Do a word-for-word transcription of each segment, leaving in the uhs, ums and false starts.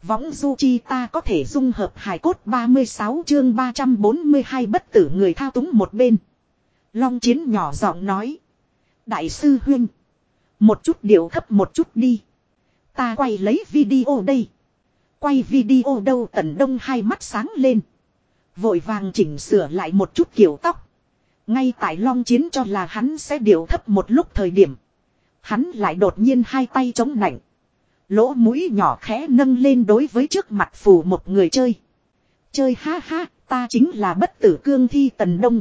Võng du chi ta có thể dung hợp hài cốt ba mươi sáu chương ba trăm bốn mươi hai bất tử người thao túng một bên. Long Chiến nhỏ giọng nói. Đại sư huynh. Một chút điệu thấp một chút đi. Ta quay lấy video đây. Quay video đâu? Tần Đông hai mắt sáng lên. Vội vàng chỉnh sửa lại một chút kiểu tóc. Ngay tại Long Chiến cho là hắn sẽ điệu thấp một lúc thời điểm. Hắn lại đột nhiên hai tay chống nạnh. Lỗ mũi nhỏ khẽ nâng lên đối với trước mặt phù một người chơi. Chơi ha ha, ta chính là bất tử cương thi Tần Đông.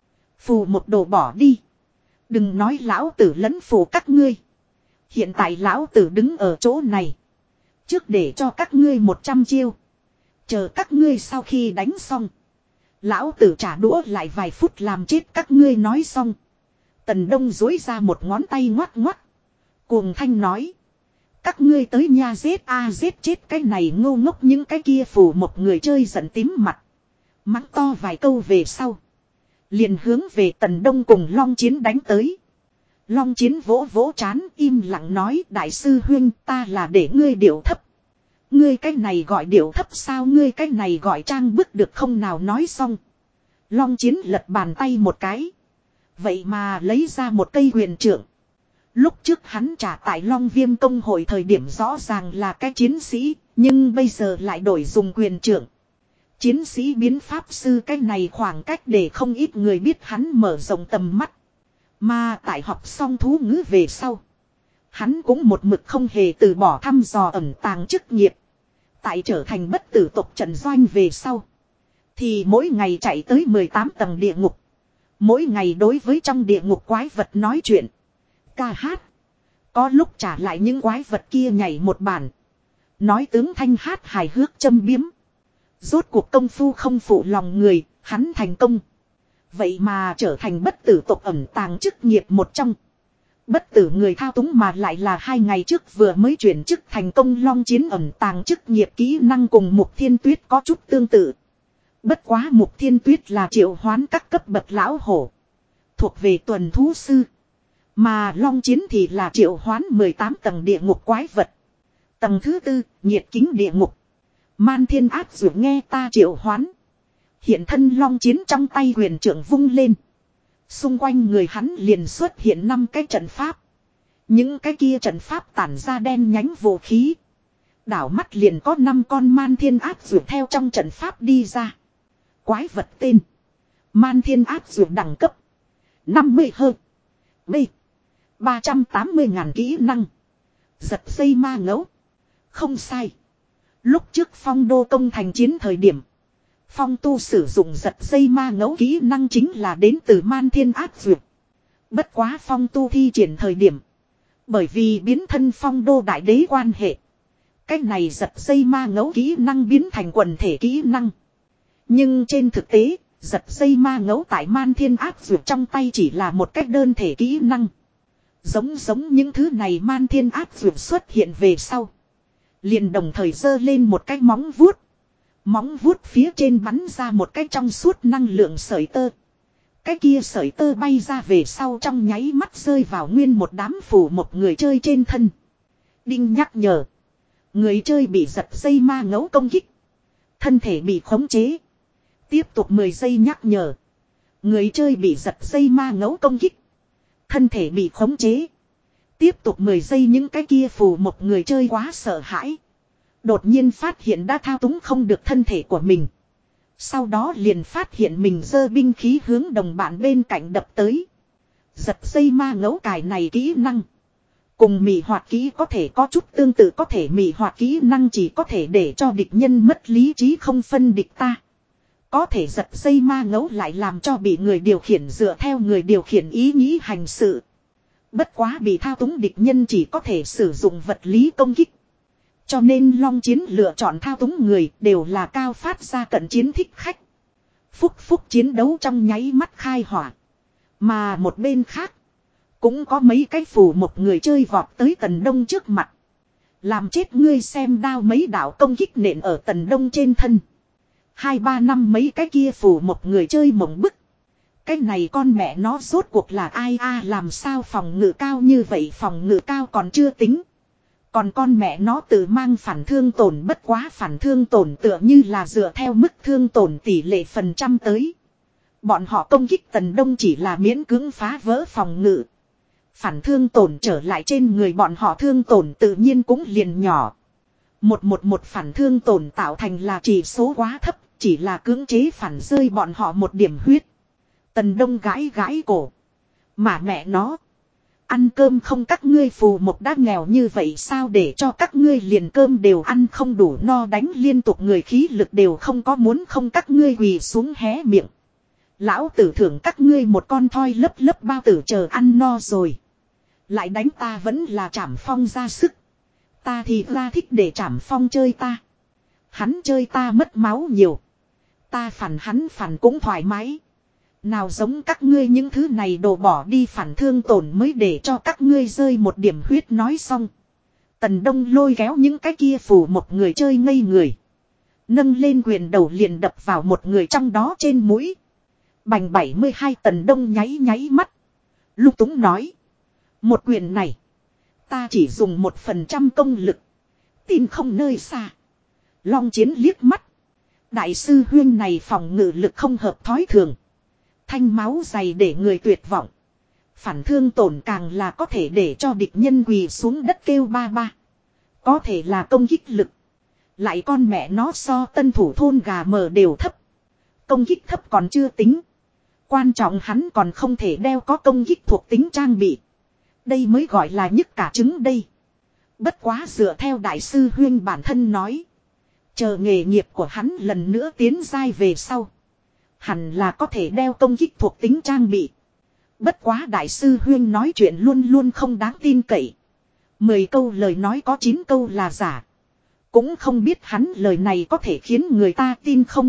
Phù một đồ bỏ đi. Đừng nói lão tử lẫn phù các ngươi. Hiện tại lão tử đứng ở chỗ này. Trước để cho các ngươi một trăm chiêu. Chờ các ngươi sau khi đánh xong. Lão tử trả đũa lại vài phút làm chết các ngươi nói xong. Tần Đông dối ra một ngón tay ngoắt ngoắt. Cuồng thanh nói. Các ngươi tới nha giết a giết chết cái này ngô ngốc những cái kia phù một người chơi giận tím mặt. Mắng to vài câu về sau. Liền hướng về Tần Đông cùng Long Chiến đánh tới. Long Chiến vỗ vỗ chán im lặng nói đại sư huynh ta là để ngươi điệu thấp. Ngươi cái này gọi điệu thấp sao ngươi cái này gọi trang bức được không nào nói xong. Long Chiến lật bàn tay một cái. Vậy mà lấy ra một cây huyền trượng. Lúc trước hắn trả tại Long Viêm công hội thời điểm rõ ràng là cái chiến sĩ. Nhưng bây giờ lại đổi dùng quyền trượng. Chiến sĩ biến pháp sư cái này khoảng cách để không ít người biết hắn mở rộng tầm mắt. Mà tại học xong thú ngữ về sau. Hắn cũng một mực không hề từ bỏ thăm dò ẩn tàng chức nghiệp. Tại trở thành bất tử tộc trận doanh về sau. Thì mỗi ngày chạy tới mười tám tầng địa ngục. Mỗi ngày đối với trong địa ngục quái vật nói chuyện. Ca hát. Có lúc trả lại những quái vật kia nhảy một bản. Nói tướng thanh hát hài hước châm biếm. Rốt cuộc công phu không phụ lòng người, hắn thành công. Vậy mà trở thành bất tử tộc ẩn tàng chức nghiệp một trong. Bất tử người thao túng mà lại là hai ngày trước vừa mới chuyển chức thành công. Long Chiến ẩn tàng chức nghiệp kỹ năng cùng Mục Thiên Tuyết có chút tương tự. Bất quá Mục Thiên Tuyết là triệu hoán các cấp bậc lão hổ. Thuộc về tuần thú sư. Mà Long Chiến thì là triệu hoán mười tám tầng địa ngục quái vật. Tầng thứ tư, nhiệt kính địa ngục. Man thiên áp dù nghe ta triệu hoán. Hiện thân Long Chiến trong tay huyền trượng vung lên. Xung quanh người hắn liền xuất hiện năm cái trận pháp. Những cái kia trận pháp tản ra đen nhánh vũ khí. Đảo mắt liền có năm con man thiên áp dù theo trong trận pháp đi ra. Quái vật tên. Man thiên áp dù đẳng cấp. năm mươi hơn. B. ba trăm tám mươi ngàn kỹ năng. Giật dây ma ngẫu. Không sai. Lúc trước Phong Đô công thành chiến thời điểm. Phong Tu sử dụng giật dây ma ngẫu kỹ năng chính là đến từ man thiên áp dược. Bất quá Phong Tu thi triển thời điểm. Bởi vì biến thân Phong Đô đại đế quan hệ. Cái này giật dây ma ngẫu kỹ năng biến thành quần thể kỹ năng. Nhưng trên thực tế, giật dây ma ngẫu tại man thiên áp dược trong tay chỉ là một cách đơn thể kỹ năng. Giống giống những thứ này man thiên áp dược xuất hiện về sau. Liền đồng thời giơ lên một cái móng vuốt. Móng vuốt phía trên bắn ra một cái trong suốt năng lượng sợi tơ. Cái kia sợi tơ bay ra về sau trong nháy mắt rơi vào nguyên một đám phủ một người chơi trên thân. Đinh nhắc nhở. Người chơi bị giật dây ma ngẫu công kích. Thân thể bị khống chế. Tiếp tục mười giây nhắc nhở. Người chơi bị giật dây ma ngẫu công kích. Thân thể bị khống chế. Tiếp tục mười giây những cái kia phù một người chơi quá sợ hãi. Đột nhiên phát hiện đã thao túng không được thân thể của mình. Sau đó liền phát hiện mình giơ binh khí hướng đồng bạn bên cạnh đập tới. Giật dây ma ngẫu cài này kỹ năng. Cùng mị hoạt kỹ có thể có chút tương tự, có thể mị hoạt kỹ năng chỉ có thể để cho địch nhân mất lý trí không phân địch ta. Có thể giật dây ma ngẫu lại làm cho bị người điều khiển dựa theo người điều khiển ý nghĩ hành sự. Bất quá bị thao túng địch nhân chỉ có thể sử dụng vật lý công kích. Cho nên Long Chiến lựa chọn thao túng người đều là cao phát ra cận chiến thích khách. Phúc phúc chiến đấu trong nháy mắt khai hỏa. Mà một bên khác. Cũng có mấy cái phù một người chơi vọt tới Tần Đông trước mặt. Làm chết ngươi xem đao mấy đạo công kích nện ở Tần Đông trên thân. Hai ba năm mấy cái kia phù một người chơi mộng bức. Cái này con mẹ nó rốt cuộc là ai a à, làm sao phòng ngự cao như vậy, phòng ngự cao còn chưa tính. Còn con mẹ nó tự mang phản thương tổn, bất quá phản thương tổn tựa như là dựa theo mức thương tổn tỷ lệ phần trăm tới. Bọn họ công kích Tần Đông chỉ là miễn cưỡng phá vỡ phòng ngự. Phản thương tổn trở lại trên người bọn họ thương tổn tự nhiên cũng liền nhỏ. Một một một phản thương tổn tạo thành là chỉ số quá thấp, chỉ là cưỡng chế phản rơi bọn họ một điểm huyết. Tần Đông gãi gãi cổ. Mà mẹ nó. Ăn cơm không các ngươi phù một đã nghèo như vậy sao để cho các ngươi liền cơm đều ăn không đủ no đánh liên tục người khí lực đều không có muốn không các ngươi quỳ xuống hé miệng. Lão tử thưởng các ngươi một con thoi lấp lấp bao tử chờ ăn no rồi. Lại đánh ta vẫn là Trảm Phong ra sức. Ta thì ra thích để Trảm Phong chơi ta. Hắn chơi ta mất máu nhiều. Ta phản hắn phản cũng thoải mái. Nào giống các ngươi những thứ này đổ bỏ đi phản thương tổn mới để cho các ngươi rơi một điểm huyết nói xong. Tần Đông lôi kéo những cái kia phủ một người chơi ngây người. Nâng lên quyền đầu liền đập vào một người trong đó trên mũi. Bành bảy mươi hai Tần Đông nháy nháy mắt. Lục túng nói. Một quyền này. Ta chỉ dùng một phần trăm công lực. Tin không nơi xa. Long Chiến liếc mắt. Đại sư huyên này phòng ngự lực không hợp thói thường. Thanh máu dày để người tuyệt vọng. Phản thương tổn càng là có thể để cho địch nhân quỳ xuống đất kêu ba ba. Có thể là công kích lực. Lại con mẹ nó so tân thủ thôn gà mờ đều thấp. Công kích thấp còn chưa tính. Quan trọng hắn còn không thể đeo có công kích thuộc tính trang bị. Đây mới gọi là nhức cả trứng đây. Bất quá dựa theo đại sư huyên bản thân nói. Chờ nghề nghiệp của hắn lần nữa tiến giai về sau. Hẳn là có thể đeo công kích thuộc tính trang bị. Bất quá đại sư huyên nói chuyện luôn luôn không đáng tin cậy. Mười câu lời nói có chín câu là giả. Cũng không biết hắn lời này có thể khiến người ta tin không.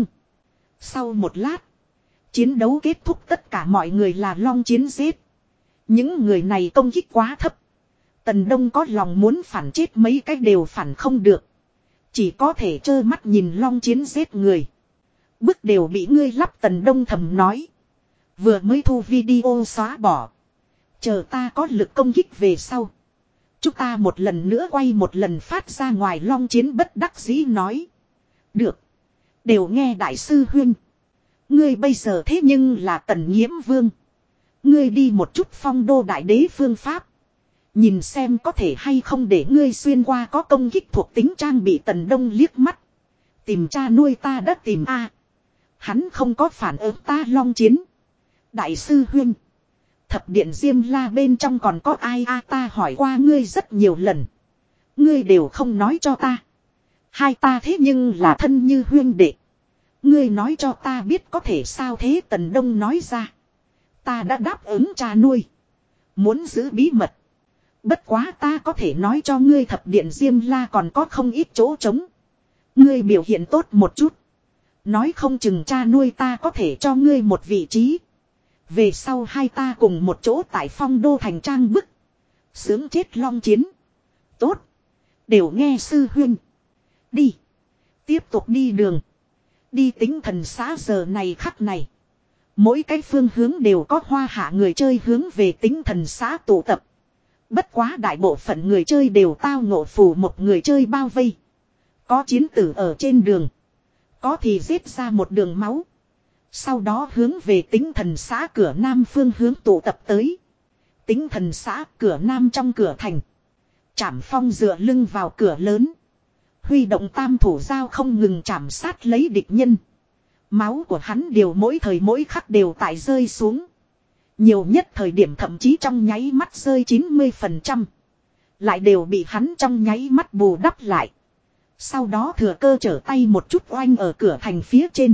Sau một lát. Chiến đấu kết thúc tất cả mọi người là Long Chiến giết. Những người này công kích quá thấp. Tần Đông có lòng muốn phản chết mấy cách đều phản không được. Chỉ có thể trơ mắt nhìn Long Chiến giết người. Bức đều bị ngươi lắp Tần Đông thầm nói. Vừa mới thu video xóa bỏ. Chờ ta có lực công kích về sau. Chúng ta một lần nữa quay một lần phát ra ngoài Long Chiến bất đắc dĩ nói. Được. Đều nghe đại sư huynh. Ngươi bây giờ thế nhưng là Tần Nhiễm Vương. Ngươi đi một chút phong đô đại đế phương pháp. Nhìn xem có thể hay không để ngươi xuyên qua có công kích thuộc tính trang bị Tần Đông liếc mắt. Tìm cha nuôi ta đã tìm a. Hắn không có phản ứng ta Long Chiến. Đại sư huynh. Thập điện Diêm La bên trong còn có ai a ta hỏi qua ngươi rất nhiều lần. Ngươi đều không nói cho ta. Hai ta thế nhưng là thân như huynh đệ. Ngươi nói cho ta biết có thể sao thế Tần Đông nói ra. Ta đã đáp ứng cha nuôi. Muốn giữ bí mật. Bất quá ta có thể nói cho ngươi thập điện Diêm La còn có không ít chỗ trống. Ngươi biểu hiện tốt một chút. Nói không chừng cha nuôi ta có thể cho ngươi một vị trí. Về sau hai ta cùng một chỗ tại phong đô thành trang bức. Sướng chết Long Chiến. Tốt. Đều nghe sư huynh. Đi. Tiếp tục đi đường. Đi Tính Thần xã giờ này khắc này. Mỗi cái phương hướng đều có hoa hạ người chơi hướng về Tính Thần xã tụ tập. Bất quá đại bộ phận người chơi đều tao ngộ phủ một người chơi bao vây. Có chiến tử ở trên đường. Có thì giết ra một đường máu. Sau đó hướng về Tính Thần xã cửa nam phương hướng tụ tập tới. Tính Thần xã cửa nam trong cửa thành. Trảm Phong dựa lưng vào cửa lớn. Huy động tam thủ dao không ngừng chạm sát lấy địch nhân. Máu của hắn đều mỗi thời mỗi khắc đều tại rơi xuống. Nhiều nhất thời điểm thậm chí trong nháy mắt rơi chín mươi phần trăm. Lại đều bị hắn trong nháy mắt bù đắp lại. Sau đó thừa cơ trở tay một chút oanh ở cửa thành phía trên.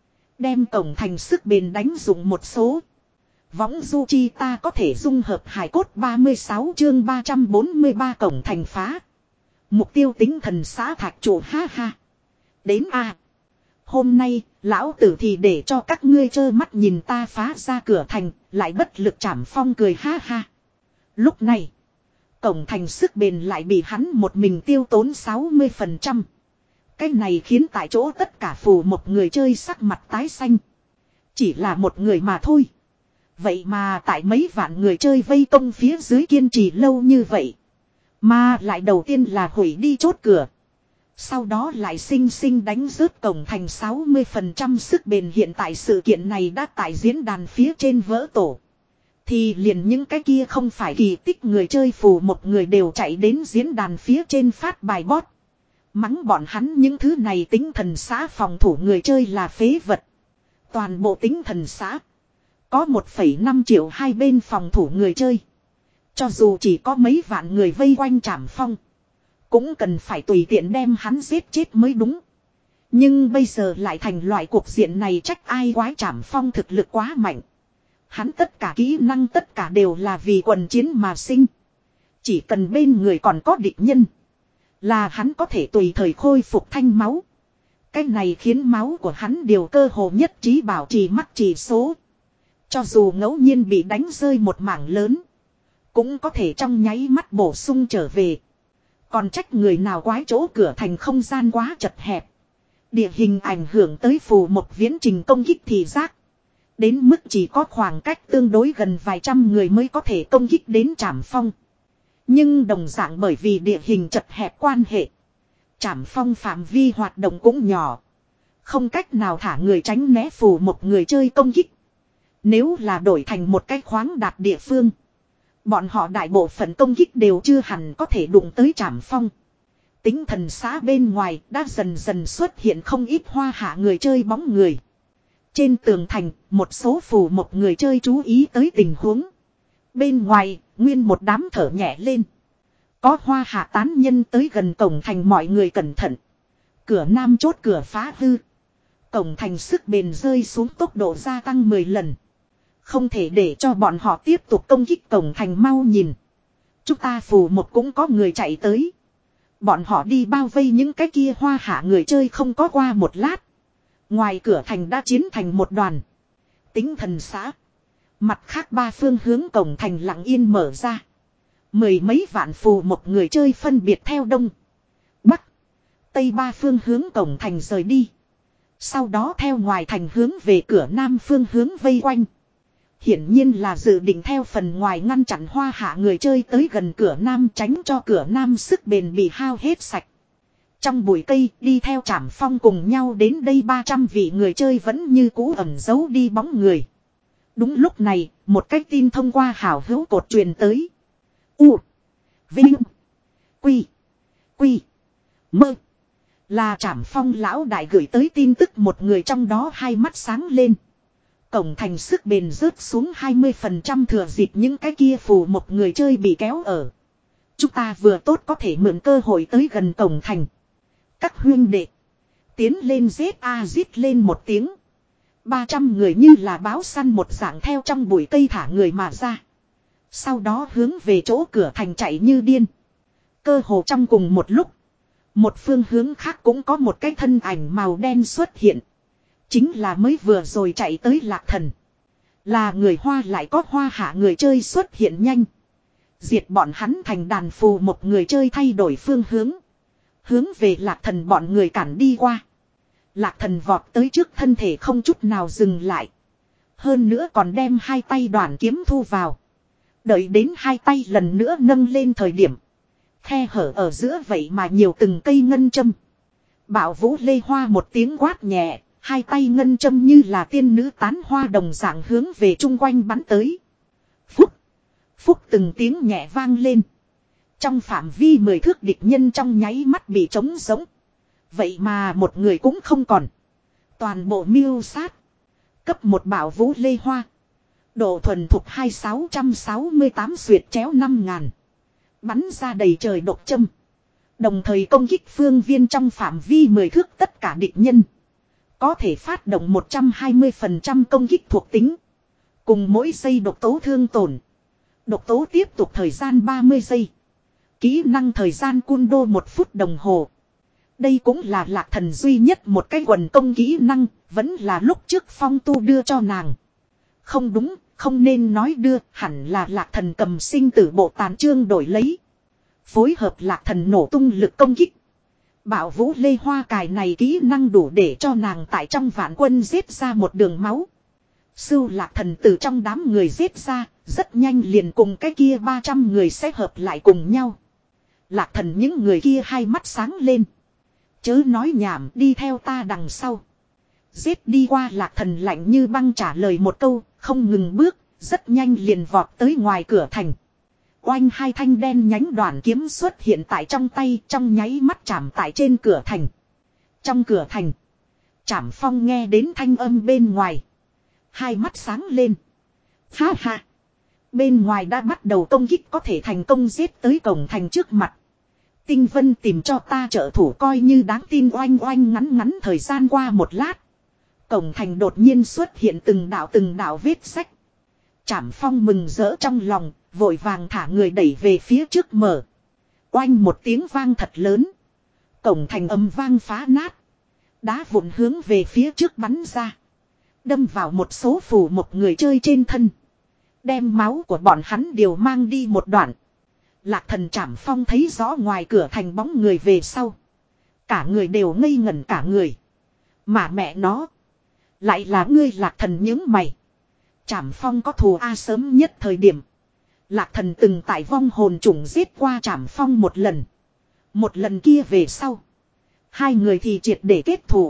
Đem cổng thành sức bền đánh dụng một số. Võng du chi ta có thể dung hợp hải cốt ba mươi sáu chương ba trăm bốn mươi ba cổng thành phá. Mục tiêu Tính Thần xã thạch trụ ha ha. Đến a. Hôm nay, lão tử thì để cho các ngươi trơ mắt nhìn ta phá ra cửa thành, lại bất lực Trảm Phong cười ha ha. Lúc này, cổng thành sức bền lại bị hắn một mình tiêu tốn sáu mươi phần trăm. Cái này khiến tại chỗ tất cả phù một người chơi sắc mặt tái xanh. Chỉ là một người mà thôi. Vậy mà tại mấy vạn người chơi vây công phía dưới kiên trì lâu như vậy. Mà lại đầu tiên là hủy đi chốt cửa. Sau đó lại sinh sinh đánh rớt cổng thành sáu mươi phần trăm sức bền, hiện tại sự kiện này đã tại diễn đàn phía trên vỡ tổ. Thì liền những cái kia không phải kỳ tích người chơi phù một người đều chạy đến diễn đàn phía trên phát bài bot. Mắng bọn hắn những thứ này tính thần xã phòng thủ người chơi là phế vật. Toàn bộ tính thần xã có một phẩy năm triệu hai bên phòng thủ người chơi. Cho dù chỉ có mấy vạn người vây quanh Trảm Phong, cũng cần phải tùy tiện đem hắn giết chết mới đúng. Nhưng bây giờ lại thành loại cuộc diện này, trách ai quái. Trảm Phong thực lực quá mạnh. Hắn tất cả kỹ năng tất cả đều là vì quần chiến mà sinh. Chỉ cần bên người còn có địch nhân, là hắn có thể tùy thời khôi phục thanh máu. Cái này khiến máu của hắn đều cơ hồ nhất trí bảo trì mắc chỉ số. Cho dù ngẫu nhiên bị đánh rơi một mảng lớn, cũng có thể trong nháy mắt bổ sung trở về. Còn trách người nào quái chỗ cửa thành không gian quá chật hẹp. Địa hình ảnh hưởng tới phù một viễn trình công kích thị giác. Đến mức chỉ có khoảng cách tương đối gần vài trăm người mới có thể công kích đến Trảm Phong. Nhưng đồng dạng bởi vì địa hình chật hẹp quan hệ, Trảm Phong phạm vi hoạt động cũng nhỏ. Không cách nào thả người tránh né phù một người chơi công kích. Nếu là đổi thành một cái khoáng đạt địa phương, bọn họ đại bộ phận công kích đều chưa hẳn có thể đụng tới Trảm Phong. Tính thần xã bên ngoài đã dần dần xuất hiện không ít hoa hạ người chơi bóng người. Trên tường thành, một số phù một người chơi chú ý tới tình huống. Bên ngoài, nguyên một đám thở nhẹ lên. Có hoa hạ tán nhân tới gần cổng thành, mọi người cẩn thận. Cửa nam chốt cửa phá hư. Cổng thành sức bền rơi xuống, tốc độ gia tăng mười lần. Không thể để cho bọn họ tiếp tục công kích cổng thành, mau nhìn. Chúng ta phù một cũng có người chạy tới. Bọn họ đi bao vây những cái kia hoa hạ người chơi, không có qua một lát. Ngoài cửa thành đã chiến thành một đoàn. Tính thần xã. Mặt khác ba phương hướng cổng thành lặng yên mở ra. Mười mấy vạn phù một người chơi phân biệt theo đông, bắc, tây ba phương hướng cổng thành rời đi. Sau đó theo ngoài thành hướng về cửa nam phương hướng vây quanh. Hiển nhiên là dự định theo phần ngoài ngăn chặn hoa hạ người chơi tới gần cửa nam, tránh cho cửa nam sức bền bị hao hết sạch. Trong bụi cây đi theo Trảm Phong cùng nhau đến đây ba trăm vị người chơi vẫn như cũ ẩn giấu đi bóng người. Đúng lúc này, một cái tin thông qua hảo hữu cột truyền tới. U. Vinh. Quy. Quy. Mơ. Là Trảm Phong lão đại gửi tới tin tức, một người trong đó hai mắt sáng lên. Cổng thành sức bền rớt xuống hai mươi phần trăm, thừa dịp những cái kia phù một người chơi bị kéo ở. Chúng ta vừa tốt có thể mượn cơ hội tới gần cổng thành. Các huynh đệ. Tiến lên giết a giết lên một tiếng. ba trăm người như là báo săn một dạng theo trong bụi cây thả người mà ra. Sau đó hướng về chỗ cửa thành chạy như điên. Cơ hồ trong cùng một lúc, một phương hướng khác cũng có một cái thân ảnh màu đen xuất hiện. Chính là mới vừa rồi chạy tới Lạc Thần. Là người Hoa, lại có hoa hạ người chơi xuất hiện nhanh. Diệt bọn hắn thành đàn phù một người chơi thay đổi phương hướng. Hướng về Lạc Thần bọn người cản đi qua. Lạc Thần vọt tới trước, thân thể không chút nào dừng lại. Hơn nữa còn đem hai tay đoàn kiếm thu vào. Đợi đến hai tay lần nữa nâng lên thời điểm, khe hở ở giữa vậy mà nhiều từng cây ngân châm. Bảo Vũ Lê Hoa một tiếng quát nhẹ, hai tay ngân châm như là tiên nữ tán hoa đồng dạng hướng về chung quanh bắn tới. Phúc, phúc từng tiếng nhẹ vang lên. Trong phạm vi mười thước địch nhân trong nháy mắt bị trống giống. Vậy mà một người cũng không còn. Toàn bộ miêu sát. Cấp một Bảo Vũ Lê Hoa. Độ thuần thục hai sáu sáu tám xuyệt chéo năm ngàn. Bắn ra đầy trời độc châm. Đồng thời công kích phương viên trong phạm vi mười thước tất cả địch nhân. Có thể phát động một trăm hai mươi phần trăm công kích thuộc tính. Cùng mỗi giây độc tố thương tổn. Độc tố tiếp tục thời gian ba mươi giây. Kỹ năng thời gian cun đô một phút đồng hồ. Đây cũng là Lạc Thần duy nhất một cái quần công kỹ năng, vẫn là lúc trước Phong Tu đưa cho nàng. Không đúng, không nên nói đưa, hẳn là Lạc Thần cầm sinh tử bộ tàn chương đổi lấy. Phối hợp Lạc Thần nổ tung lực công kích. Bảo Vũ Lê Hoa cài này kỹ năng đủ để cho nàng tại trong vạn quân giết ra một đường máu. Sưu Lạc Thần từ trong đám người giết ra, rất nhanh liền cùng cái kia ba trăm người sẽ hợp lại cùng nhau. Lạc Thần những người kia hai mắt sáng lên. Chớ nói nhảm, đi theo ta đằng sau. Giết đi qua. Lạc Thần lạnh như băng trả lời một câu, không ngừng bước, rất nhanh liền vọt tới ngoài cửa thành. Oanh, hai thanh đen nhánh đoạn kiếm xuất hiện tại trong tay, trong nháy mắt chạm tại trên cửa thành. Trong cửa thành, Trảm Phong nghe đến thanh âm bên ngoài, hai mắt sáng lên. Ha ha, bên ngoài đã bắt đầu công kích, có thể thành công giết tới cổng thành trước mặt. Tinh Vân tìm cho ta trợ thủ coi như đáng tin. Oanh oanh, ngắn ngắn thời gian qua một lát, cổng thành đột nhiên xuất hiện từng đạo từng đạo vết sách. Trảm Phong mừng rỡ trong lòng, vội vàng thả người đẩy về phía trước mở. Oanh, một tiếng vang thật lớn. Cổng thành âm vang phá nát. Đá vụn hướng về phía trước bắn ra, đâm vào một số phù một người chơi trên thân, đem máu của bọn hắn đều mang đi một đoạn. Lạc Thần Trảm Phong thấy rõ ngoài cửa thành bóng người về sau, cả người đều ngây ngẩn cả người. Mà mẹ nó, lại là ngươi. Lạc Thần nhướng mày. Trảm Phong có thù a? Sớm nhất thời điểm, Lạc Thần từng tại vong hồn chủng giết qua Trảm Phong một lần. Một lần kia về sau, hai người thì triệt để kết thù.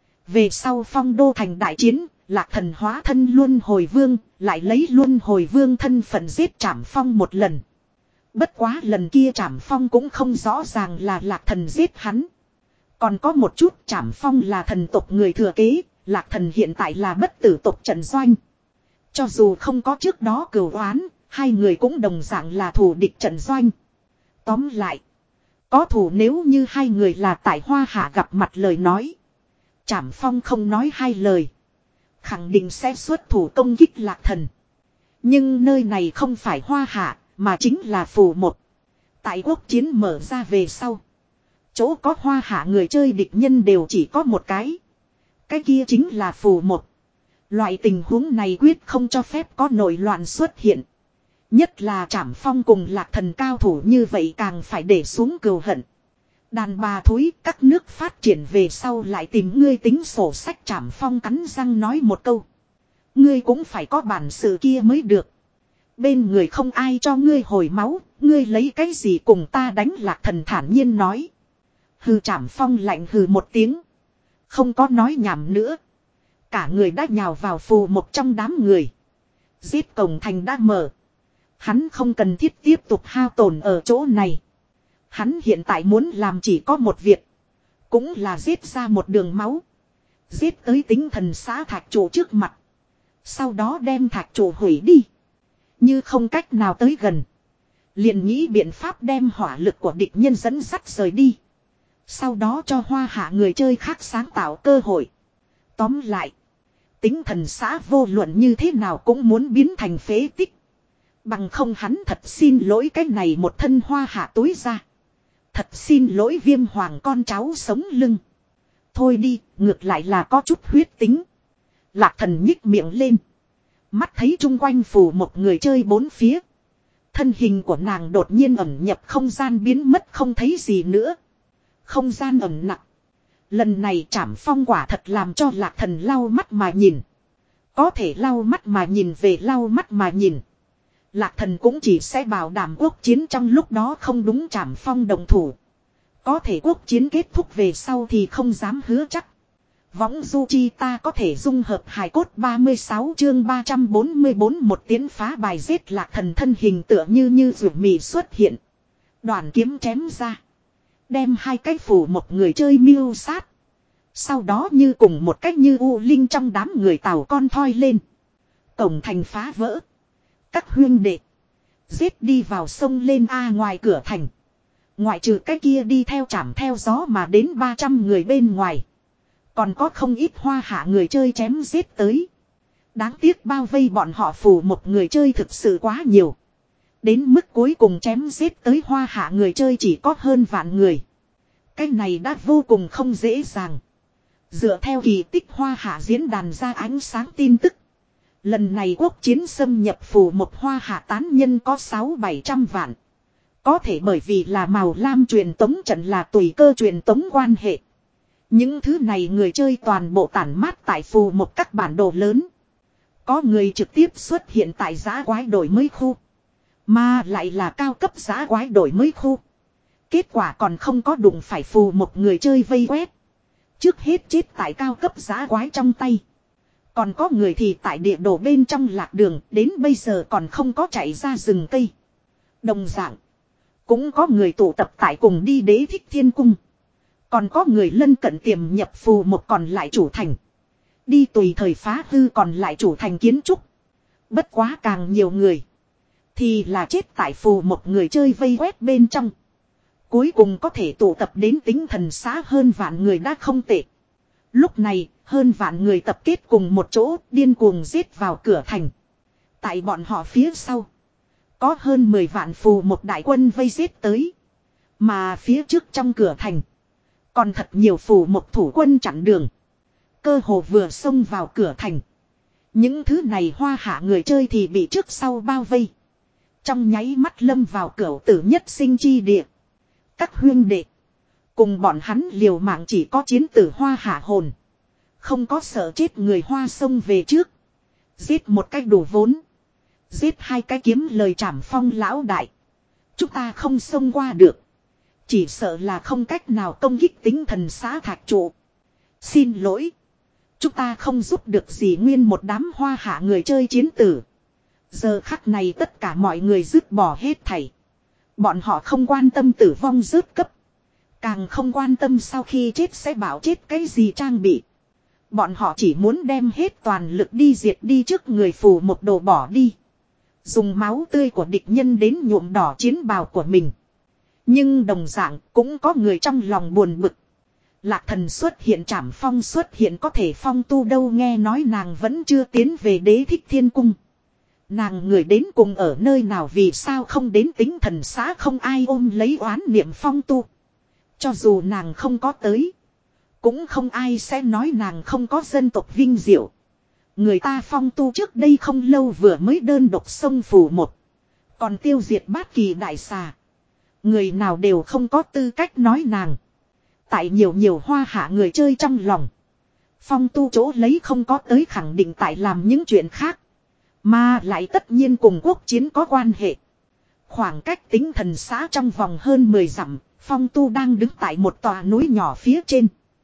Về sau Phong Đô thành đại chiến, Lạc Thần hóa thân Luân Hồi Vương, lại lấy Luân Hồi Vương thân phận giết Trảm Phong một lần. Bất quá lần kia Trảm Phong cũng không rõ ràng là Lạc Thần giết hắn. Còn có một chút, Trảm Phong là thần tộc người thừa kế, Lạc Thần hiện tại là bất tử tộc Trận Doanh. Cho dù không có trước đó cừu oán, hai người cũng đồng dạng là thù địch Trận Doanh. Tóm lại, có thù nếu như hai người là tại Hoa Hạ gặp mặt lời nói, Trảm Phong không nói hai lời, khẳng định sẽ xuất thủ công kích Lạc Thần. Nhưng nơi này không phải Hoa Hạ, mà chính là Phù Một. Tại quốc chiến mở ra về sau, chỗ có Hoa Hạ người chơi địch nhân đều chỉ có một cái. Cái kia chính là Phù Một. Loại tình huống này quyết không cho phép có nội loạn xuất hiện. Nhất là Trảm Phong cùng Lạc Thần cao thủ như vậy càng phải để xuống cừu hận. Đàn bà thúi, các nước phát triển về sau lại tìm ngươi tính sổ sách. Trảm Phong cắn răng nói một câu. Ngươi cũng phải có bản sự kia mới được. Bên người không ai cho ngươi hồi máu, ngươi lấy cái gì cùng ta đánh? Lạc Thần thản nhiên nói. Hừ. Trảm Phong lạnh hừ một tiếng, không có nói nhảm nữa. Cả người đã nhào vào Phù Một trong đám người. Giết cổng thành đã mở, hắn không cần thiết tiếp tục hao tổn ở chỗ này. Hắn hiện tại muốn làm chỉ có một việc, cũng là giết ra một đường máu, giết tới Tinh Thần xã Thạch Chủ trước mặt, sau đó đem Thạch Chủ hủy đi. Như không cách nào tới gần, liền nghĩ biện pháp đem hỏa lực của địch nhân dẫn dắt rời đi, sau đó cho Hoa Hạ người chơi khác sáng tạo cơ hội. Tóm lại, Tinh Thần xã vô luận như thế nào cũng muốn biến thành phế tích. Bằng không hắn thật xin lỗi cái này một thân Hoa Hạ túi ra. Thật xin lỗi Viêm Hoàng con cháu sống lưng. Thôi đi, ngược lại là có chút huyết tính. Lạc Thần nhích miệng lên, mắt thấy chung quanh Phù một người chơi bốn phía. Thân hình của nàng đột nhiên ẩn nhập không gian, biến mất không thấy gì nữa. Không gian ẩn nặng. Lần này Trảm Phong quả thật làm cho Lạc Thần lau mắt mà nhìn. Có thể lau mắt mà nhìn về lau mắt mà nhìn, Lạc Thần cũng chỉ sẽ bảo đảm quốc chiến trong lúc đó không đúng Trảm Phong đồng thủ. Có thể quốc chiến kết thúc về sau thì không dám hứa chắc. Võng du chi ta có thể dung hợp hài cốt. Ba mươi sáu chương ba trăm bốn mươi bốn một tiến phá bài giết. Lạc Thần thân hình tựa như như rượu mì xuất hiện. Đoàn kiếm chém ra, đem hai cái Phù một người chơi miêu sát. Sau đó như cùng một cách như u linh trong đám người tàu con thoi lên. Cổng thành phá vỡ. Các huyên đệ, giết đi vào sông lên a. Ngoài cửa thành, ngoại trừ cái kia đi theo Trảm theo gió mà đến ba trăm người bên ngoài, còn có không ít Hoa Hạ người chơi chém giết tới. Đáng tiếc bao vây bọn họ Phù một người chơi thực sự quá nhiều. Đến mức cuối cùng chém giết tới Hoa Hạ người chơi chỉ có hơn vạn người. Cái này đã vô cùng không dễ dàng. Dựa theo kỳ tích Hoa Hạ diễn đàn ra ánh sáng tin tức, lần này quốc chiến xâm nhập Phù một Hoa Hạ tán nhân có sáu bảy trăm vạn. Có thể bởi vì là màu lam truyền tống trận là tùy cơ truyền tống quan hệ, những thứ này người chơi toàn bộ tản mát tại Phù một các bản đồ lớn. Có người trực tiếp xuất hiện tại giã quái đổi mới khu, mà lại là cao cấp giã quái đổi mới khu. Kết quả còn không có đụng phải phù một người chơi vây quét. Trước hết chết tại cao cấp giá quái trong tay. Còn có người thì tại địa đồ bên trong lạc đường đến bây giờ còn không có chạy ra rừng cây. Đồng dạng. Cũng có người tụ tập tại cùng đi Đế Thích Thiên Cung. Còn có người lân cận tiềm nhập phù một còn lại chủ thành. Đi tùy thời phá hư còn lại chủ thành kiến trúc. Bất quá càng nhiều người. Thì là chết tại phù một người chơi vây quét bên trong. Cuối cùng có thể tụ tập đến tính thần xá hơn vạn người đã không tệ. Lúc này hơn vạn người tập kết cùng một chỗ điên cuồng giết vào cửa thành. Tại bọn họ phía sau. Có hơn mười vạn phù một đại quân vây giết tới. Mà phía trước trong cửa thành. Còn thật nhiều phù một thủ quân chặn đường. Cơ hồ vừa xông vào cửa thành. Những thứ này hoa hạ người chơi thì bị trước sau bao vây. Trong nháy mắt lâm vào cửa tử nhất sinh chi địa. Các huyên đệ. Cùng bọn hắn liều mạng chỉ có chiến tử hoa hạ hồn. Không có sợ chết người hoa xông về trước. Giết một cách đủ vốn. Giết hai cái kiếm lời trảm phong lão đại. Chúng ta không xông qua được. Chỉ sợ là không cách nào công kích tính thần xá thạch trụ. Xin lỗi. Chúng ta không giúp được gì nguyên một đám hoa hạ người chơi chiến tử. Giờ khắc này tất cả mọi người dứt bỏ hết thảy. Bọn họ không quan tâm tử vong rớt cấp. Càng không quan tâm sau khi chết sẽ bảo chết cái gì trang bị. Bọn họ chỉ muốn đem hết toàn lực đi diệt đi trước người phù một đồ bỏ đi. Dùng máu tươi của địch nhân đến nhuộm đỏ chiến bào của mình. Nhưng đồng dạng cũng có người trong lòng buồn bực. Lạc Thần xuất hiện Trảm Phong xuất hiện có thể phong tu đâu nghe nói nàng vẫn chưa tiến về Đế Thích Thiên Cung. Nàng người đến cùng ở nơi nào vì sao không đến tính thần xã không ai ôm lấy oán niệm phong tu. Cho dù nàng không có tới. Cũng không ai sẽ nói nàng không có dân tộc vinh diệu. Người ta phong tu trước đây không lâu vừa mới đơn độc sông phù một. Còn tiêu diệt bát kỳ đại xà. Người nào đều không có tư cách nói nàng. Tại nhiều nhiều hoa hạ người chơi trong lòng. Phong tu chỗ lấy không có tới khẳng định tại làm những chuyện khác. Mà lại tất nhiên cùng quốc chiến có quan hệ. Khoảng cách tính thần xã trong vòng hơn mười dặm. Phong tu đang đứng tại một tòa núi nhỏ phía trên.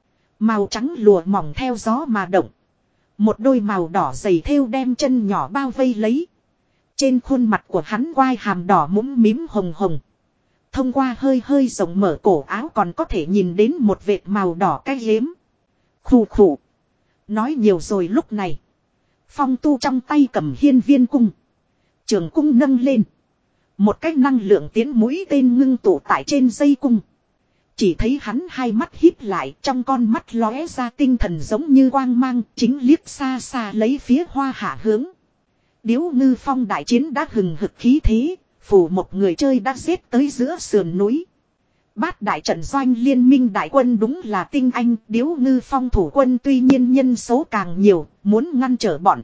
Màu trắng lụa mỏng theo gió mà động. Một đôi màu đỏ dày thêu đem chân nhỏ bao vây lấy. Trên khuôn mặt của hắn quai hàm đỏ mũm mím hồng hồng. Thông qua hơi hơi rộng mở cổ áo còn có thể nhìn đến một vệt màu đỏ cái hiếm. Khủ khủ. Nói nhiều rồi lúc này. Phong tu trong tay cầm hiên viên cung. Trường cung nâng lên. Một cái năng lượng tiến mũi tên ngưng tụ tại trên dây cung. Chỉ thấy hắn hai mắt híp lại trong con mắt lóe ra tinh thần giống như quang mang chính liếc xa xa lấy phía hoa hạ hướng. Điếu ngư phong đại chiến đã hừng hực khí thế, phủ một người chơi đã giết tới giữa sườn núi. Bát đại trận doanh liên minh đại quân đúng là tinh anh, điếu ngư phong thủ quân tuy nhiên nhân số càng nhiều, muốn ngăn trở bọn.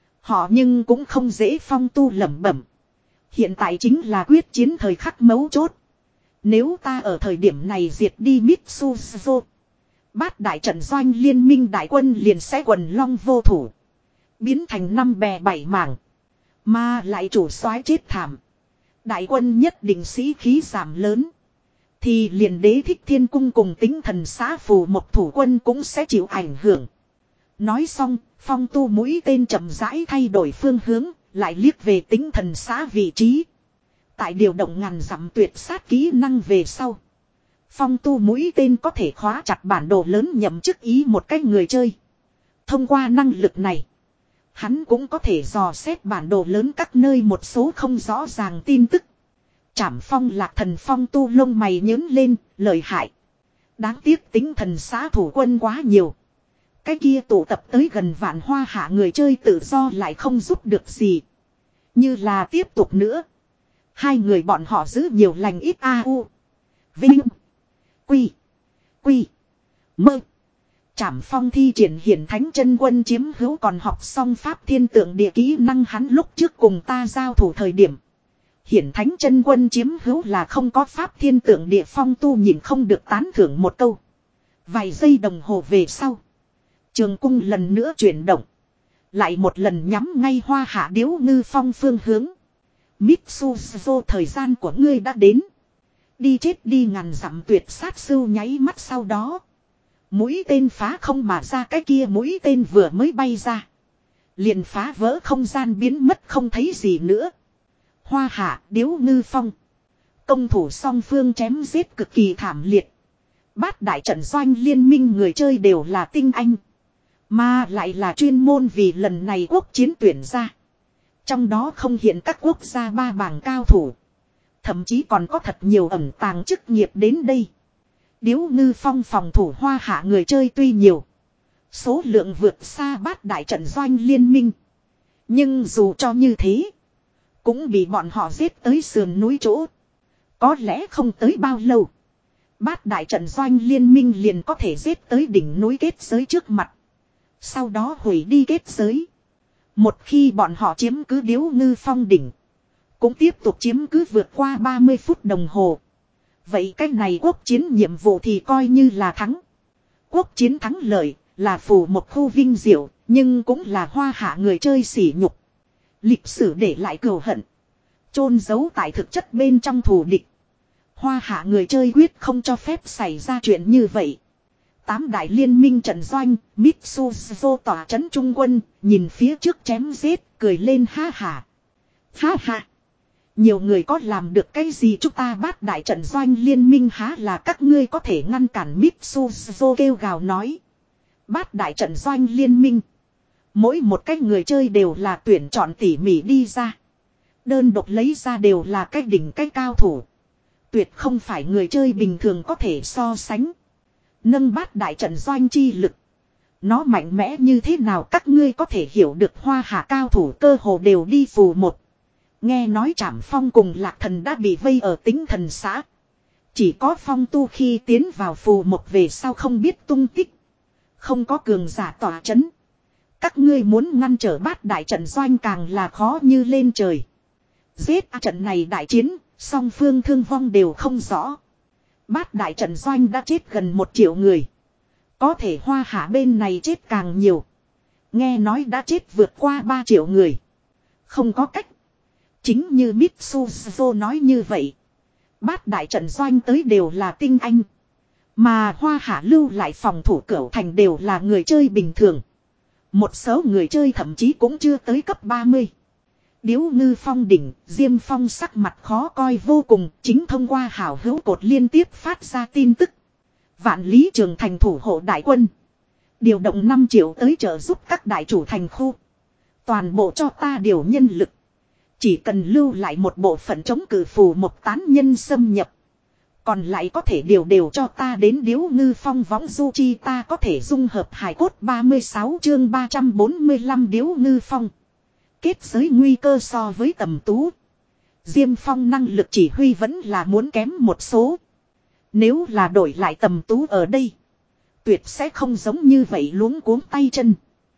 Họ nhưng cũng không dễ phong tu lẩm bẩm. Hiện tại chính là quyết chiến thời khắc mấu chốt. Nếu ta ở thời điểm này diệt đi Mitsuzo. Bát đại trận doanh liên minh đại quân liền sẽ quần long vô thủ. Biến thành năm bè bảy mảng. Mà lại chủ soái chết thảm. Đại quân nhất định sĩ khí giảm lớn. Thì liền Đế Thích Thiên Cung cùng tính thần xã phù một thủ quân cũng sẽ chịu ảnh hưởng. Nói xong, phong tu mũi tên chậm rãi thay đổi phương hướng, lại liếc về tính thần xã vị trí. Tại điều động ngàn dặm tuyệt sát kỹ năng về sau. Phong tu mũi tên có thể khóa chặt bản đồ lớn nhậm chức ý một cách người chơi. Thông qua năng lực này, hắn cũng có thể dò xét bản đồ lớn các nơi một số không rõ ràng tin tức. Trảm Phong Lạc Thần phong tu lông mày nhớn lên, lợi hại. Đáng tiếc tính thần xã thủ quân quá nhiều. Cái kia tụ tập tới gần vạn hoa hạ người chơi tự do lại không giúp được gì. Như là tiếp tục nữa. Hai người bọn họ giữ nhiều lành ít a u. Vinh. Quy. Quy. Mơ. Trảm Phong thi triển hiển thánh chân quân chiếm hữu còn học xong pháp thiên tượng địa kỹ năng hắn lúc trước cùng ta giao thủ thời điểm. Hiển thánh chân quân chiếm hữu là không có pháp thiên tượng địa phong tu nhìn không được tán thưởng một câu. Vài giây đồng hồ về sau. Trường cung lần nữa chuyển động. Lại một lần nhắm ngay hoa hạ điếu ngư phong phương hướng. Mitsuzo thời gian của ngươi đã đến. Đi chết đi ngàn dặm tuyệt sát sưu nháy mắt sau đó. Mũi tên phá không mà ra, cái kia mũi tên vừa mới bay ra. Liền phá vỡ không gian biến mất không thấy gì nữa. Hoa Hạ, Điếu Ngư Phong. Công thủ song phương chém giết cực kỳ thảm liệt. Bát đại trận doanh liên minh người chơi đều là tinh anh. Mà lại là chuyên môn vì lần này quốc chiến tuyển ra. Trong đó không hiện các quốc gia ba bảng cao thủ. Thậm chí còn có thật nhiều ẩn tàng chức nghiệp đến đây. Điếu Ngư Phong phòng thủ Hoa Hạ người chơi tuy nhiều. Số lượng vượt xa bát đại trận doanh liên minh. Nhưng dù cho như thế. Cũng bị bọn họ giết tới sườn núi chỗ. Có lẽ không tới bao lâu. Bát đại trận doanh liên minh liền có thể giết tới đỉnh núi kết giới trước mặt. Sau đó hủy đi kết giới. Một khi bọn họ chiếm cứ Điếu Ngư Phong đỉnh. Cũng tiếp tục chiếm cứ vượt qua ba mươi phút đồng hồ. Vậy cách này quốc chiến nhiệm vụ thì coi như là thắng. Quốc chiến thắng lợi là phủ một khu vinh diệu. Nhưng cũng là Hoa Hạ người chơi sỉ nhục. Lịch sử để lại cừu hận. Chôn giấu tại thực chất bên trong thù địch. Hoa Hạ người chơi quyết không cho phép xảy ra chuyện như vậy. Tám đại liên minh trận doanh, Mitsuzo tỏa trấn trung quân, nhìn phía trước chém giết, cười lên ha ha. Ha ha. Nhiều người có làm được cái gì chúng ta bát đại trận doanh liên minh há là các ngươi có thể ngăn cản, Mitsuzo kêu gào nói. Bát đại trận doanh liên minh. Mỗi một cái người chơi đều là tuyển chọn tỉ mỉ đi ra. Đơn độc lấy ra đều là cái đỉnh cái cao thủ. Tuyệt không phải người chơi bình thường có thể so sánh. Nâng bát đại trận doanh chi lực. Nó mạnh mẽ như thế nào các ngươi có thể hiểu được. Hoa Hạ cao thủ cơ hồ đều đi phù một. Nghe nói Trảm Phong cùng Lạc Thần đã bị vây ở Tính Thần xã. Chỉ có Phong Tu khi tiến vào phù một về sau không biết tung tích. Không có cường giả tỏa chấn. Các ngươi muốn ngăn trở bát đại trận doanh càng là khó như lên trời. Giết à, trận này đại chiến, song phương thương vong đều không rõ. Bát đại trận doanh đã chết gần một triệu người. Có thể Hoa Hạ bên này chết càng nhiều. Nghe nói đã chết vượt qua ba triệu người. Không có cách. Chính như Mitsuzo nói như vậy. Bát đại trận doanh tới đều là tinh anh. Mà Hoa Hạ lưu lại phòng thủ cửu thành đều là người chơi bình thường. Một số người chơi thậm chí cũng chưa tới cấp ba mươi. Điếu Ngư Phong đỉnh, Diêm Phong sắc mặt khó coi vô cùng, chính thông qua hảo hữu cột liên tiếp phát ra tin tức. Vạn Lý Trường Thành thủ hộ đại quân. Điều động năm triệu tới trợ giúp các đại chủ thành khu. Toàn bộ cho ta điều nhân lực. Chỉ cần lưu lại một bộ phận chống cự phù một tán nhân xâm nhập. Còn lại có thể điều đều cho ta đến Điếu Ngư Phong võng du chi ta có thể dung hợp hài cốt ba mươi sáu chương ba trăm bốn mươi lăm Điếu Ngư Phong. Kết giới nguy cơ so với Tầm Tú. Diêm Phong năng lực chỉ huy vẫn là muốn kém một số. Nếu là đổi lại Tầm Tú ở đây. Tuyệt sẽ không giống như vậy luống cuống tay chân.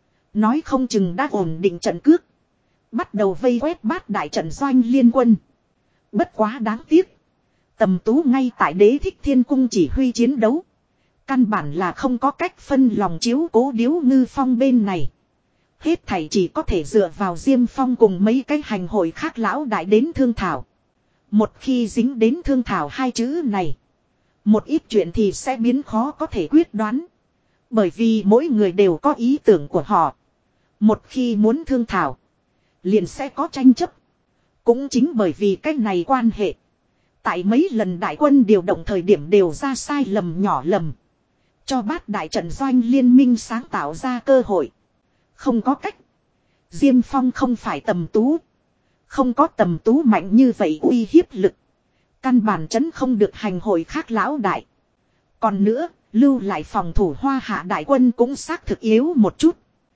Nói không chừng đã ổn định trận cước. Bắt đầu vây quét bát đại trận doanh liên quân. Bất quá đáng tiếc. Tầm Tú ngay tại Đế Thích Thiên Cung chỉ huy chiến đấu. Căn bản là không có cách phân lòng chiếu cố Điếu Ngư Phong bên này. Hết thảy chỉ có thể dựa vào Diêm Phong cùng mấy cái hành hội khác lão đại đến thương thảo. Một khi dính đến thương thảo hai chữ này. Một ít chuyện thì sẽ biến khó có thể quyết đoán. Bởi vì mỗi người đều có ý tưởng của họ. Một khi muốn thương thảo. Liền sẽ có tranh chấp. Cũng chính bởi vì cách này quan hệ. Tại mấy lần đại quân điều động thời điểm đều ra sai lầm nhỏ lầm. Cho bát đại trận doanh liên minh sáng tạo ra cơ hội. Không có cách. Diêm Phong không phải Tầm Tú. Không có Tầm Tú mạnh như vậy uy hiếp lực. Căn bản chấn không được hành hội khác lão đại. Còn nữa, lưu lại phòng thủ Hoa Hạ đại quân cũng xác thực yếu một chút.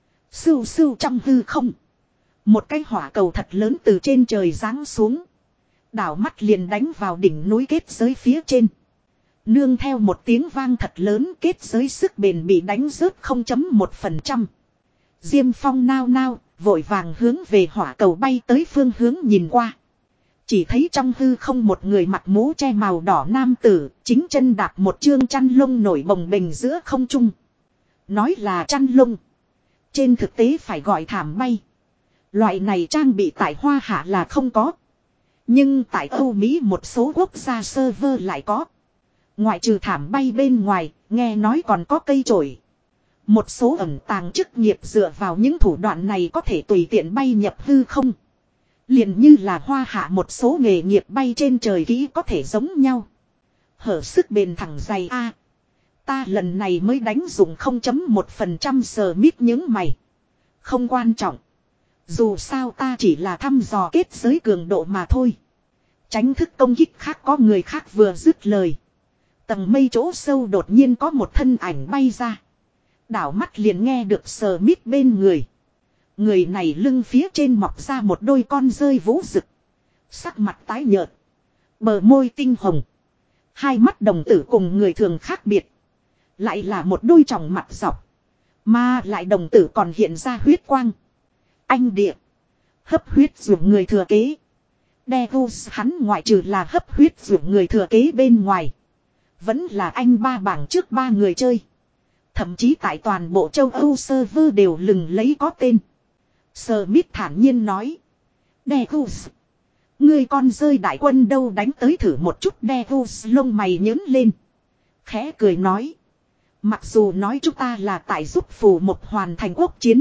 Sưu sưu trong hư không. Một cái hỏa cầu thật lớn từ trên trời giáng xuống. Đảo mắt liền đánh vào đỉnh núi kết giới phía trên. Nương theo một tiếng vang thật lớn, kết giới sức bền bị đánh rớt không phẩy một phần trăm. Diêm Phong nao nao, vội vàng hướng về hỏa cầu bay tới phương hướng nhìn qua. Chỉ thấy trong hư không một người mặc mũ che màu đỏ nam tử, chính chân đạp một chương chăn lông nổi bồng bềnh giữa không trung. Nói là chăn lông. Trên thực tế phải gọi thảm bay. Loại này trang bị tại Hoa Hạ là không có. Nhưng tại Âu Mỹ một số quốc gia server lại có. Ngoại trừ thảm bay bên ngoài, nghe nói còn có cây chổi. Một số ẩn tàng chức nghiệp dựa vào những thủ đoạn này có thể tùy tiện bay nhập hư không. Liền như là Hoa Hạ một số nghề nghiệp bay trên trời kỹ có thể giống nhau. Hở sức bền thẳng dày A. Ta lần này mới đánh dùng không chấm một phần trăm sờ mít những mày. Không quan trọng. Dù sao ta chỉ là thăm dò kết giới cường độ mà thôi. Tránh thức công kích khác có người khác vừa dứt lời. Tầng mây chỗ sâu đột nhiên có một thân ảnh bay ra. Đảo mắt liền nghe được sờ mít bên người. Người này lưng phía trên mọc ra một đôi con rơi vũ rực. Sắc mặt tái nhợt. Bờ môi tinh hồng. Hai mắt đồng tử cùng người thường khác biệt. Lại là một đôi tròng mặt dọc. Mà lại đồng tử còn hiện ra huyết quang. Anh địa. Hấp huyết dụng người thừa kế. Devus hắn ngoại trừ là hấp huyết dụng người thừa kế bên ngoài. Vẫn là anh ba bảng trước ba người chơi. Thậm chí tại toàn bộ châu Âu server đều lừng lấy có tên. Smith thản nhiên nói. Devus. Người con rơi đại quân đâu đánh tới thử một chút. Devus lông mày nhớn lên. Khẽ cười nói. Mặc dù nói chúng ta là tại giúp phù một hoàn thành quốc chiến.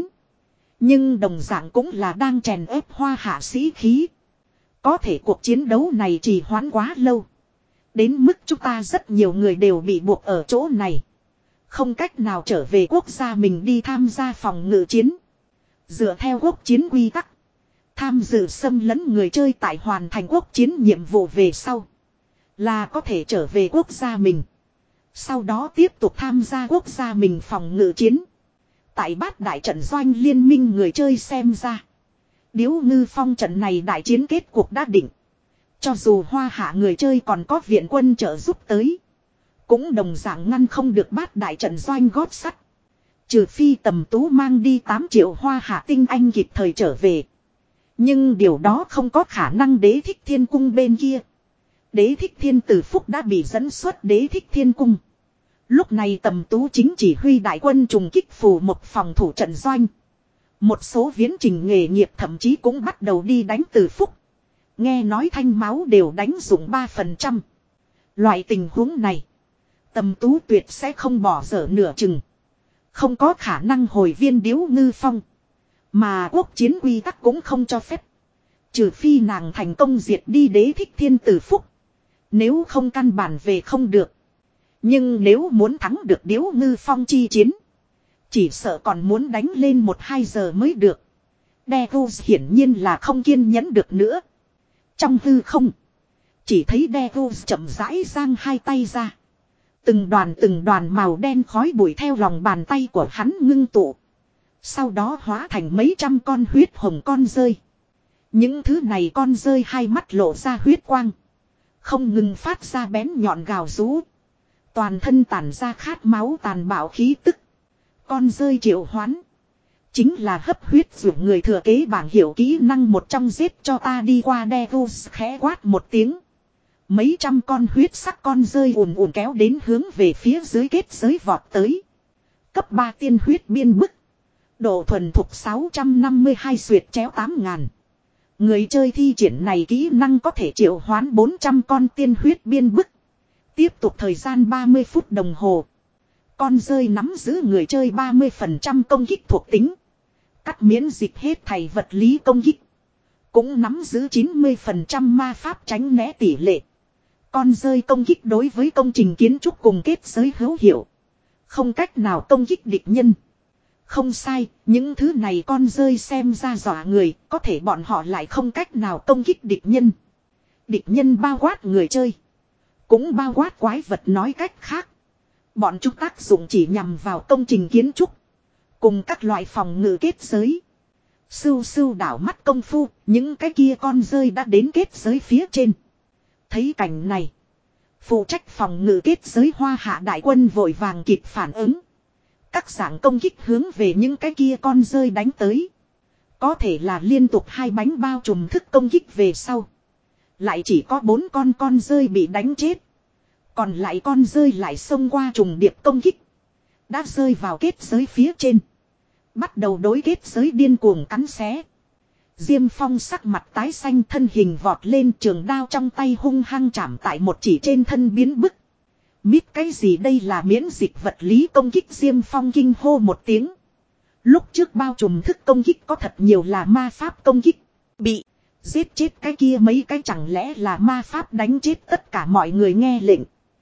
Nhưng đồng dạng cũng là đang chèn ép Hoa Hạ sĩ khí. Có thể cuộc chiến đấu này trì hoãn quá lâu. Đến mức chúng ta rất nhiều người đều bị buộc ở chỗ này. Không cách nào trở về quốc gia mình đi tham gia phòng ngự chiến. Dựa theo quốc chiến quy tắc. Tham dự xâm lấn người chơi tại hoàn thành quốc chiến nhiệm vụ về sau. Là có thể trở về quốc gia mình. Sau đó tiếp tục tham gia quốc gia mình phòng ngự chiến. Tại bát đại trận doanh liên minh người chơi xem ra. Điếu ngư phong trận này đại chiến kết cuộc đã định. Cho dù Hoa Hạ người chơi còn có viện quân trợ giúp tới. Cũng đồng dạng ngăn không được bát đại trận doanh gót sắt. Trừ phi Tầm Tú mang đi tám triệu Hoa Hạ tinh anh kịp thời trở về. Nhưng điều đó không có khả năng. Đế thích thiên cung bên kia. Đế thích thiên tử phúc đã bị dẫn xuất đế thích thiên cung. Lúc này Tầm Tú chính chỉ huy đại quân trùng kích phù một phòng thủ trận doanh. Một số viễn trình nghề nghiệp thậm chí cũng bắt đầu đi đánh Từ Phúc. Nghe nói thanh máu đều đánh dụng ba phần trăm. Loại tình huống này. Tầm Tú tuyệt sẽ không bỏ dở nửa chừng. Không có khả năng hồi viên Điếu Ngư Phong. Mà quốc chiến quy tắc cũng không cho phép. Trừ phi nàng thành công diệt đi đế thích thiên Từ Phúc. Nếu không căn bản về không được. Nhưng nếu muốn thắng được Điếu Ngư Phong chi chiến. Chỉ sợ còn muốn đánh lên một hai giờ mới được. Devus hiển nhiên là không kiên nhẫn được nữa. Trong hư không. Chỉ thấy Devus chậm rãi giang hai tay ra. Từng đoàn từng đoàn màu đen khói bụi theo lòng bàn tay của hắn ngưng tụ. Sau đó hóa thành mấy trăm con huyết hồng con rơi. Những thứ này con rơi hai mắt lộ ra huyết quang. Không ngừng phát ra bén nhọn gào rú. Toàn thân tản ra khát máu tàn bạo khí tức. Con rơi triệu hoán. Chính là hấp huyết dụng người thừa kế bảng hiểu kỹ năng một trong giết cho ta đi qua. Devus khẽ quát một tiếng. Mấy trăm con huyết sắc con rơi ùn ùn kéo đến hướng về phía dưới kết giới vọt tới. Cấp ba tiên huyết biên bức. Độ thuần thục sáu trăm năm mươi hai xuyệt chéo tám ngàn. Người chơi thi triển này kỹ năng có thể triệu hoán bốn trăm con tiên huyết biên bức. Tiếp tục thời gian ba mươi phút đồng hồ. Con rơi nắm giữ người chơi ba mươi phần trăm công kích thuộc tính. Cắt miễn dịch hết thảy vật lý công kích. Cũng nắm giữ chín mươi phần trăm ma pháp tránh né tỷ lệ. Con rơi công kích đối với công trình kiến trúc cùng kết giới hữu hiệu. Không cách nào công kích địch nhân. Không sai, những thứ này con rơi xem ra dọa người, có thể bọn họ lại không cách nào công kích địch nhân. Địch nhân bao quát người chơi. Cũng bao quát quái vật nói cách khác. Bọn chúng tác dụng chỉ nhằm vào công trình kiến trúc. Cùng các loại phòng ngự kết giới. Sưu sưu đảo mắt công phu, những cái kia con rơi đã đến kết giới phía trên. Thấy cảnh này. Phụ trách phòng ngự kết giới Hoa Hạ đại quân vội vàng kịp phản ứng. Các dạng công kích hướng về những cái kia con rơi đánh tới. Có thể là liên tục hai bánh bao trùm thức công kích về sau. Lại chỉ có bốn con con rơi bị đánh chết. Còn lại con rơi lại xông qua trùng điệp công kích. Đã rơi vào kết giới phía trên. Bắt đầu đối kết giới điên cuồng cắn xé. Diêm Phong sắc mặt tái xanh, thân hình vọt lên, trường đao trong tay hung hăng chạm tại một chỉ trên thân biến bức. Mít cái gì đây là miễn dịch vật lý công kích? Diêm Phong kinh hô một tiếng. Lúc trước bao trùm thức công kích có thật nhiều là ma pháp công kích. Bị giết chết cái kia mấy cái chẳng lẽ là ma pháp đánh chết tất cả mọi người? Nghe lệnh.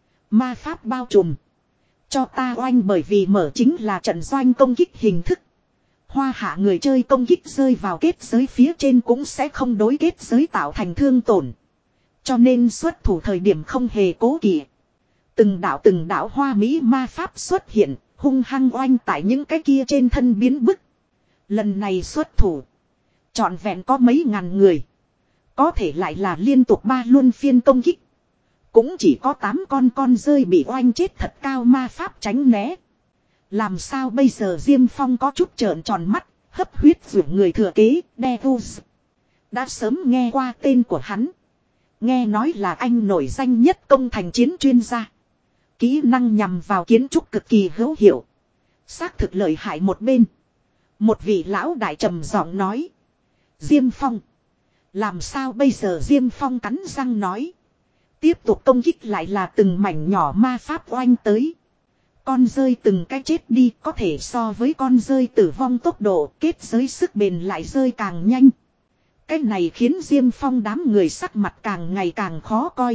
Ma pháp bao trùm. Cho ta oanh, bởi vì mở chính là trận doanh công kích hình thức. Hoa hạ người chơi công kích rơi vào kết giới phía trên cũng sẽ không đối kết giới tạo thành thương tổn. Cho nên xuất thủ thời điểm không hề cố kỵ. Từng đạo từng đạo hoa mỹ ma pháp xuất hiện, hung hăng oanh tại những cái kia trên thân biến bức. Lần này xuất thủ, trọn vẹn có mấy ngàn người. Có thể lại là liên tục ba luân phiên công kích. Cũng chỉ có tám con con rơi bị oanh chết thật cao, ma pháp tránh né. Làm sao bây giờ? Diêm Phong có chút trợn tròn mắt, hấp huyết dưỡng người thừa kế, Devus. Đã sớm nghe qua tên của hắn. Nghe nói là anh nổi danh nhất công thành chiến chuyên gia. Kỹ năng nhằm vào kiến trúc cực kỳ hữu hiệu. Xác thực lợi hại. Một bên, một vị lão đại trầm giọng nói. Diêm Phong, làm sao bây giờ? Diêm Phong cắn răng nói. Tiếp tục công kích, lại là từng mảnh nhỏ ma pháp oanh tới. Con rơi từng cái chết đi, có thể so với con rơi tử vong tốc độ, kết giới sức bền lại rơi càng nhanh. Cái này khiến Diêm Phong đám người sắc mặt càng ngày càng khó coi.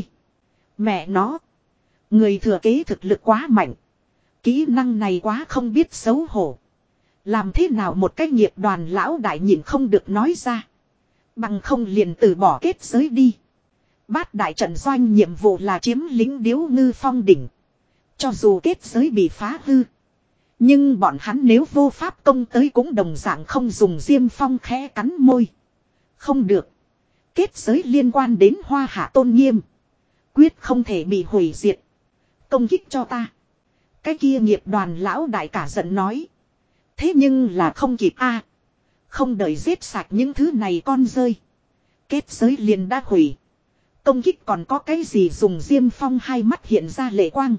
Mẹ nó, người thừa kế thực lực quá mạnh. Kỹ năng này quá không biết xấu hổ. Làm thế nào một cái nghiệp đoàn lão đại nhìn không được nói ra. Bằng không liền từ bỏ kết giới đi. Bát đại trận doanh nhiệm vụ là chiếm lĩnh Điếu Ngư Phong đỉnh. Cho dù kết giới bị phá hư, nhưng bọn hắn nếu vô pháp công tới cũng đồng dạng không dùng. Diêm Phong khẽ cắn môi. Không được. Kết giới liên quan đến Hoa Hạ tôn nghiêm. Quyết không thể bị hủy diệt. Công kích cho ta. Cái kia nghiệp đoàn lão đại cả giận nói. Thế nhưng là không kịp a, không đợi giết sạch những thứ này con rơi, kết giới liền đã hủy. Công kích còn có cái gì dùng? Diêm Phong hai mắt hiện ra lệ quang.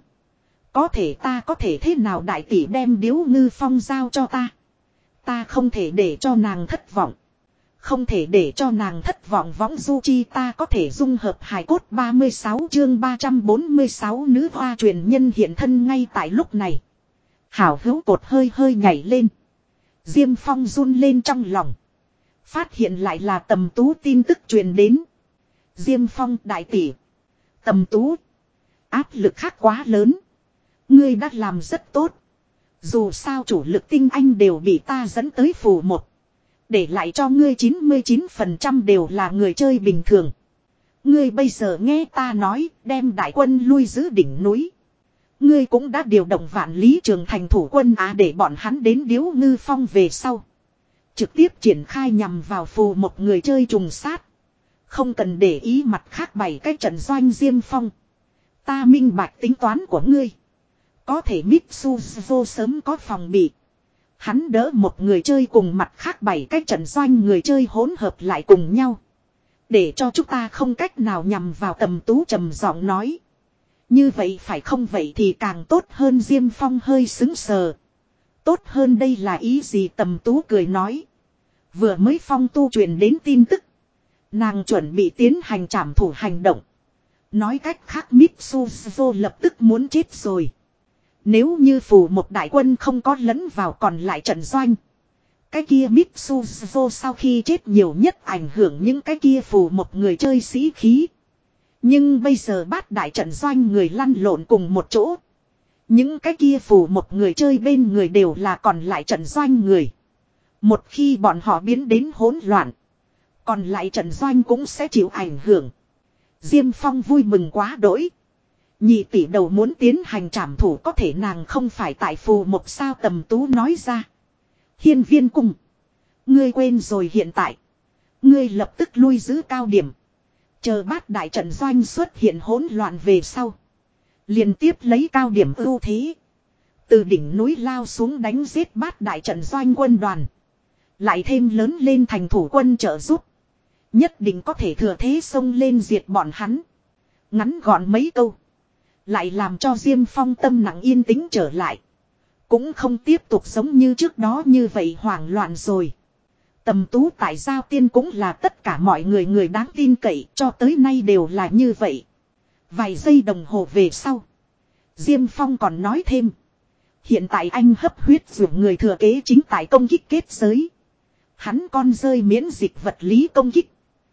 Có thể ta có thể thế nào? Đại tỷ đem Điếu Ngư Phong giao cho ta. Ta không thể để cho nàng thất vọng. Không thể để cho nàng thất vọng. Võng du chi ta có thể dung hợp hài cốt. Ba mươi sáu chương ba trăm bốn mươi sáu nữ hoa truyền nhân hiện thân ngay tại lúc này. Hảo hữu cột hơi hơi nhảy lên. Diêm Phong run lên trong lòng. Phát hiện lại là Tầm Tú tin tức truyền đến. Diêm Phong, đại tỷ. Tầm Tú, áp lực khác quá lớn. Ngươi đã làm rất tốt. Dù sao chủ lực tinh anh đều bị ta dẫn tới phù một. Để lại cho ngươi chín mươi chín phần trăm đều là người chơi bình thường. Ngươi bây giờ nghe ta nói, đem đại quân lui giữ đỉnh núi. Ngươi cũng đã điều động vạn lý trường thành thủ quân á, để bọn hắn đến Điếu Ngư Phong về sau. Trực tiếp triển khai nhằm vào phù một người chơi trùng sát. Không cần để ý mặt khác bảy cái trận doanh. Diêm Phong, ta minh bạch tính toán của ngươi. Có thể Mitsuzo sớm có phòng bị. Hắn đỡ một người chơi cùng mặt khác bảy cái trận doanh người chơi hỗn hợp lại cùng nhau. Để cho chúng ta không cách nào nhằm vào. Tầm Tú trầm giọng nói. Như vậy phải không? Vậy thì càng tốt hơn. Diêm Phong hơi sững sờ. Tốt hơn đây là ý gì? Tầm Tú cười nói. Vừa mới Phong tu truyền đến tin tức. Nàng chuẩn bị tiến hành trảm thủ hành động. Nói cách khác Mitsuzo lập tức muốn chết rồi. Nếu như phù một đại quân không có lẫn vào còn lại trận doanh, cái kia Mitsuzo sau khi chết nhiều nhất ảnh hưởng những cái kia phù một người chơi sĩ khí. Nhưng bây giờ bát đại trận doanh người lăn lộn cùng một chỗ. Những cái kia phù một người chơi bên người đều là còn lại trận doanh người. Một khi bọn họ biến đến hỗn loạn, còn lại trận doanh cũng sẽ chịu ảnh hưởng. Diêm Phong vui mừng quá đỗi. Nhị tỷ đầu muốn tiến hành trảm thủ, có thể nàng không phải tại phù một sao? Tầm Tú nói ra. Hiên Viên Cung, ngươi quên rồi hiện tại. Ngươi lập tức lui giữ cao điểm. Chờ bát đại trận doanh xuất hiện hỗn loạn về sau, liên tiếp lấy cao điểm ưu thế. Từ đỉnh núi lao xuống đánh giết bát đại trận doanh quân đoàn. Lại thêm lớn lên thành thủ quân trợ giúp. Nhất định có thể thừa thế xông lên diệt bọn hắn. Ngắn gọn mấy câu. Lại làm cho Diêm Phong tâm nặng yên tĩnh trở lại. Cũng không tiếp tục giống như trước đó như vậy hoảng loạn rồi. Tầm Tú tại Giao Tiên cũng là tất cả mọi người người đáng tin cậy, cho tới nay đều là như vậy. Vài giây đồng hồ về sau, Diêm Phong còn nói thêm. Hiện tại anh hấp huyết dưỡng người thừa kế chính tại công kích kết giới. Hắn con rơi miễn dịch vật lý công kích.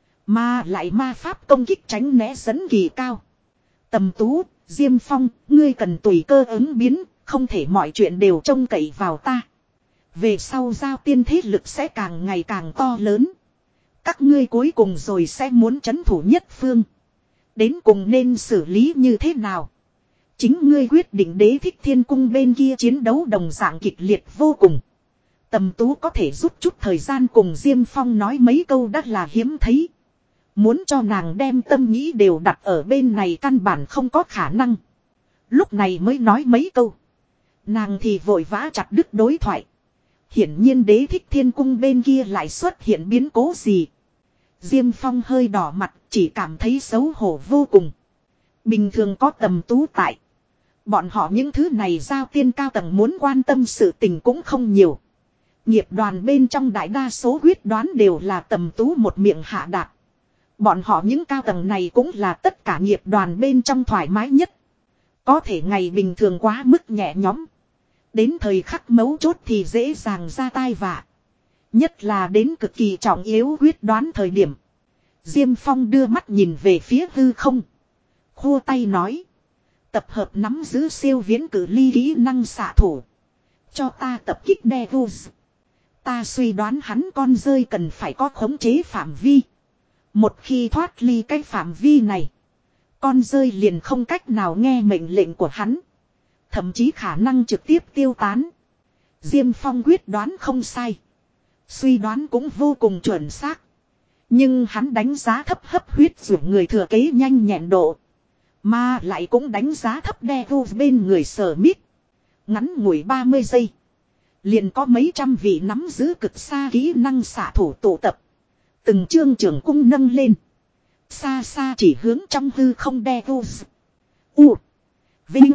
Mà lại ma pháp công kích tránh né dẫn kỳ cao. Tầm Tú, Diêm Phong, ngươi cần tùy cơ ứng biến, không thể mọi chuyện đều trông cậy vào ta. Về sau Giao Tiên thế lực sẽ càng ngày càng to lớn. Các ngươi cuối cùng rồi sẽ muốn trấn thủ nhất phương. Đến cùng nên xử lý như thế nào? Chính ngươi quyết định. Đế Thích Thiên Cung bên kia chiến đấu đồng dạng kịch liệt vô cùng. Tầm Tú có thể rút chút thời gian cùng Diêm Phong nói mấy câu đã là hiếm thấy. Muốn cho nàng đem tâm nghĩ đều đặt ở bên này căn bản không có khả năng. Lúc này mới nói mấy câu. Nàng thì vội vã chặt đứt đối thoại. Hiển nhiên Đế Thích Thiên Cung bên kia lại xuất hiện biến cố gì. Diêm Phong hơi đỏ mặt, chỉ cảm thấy xấu hổ vô cùng. Bình thường có Tầm Tú tại. Bọn họ những thứ này Giao Tiên cao tầng muốn quan tâm sự tình cũng không nhiều. Nghiệp đoàn bên trong đại đa số quyết đoán đều là Tầm Tú một miệng hạ đạt. Bọn họ những cao tầng này cũng là tất cả nghiệp đoàn bên trong thoải mái nhất. Có thể ngày bình thường quá mức nhẹ nhõm. Đến thời khắc mấu chốt thì dễ dàng ra tai vạ. Nhất là đến cực kỳ trọng yếu quyết đoán thời điểm. Diêm Phong đưa mắt nhìn về phía hư không. Khua tay nói. Tập hợp nắm giữ siêu viễn cử ly kỹ năng xạ thủ. Cho ta tập kích Devils. Ta suy đoán hắn con rơi cần phải có khống chế phạm vi. Một khi thoát ly cái phạm vi này. Con rơi liền không cách nào nghe mệnh lệnh của hắn. Thậm chí khả năng trực tiếp tiêu tán. Diêm Phong quyết đoán không sai. Suy đoán cũng vô cùng chuẩn xác. Nhưng hắn đánh giá thấp hấp huyết dưỡng người thừa kế nhanh nhẹn độ. Mà lại cũng đánh giá thấp Devils bên người Sở Mít. Ngắn ngủi ba mươi giây. Liền có mấy trăm vị nắm giữ cực xa kỹ năng xạ thủ tụ tập. Từng chương trưởng cung nâng lên. Xa xa chỉ hướng trong hư không Devils. U. Vinh.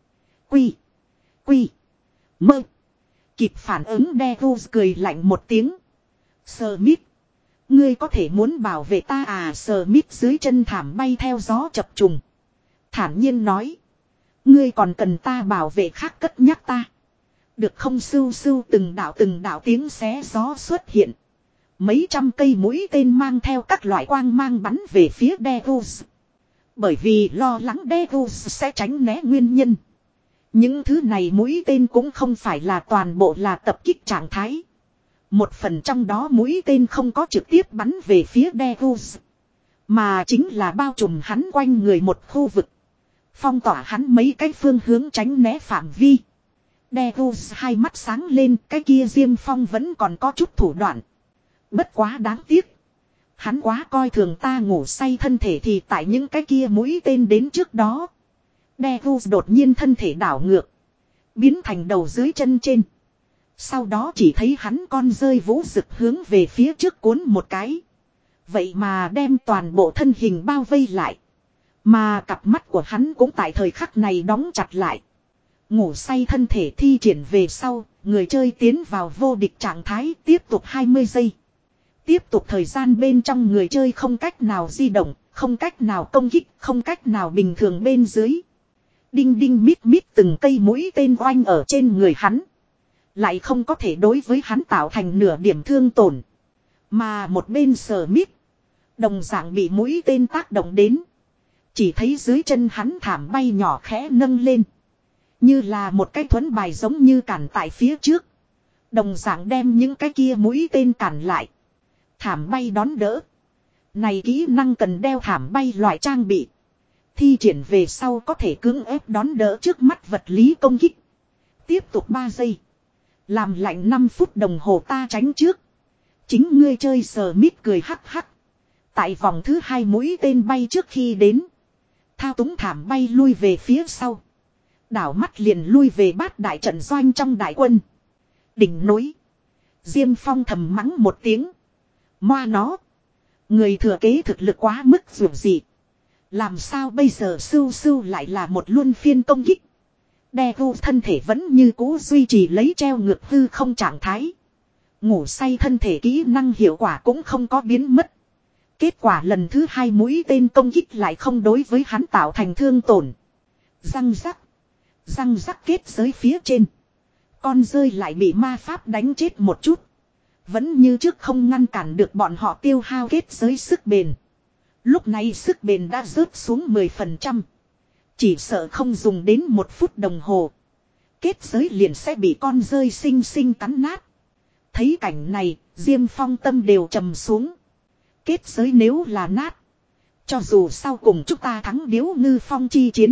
Quy. Quy. Mơ. Kịp phản ứng Devils cười lạnh một tiếng. Smith. Ngươi có thể muốn bảo vệ ta à? Smith dưới chân thảm bay theo gió chập trùng. Thản nhiên nói. Ngươi còn cần ta bảo vệ khác cất nhắc ta. Được không? Sưu sưu từng đạo từng đạo tiếng xé gió xuất hiện. Mấy trăm cây mũi tên mang theo các loại quang mang bắn về phía Devils. Bởi vì lo lắng Devils sẽ tránh né nguyên nhân. Những thứ này mũi tên cũng không phải là toàn bộ là tập kích trạng thái. Một phần trong đó mũi tên không có trực tiếp bắn về phía Devils. Mà chính là bao trùm hắn quanh người một khu vực. Phong tỏa hắn mấy cái phương hướng tránh né phạm vi. Devils hai mắt sáng lên, cái kia Diêm Phong vẫn còn có chút thủ đoạn. Bất quá đáng tiếc. Hắn quá coi thường ta ngủ say thân thể thì tại những cái kia mũi tên đến trước đó. Devils đột nhiên thân thể đảo ngược. Biến thành đầu dưới chân trên. Sau đó chỉ thấy hắn con rơi vũ rực hướng về phía trước cuốn một cái. Vậy mà đem toàn bộ thân hình bao vây lại. Mà cặp mắt của hắn cũng tại thời khắc này đóng chặt lại. Ngủ say thân thể thi triển về sau, người chơi tiến vào vô địch trạng thái tiếp tục hai mươi giây. Tiếp tục thời gian bên trong người chơi không cách nào di động, không cách nào công kích, không cách nào bình thường bên dưới. Đinh đinh mít mít từng cây mũi tên oanh ở trên người hắn. Lại không có thể đối với hắn tạo thành nửa điểm thương tổn. Mà một bên Sở Mít, đồng dạng bị mũi tên tác động đến. Chỉ thấy dưới chân hắn thảm bay nhỏ khẽ nâng lên. Như là một cái thuẫn bài giống như cản tại phía trước. Đồng dạng đem những cái kia mũi tên cản lại. Thảm bay đón đỡ. Này kỹ năng cần đeo thảm bay loại trang bị. Thi triển về sau có thể cưỡng ép đón đỡ trước mắt vật lý công kích. Tiếp tục ba giây. Làm lạnh năm phút đồng hồ ta tránh trước. Chính ngươi chơi Sờ Mít cười hắc hắc. Tại vòng thứ hai mũi tên bay trước khi đến. Thao túng thảm bay lui về phía sau. Đảo mắt liền lui về bát đại trận doanh trong đại quân. Đỉnh núi. Diêm Phong thầm mắng một tiếng. Moa nó. Người thừa kế thực lực quá mức dù gì. Làm sao bây giờ sưu sưu lại là một luân phiên công kích. Devil thân thể vẫn như cũ duy trì lấy treo ngược hư không trạng thái. Ngủ say thân thể kỹ năng hiệu quả cũng không có biến mất. Kết quả lần thứ hai mũi tên công kích lại không đối với hắn tạo thành thương tổn. Răng rắc. Răng rắc kết giới phía trên. Con rơi lại bị ma pháp đánh chết một chút. Vẫn như trước không ngăn cản được bọn họ tiêu hao kết giới sức bền. Lúc này sức bền đã rớt xuống mười phần trăm. Chỉ sợ không dùng đến một phút đồng hồ. Kết giới liền sẽ bị con rơi xinh xinh cắn nát. Thấy cảnh này, Diêm Phong tâm đều trầm xuống. Kết giới nếu là nát. Cho dù sau cùng chúng ta thắng Điếu Ngư Phong chi chiến.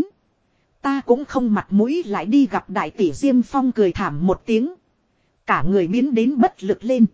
Ta cũng không mặt mũi lại đi gặp đại tỷ. Diêm Phong cười thảm một tiếng. Cả người biến đến bất lực lên.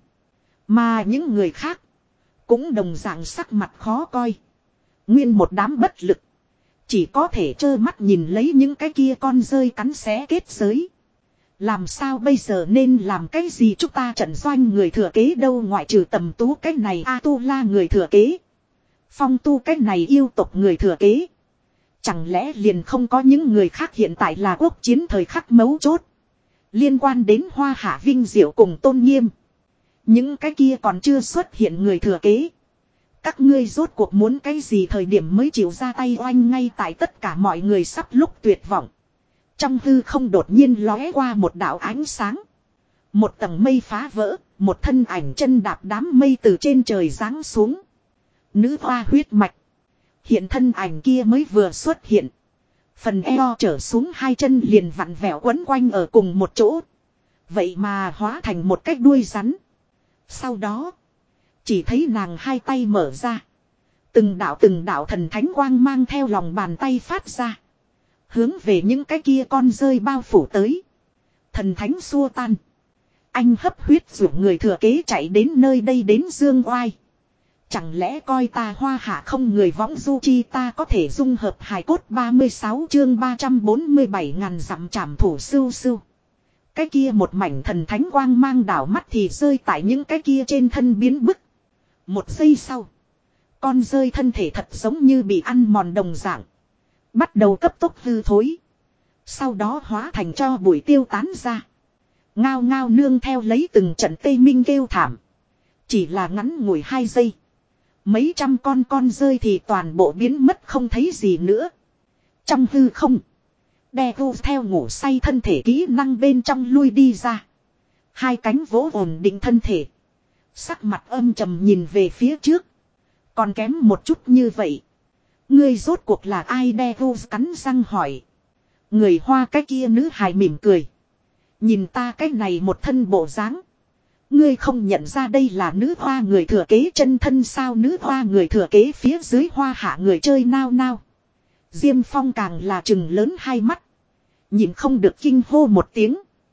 Mà những người khác cũng đồng dạng sắc mặt khó coi. Nguyên một đám bất lực. Chỉ có thể trơ mắt nhìn lấy những cái kia con rơi cắn xé kết giới. Làm sao bây giờ nên làm cái gì chúng ta trận doanh người thừa kế đâu ngoại trừ Tầm Tú cái này A Tu La người thừa kế. Phong Tu cái này yêu tộc người thừa kế. Chẳng lẽ liền không có những người khác hiện tại là quốc chiến thời khắc mấu chốt. Liên quan đến Hoa Hạ vinh diệu cùng tôn nghiêm. Những cái kia còn chưa xuất hiện người thừa kế. Các ngươi rốt cuộc muốn cái gì thời điểm mới chịu ra tay oanh ngay tại tất cả mọi người sắp lúc tuyệt vọng. Trong hư không đột nhiên lóe qua một đạo ánh sáng. Một tầng mây phá vỡ, một thân ảnh chân đạp đám mây từ trên trời giáng xuống. Nữ hoa huyết mạch. Hiện thân ảnh kia mới vừa xuất hiện. Phần eo trở xuống hai chân liền vặn vẹo quấn quanh ở cùng một chỗ. Vậy mà hóa thành một cái đuôi rắn. Sau đó, chỉ thấy nàng hai tay mở ra. Từng đạo từng đạo thần thánh quang mang theo lòng bàn tay phát ra. Hướng về những cái kia con rơi bao phủ tới. Thần thánh xua tan. Anh hấp huyết rủ người thừa kế chạy đến nơi đây đến dương oai. Chẳng lẽ coi ta Hoa Hạ không người võng du chi ta có thể dung hợp hài cốt ba mươi sáu chương ba trăm bốn mươi bảy ngàn dặm trảm thủ sưu sưu. Cái kia một mảnh thần thánh quang mang đảo mắt thì rơi tại những cái kia trên thân biến bức. Một giây sau. Con rơi thân thể thật giống như bị ăn mòn đồng dạng. Bắt đầu cấp tốc hư thối. Sau đó hóa thành cho bụi tiêu tán ra. Ngao ngao nương theo lấy từng trận tê minh kêu thảm. Chỉ là ngắn ngủi hai giây. Mấy trăm con con rơi thì toàn bộ biến mất không thấy gì nữa. Trong hư không. Deku theo ngủ say thân thể kỹ năng bên trong lui đi ra. Hai cánh vỗ ổn định thân thể. Sắc mặt âm trầm nhìn về phía trước. Còn kém một chút như vậy. Ngươi rốt cuộc là ai? Deku cắn răng hỏi. Người Hoa cái kia nữ hài mỉm cười. Nhìn ta cái này một thân bộ dáng. Ngươi không nhận ra đây là nữ Hoa người thừa kế chân thân sao? Nữ Hoa người thừa kế phía dưới Hoa Hạ người chơi nao nao. Diêm Phong càng là trừng lớn hai mắt. Nhìn không được kinh hô một tiếng.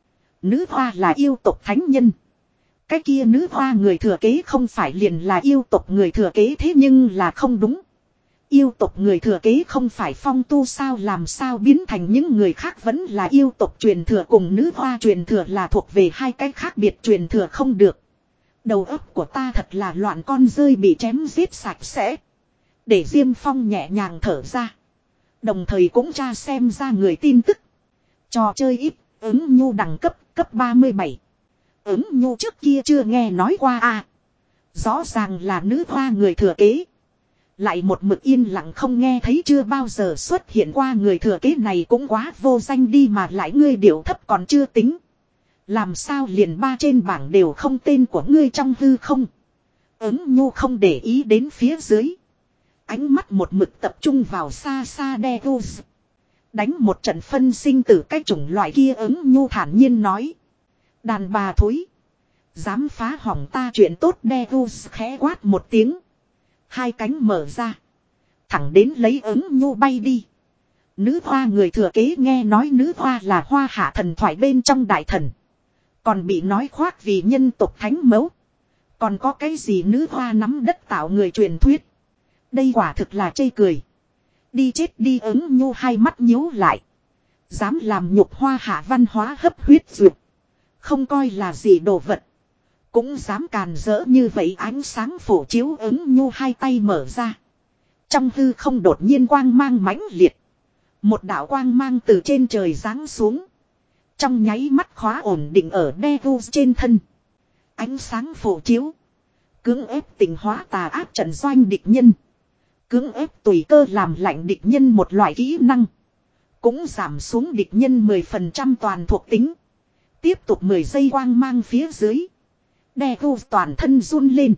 Nữ Hoa là yêu tộc thánh nhân. Cái kia nữ Hoa người thừa kế không phải liền là yêu tộc người thừa kế thế nhưng là không đúng. Yêu tộc người thừa kế không phải Phong Tu sao làm sao biến thành những người khác vẫn là yêu tộc truyền thừa cùng nữ Hoa truyền thừa là thuộc về hai cái khác biệt truyền thừa không được. Đầu óc của ta thật là loạn con rơi bị chém giết sạch sẽ. Để Diêm Phong nhẹ nhàng thở ra. Đồng thời cũng tra xem ra người tin tức. Trò chơi ít, ứng nhu đẳng cấp, cấp ba mươi bảy. Ứng nhu trước kia chưa nghe nói qua à. Rõ ràng là nữ Hoa người thừa kế. Lại một mực yên lặng không nghe thấy chưa bao giờ xuất hiện qua người thừa kế này cũng quá vô danh đi mà lại ngươi điệu thấp còn chưa tính. Làm sao liền ba trên bảng đều không tên của ngươi trong hư không. Ứng nhu không để ý đến phía dưới. Ánh mắt một mực tập trung vào xa xa Deku. Đánh một trận phân sinh tử cái chủng loại kia ứng nhu thản nhiên nói. Đàn bà thối. Dám phá hỏng ta chuyện tốt Deku khẽ quát một tiếng. Hai cánh mở ra. Thẳng đến lấy ứng nhu bay đi. Nữ Hoa người thừa kế nghe nói nữ Hoa là Hoa Hạ thần thoại bên trong đại thần. Còn bị nói khoác vì nhân tộc thánh mẫu. Còn có cái gì nữ Hoa nắm đất tạo người truyền thuyết. Đây quả thực là chê cười. Đi chết đi ứng nhu hai mắt nhíu lại. Dám làm nhục Hoa Hạ văn hóa hấp huyết duyệt. Không coi là gì đồ vật. Cũng dám càn rỡ như vậy ánh sáng phổ chiếu ứng nhu hai tay mở ra. Trong hư không đột nhiên quang mang mãnh liệt. Một đạo quang mang từ trên trời giáng xuống. Trong nháy mắt khóa ổn định ở Deku trên thân. Ánh sáng phổ chiếu. Cưỡng ép tỉnh hóa tà ác trận doanh địch nhân. Cưỡng ép tùy cơ làm lạnh địch nhân một loại kỹ năng. Cũng giảm xuống địch nhân mười phần trăm toàn thuộc tính. Tiếp tục mười giây quang mang phía dưới. Deku toàn thân run lên.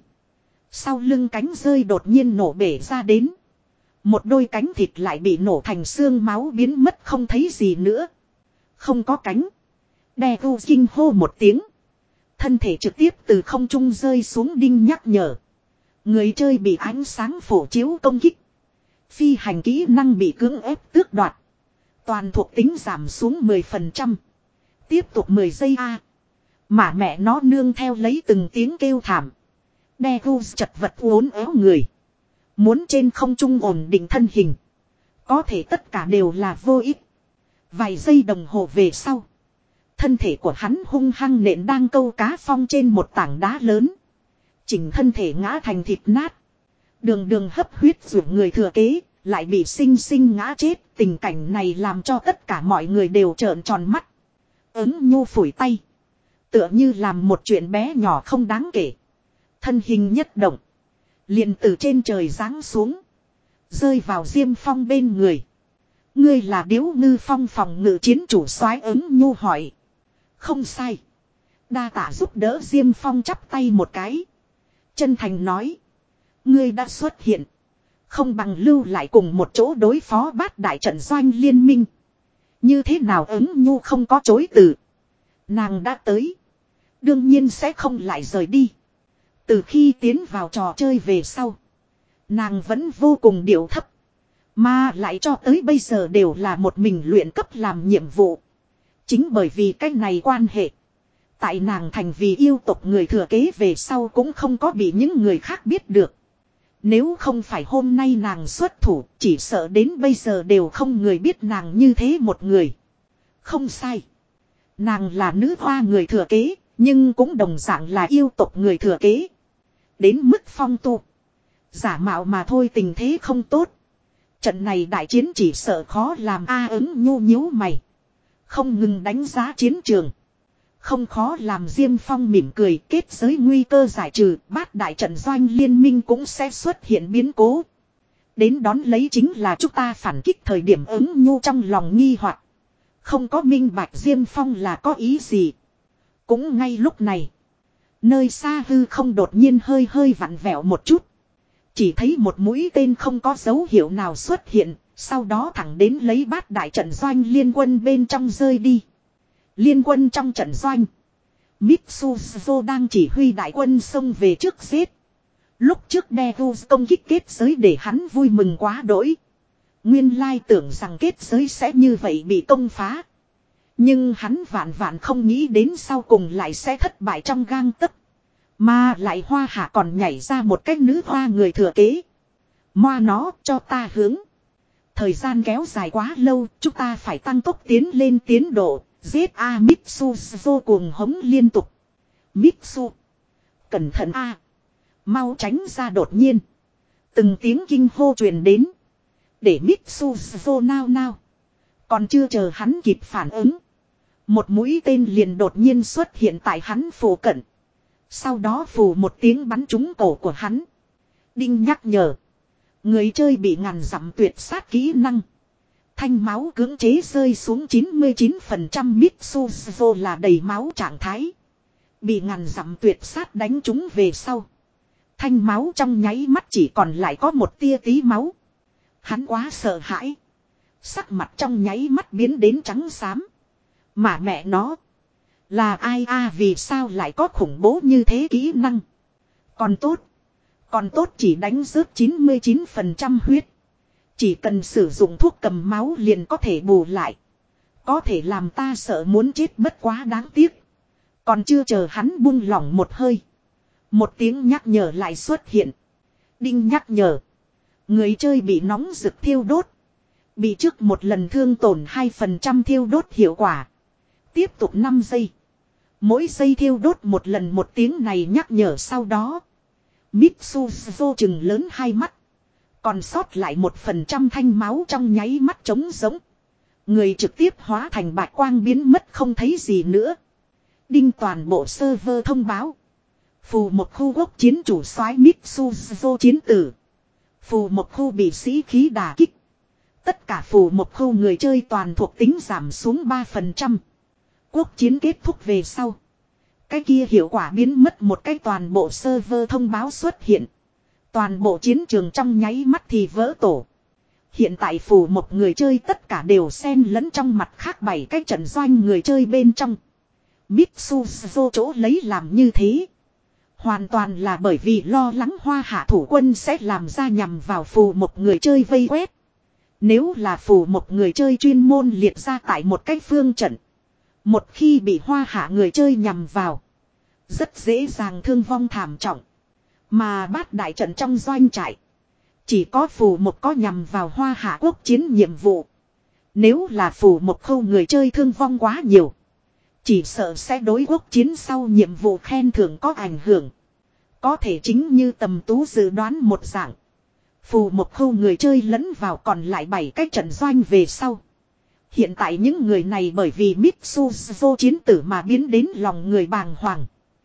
Sau lưng cánh rơi đột nhiên nổ bể ra đến. Một đôi cánh thịt lại bị nổ thành xương máu biến mất không thấy gì nữa. Không có cánh. Deku kinh hô một tiếng. Thân thể trực tiếp từ không trung rơi xuống đinh nhắc nhở. Người chơi bị ánh sáng phổ chiếu công kích. Phi hành kỹ năng bị cưỡng ép tước đoạt. Toàn thuộc tính giảm xuống mười phần trăm. Tiếp tục mười giây a. Mà mẹ nó nương theo lấy từng tiếng kêu thảm. Deku chật vật uốn éo người. Muốn trên không trung ổn định thân hình. Có thể tất cả đều là vô ích. Vài giây đồng hồ về sau. Thân thể của hắn hung hăng nện đang câu cá phong trên một tảng đá lớn. Chỉnh thân thể ngã thành thịt nát. Đường đường hấp huyết ruột người thừa kế. Lại bị sinh sinh ngã chết. Tình cảnh này làm cho tất cả mọi người đều trợn tròn mắt. Ứng nhu phủi tay. Tựa như làm một chuyện bé nhỏ không đáng kể. Thân hình nhất động. Liền từ trên trời giáng xuống. Rơi vào Diêm Phong bên người. Ngươi là Điếu Ngư Phong phòng ngự chiến chủ soái Ứng nhu hỏi. Không sai. Đa tạ giúp đỡ Diêm Phong chắp tay một cái. Chân thành nói. Ngươi đã xuất hiện. Không bằng lưu lại cùng một chỗ đối phó bát đại trận doanh liên minh. Như thế nào Ứng nhu không có chối từ. Nàng đã tới. Đương nhiên sẽ không lại rời đi. Từ khi tiến vào trò chơi về sau. Nàng vẫn vô cùng điệu thấp. Mà lại cho tới bây giờ đều là một mình luyện cấp làm nhiệm vụ. Chính bởi vì cách này quan hệ. Tại nàng thành vì yêu tộc người thừa kế về sau cũng không có bị những người khác biết được. Nếu không phải hôm nay nàng xuất thủ, chỉ sợ đến bây giờ đều không người biết nàng như thế một người. Không sai. Nàng là nữ hoa người thừa kế, nhưng cũng đồng dạng là yêu tộc người thừa kế. Đến mức phong tu. Giả mạo mà thôi tình thế không tốt. Trận này đại chiến chỉ sợ khó làm a Ứng nhu nhíu mày. Không ngừng đánh giá chiến trường. Không khó làm Diêm Phong mỉm cười kết giới nguy cơ giải trừ, bát đại trận doanh liên minh cũng sẽ xuất hiện biến cố. Đến đón lấy chính là chúng ta phản kích thời điểm Ứng nhu trong lòng nghi hoặc. Không có minh bạch Diêm Phong là có ý gì. Cũng ngay lúc này. Nơi xa hư không đột nhiên hơi hơi vặn vẹo một chút. Chỉ thấy một mũi tên không có dấu hiệu nào xuất hiện. Sau đó thẳng đến lấy bát đại trận doanh liên quân bên trong rơi đi. Liên quân trong trận doanh. Mitsuzo đang chỉ huy đại quân xông về trước giết. Lúc trước Deku công kích kết giới để hắn vui mừng quá đỗi. Nguyên lai tưởng rằng kết giới sẽ như vậy bị công phá. Nhưng hắn vạn vạn không nghĩ đến sau cùng lại sẽ thất bại trong gang tấc. Mà lại hoa hạ còn nhảy ra một cái nữ hoa người thừa kế. Moa nó cho ta hướng. Thời gian kéo dài quá lâu, chúng ta phải tăng tốc tiến lên tiến độ. Giết A Mitsu vô cùng hống liên tục. Mitsu. Cẩn thận A. Mau tránh ra đột nhiên. Từng tiếng kinh hô truyền đến. Để Mitsu vô nao nao. Còn chưa chờ hắn kịp phản ứng. Một mũi tên liền đột nhiên xuất hiện tại hắn phủ cận. Sau đó phù một tiếng bắn trúng cổ của hắn. Đinh nhắc nhở. Người chơi bị ngàn dặm tuyệt sát kỹ năng. Thanh máu cưỡng chế rơi xuống chín mươi chín phần trăm Mitsuzo là đầy máu trạng thái. Bị ngàn dặm tuyệt sát đánh trúng về sau. Thanh máu trong nháy mắt chỉ còn lại có một tia tí máu. Hắn quá sợ hãi. Sắc mặt trong nháy mắt biến đến trắng xám. Mà mẹ nó. Là ai a à, vì sao lại có khủng bố như thế kỹ năng. Còn tốt. Còn tốt chỉ đánh rớt chín mươi chín phần trăm huyết. Chỉ cần sử dụng thuốc cầm máu liền có thể bù lại. Có thể làm ta sợ muốn chết bất quá đáng tiếc. Còn chưa chờ hắn buông lỏng một hơi. Một tiếng nhắc nhở lại xuất hiện. Đinh nhắc nhở. Người chơi bị nóng rực thiêu đốt. Bị trước một lần thương tổn hai phần trăm thiêu đốt hiệu quả. Tiếp tục năm giây. Mỗi giây thiêu đốt một lần một tiếng này nhắc nhở sau đó. Mitsuzo chừng lớn hai mắt. Còn sót lại một phần trăm thanh máu trong nháy mắt trống giống. Người trực tiếp hóa thành bạch quang biến mất không thấy gì nữa. Đinh toàn bộ server thông báo. Phù một khu quốc chiến chủ soái Mitsuzo chiến tử. Phù một khu bị sĩ khí đả kích. Tất cả phù một khu người chơi toàn thuộc tính giảm xuống ba phần trăm. Quốc chiến kết thúc về sau. Cái kia hiệu quả biến mất một cái toàn bộ server thông báo xuất hiện. Toàn bộ chiến trường trong nháy mắt thì vỡ tổ. Hiện tại phù một người chơi tất cả đều xen lẫn trong mặt khác bảy cái trận doanh người chơi bên trong. Mitsuzo chỗ lấy làm như thế. Hoàn toàn là bởi vì lo lắng hoa hạ thủ quân sẽ làm ra nhằm vào phù một người chơi vây quét. Nếu là phù một người chơi chuyên môn liệt ra tại một cái phương trận. Một khi bị hoa hạ người chơi nhằm vào. Rất dễ dàng thương vong thảm trọng. Mà bát đại trận trong doanh trại. Chỉ có phù một có nhằm vào hoa hạ quốc chiến nhiệm vụ. Nếu là phù một khâu người chơi thương vong quá nhiều. Chỉ sợ sẽ đối quốc chiến sau nhiệm vụ khen thưởng có ảnh hưởng. Có thể chính như Tầm Tú dự đoán một dạng. Phù một khâu người chơi lẫn vào còn lại bảy cái trận doanh về sau. Hiện tại những người này bởi vì Mitsuzo chiến tử mà biến đến lòng người bàng hoàng.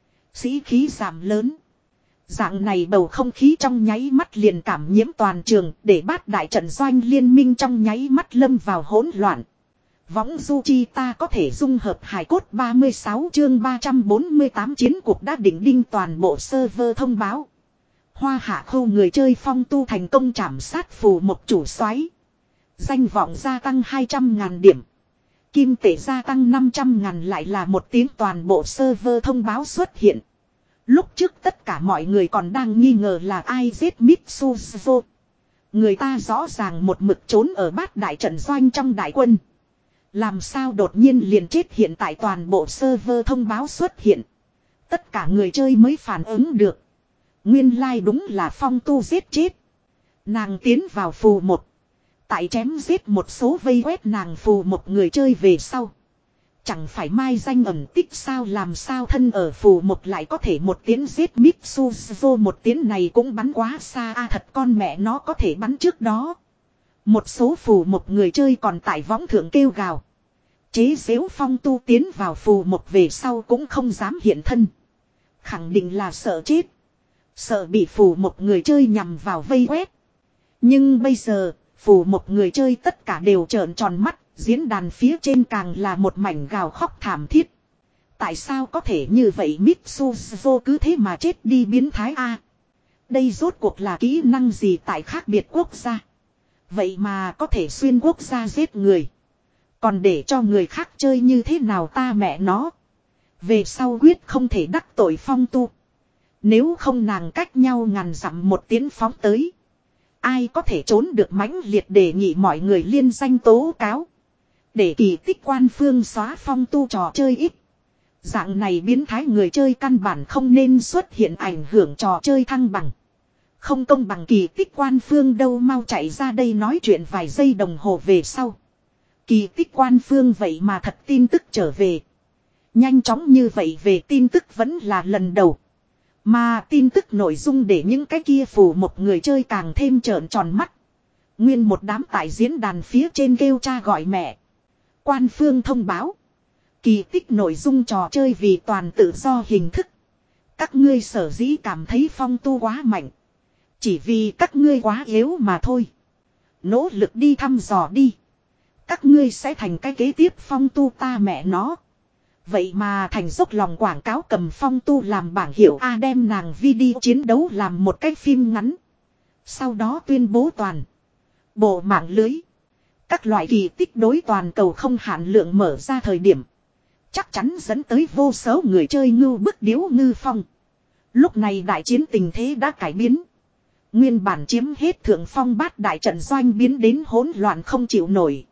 Sĩ khí giảm lớn. Dạng này bầu không khí trong nháy mắt liền cảm nhiễm toàn trường để bát đại trận doanh liên minh trong nháy mắt lâm vào hỗn loạn. Võng du chi ta có thể dung hợp hài cốt ba mươi sáu chương ba trăm bốn mươi tám chiến cuộc đã định đinh toàn bộ server thông báo. Hoa hạ khu người chơi phong tu thành công trảm sát phù một chủ soái. Danh vọng gia tăng hai trăm ngàn điểm. Kim tệ gia tăng năm trăm ngàn lại là một tiếng toàn bộ server thông báo xuất hiện. Lúc trước tất cả mọi người còn đang nghi ngờ là ai giết Mitsuzo. Người ta rõ ràng một mực trốn ở bát đại trận doanh trong đại quân. Làm sao đột nhiên liền chết hiện tại toàn bộ server thông báo xuất hiện. Tất cả người chơi mới phản ứng được. Nguyên lai like đúng là phong tu giết chết. Nàng tiến vào phù một. Tại chém giết một số vây quét nàng phù một người chơi về sau. Chẳng phải mai danh ẩn tích sao làm sao thân ở phù một lại có thể một tiếng giết Mitsuzo một tiếng này cũng bắn quá xa a thật con mẹ nó có thể bắn trước đó. Một số phù một người chơi còn tại võng thượng kêu gào. Chế giễu phong tu tiến vào phù một về sau cũng không dám hiện thân. Khẳng định là sợ chết. Sợ bị phù một người chơi nhằm vào vây quét. Nhưng bây giờ, phù một người chơi tất cả đều trợn tròn mắt. Diễn đàn phía trên càng là một mảnh gào khóc thảm thiết. Tại sao có thể như vậy Mitsuzo cứ thế mà chết đi biến thái a? Đây rốt cuộc là kỹ năng gì tại khác biệt quốc gia? Vậy mà có thể xuyên quốc gia giết người. Còn để cho người khác chơi như thế nào ta mẹ nó? Về sau quyết không thể đắc tội phong tu. Nếu không nàng cách nhau ngàn dặm một tiếng phóng tới. Ai có thể trốn được mãnh liệt đề nghị mọi người liên danh tố cáo. Để kỳ tích quan phương xóa phong tu trò chơi ít. Dạng này biến thái người chơi căn bản không nên xuất hiện ảnh hưởng trò chơi thăng bằng. Không công bằng kỳ tích quan phương đâu mau chạy ra đây nói chuyện vài giây đồng hồ về sau. Kỳ tích quan phương vậy mà thật tin tức trở về. Nhanh chóng như vậy về tin tức vẫn là lần đầu. Mà tin tức nội dung để những cái kia phù một người chơi càng thêm trợn tròn mắt. Nguyên một đám tại diễn đàn phía trên kêu cha gọi mẹ. Quan phương thông báo. Kỳ tích nội dung trò chơi vì toàn tự do hình thức. Các ngươi sở dĩ cảm thấy phong tu quá mạnh. Chỉ vì các ngươi quá yếu mà thôi. Nỗ lực đi thăm dò đi. Các ngươi sẽ thành cái kế tiếp phong tu ta mẹ nó. Vậy mà thành dốc lòng quảng cáo cầm phong tu làm bảng hiệu A đem nàng video chiến đấu làm một cái phim ngắn. Sau đó tuyên bố toàn bộ mạng lưới. Các loại kỳ tích đối toàn cầu không hạn lượng mở ra thời điểm. Chắc chắn dẫn tới vô số người chơi ngưu bức điếu ngư phong. Lúc này đại chiến tình thế đã cải biến. Nguyên bản chiếm hết thượng phong bát đại trận doanh biến đến hỗn loạn không chịu nổi.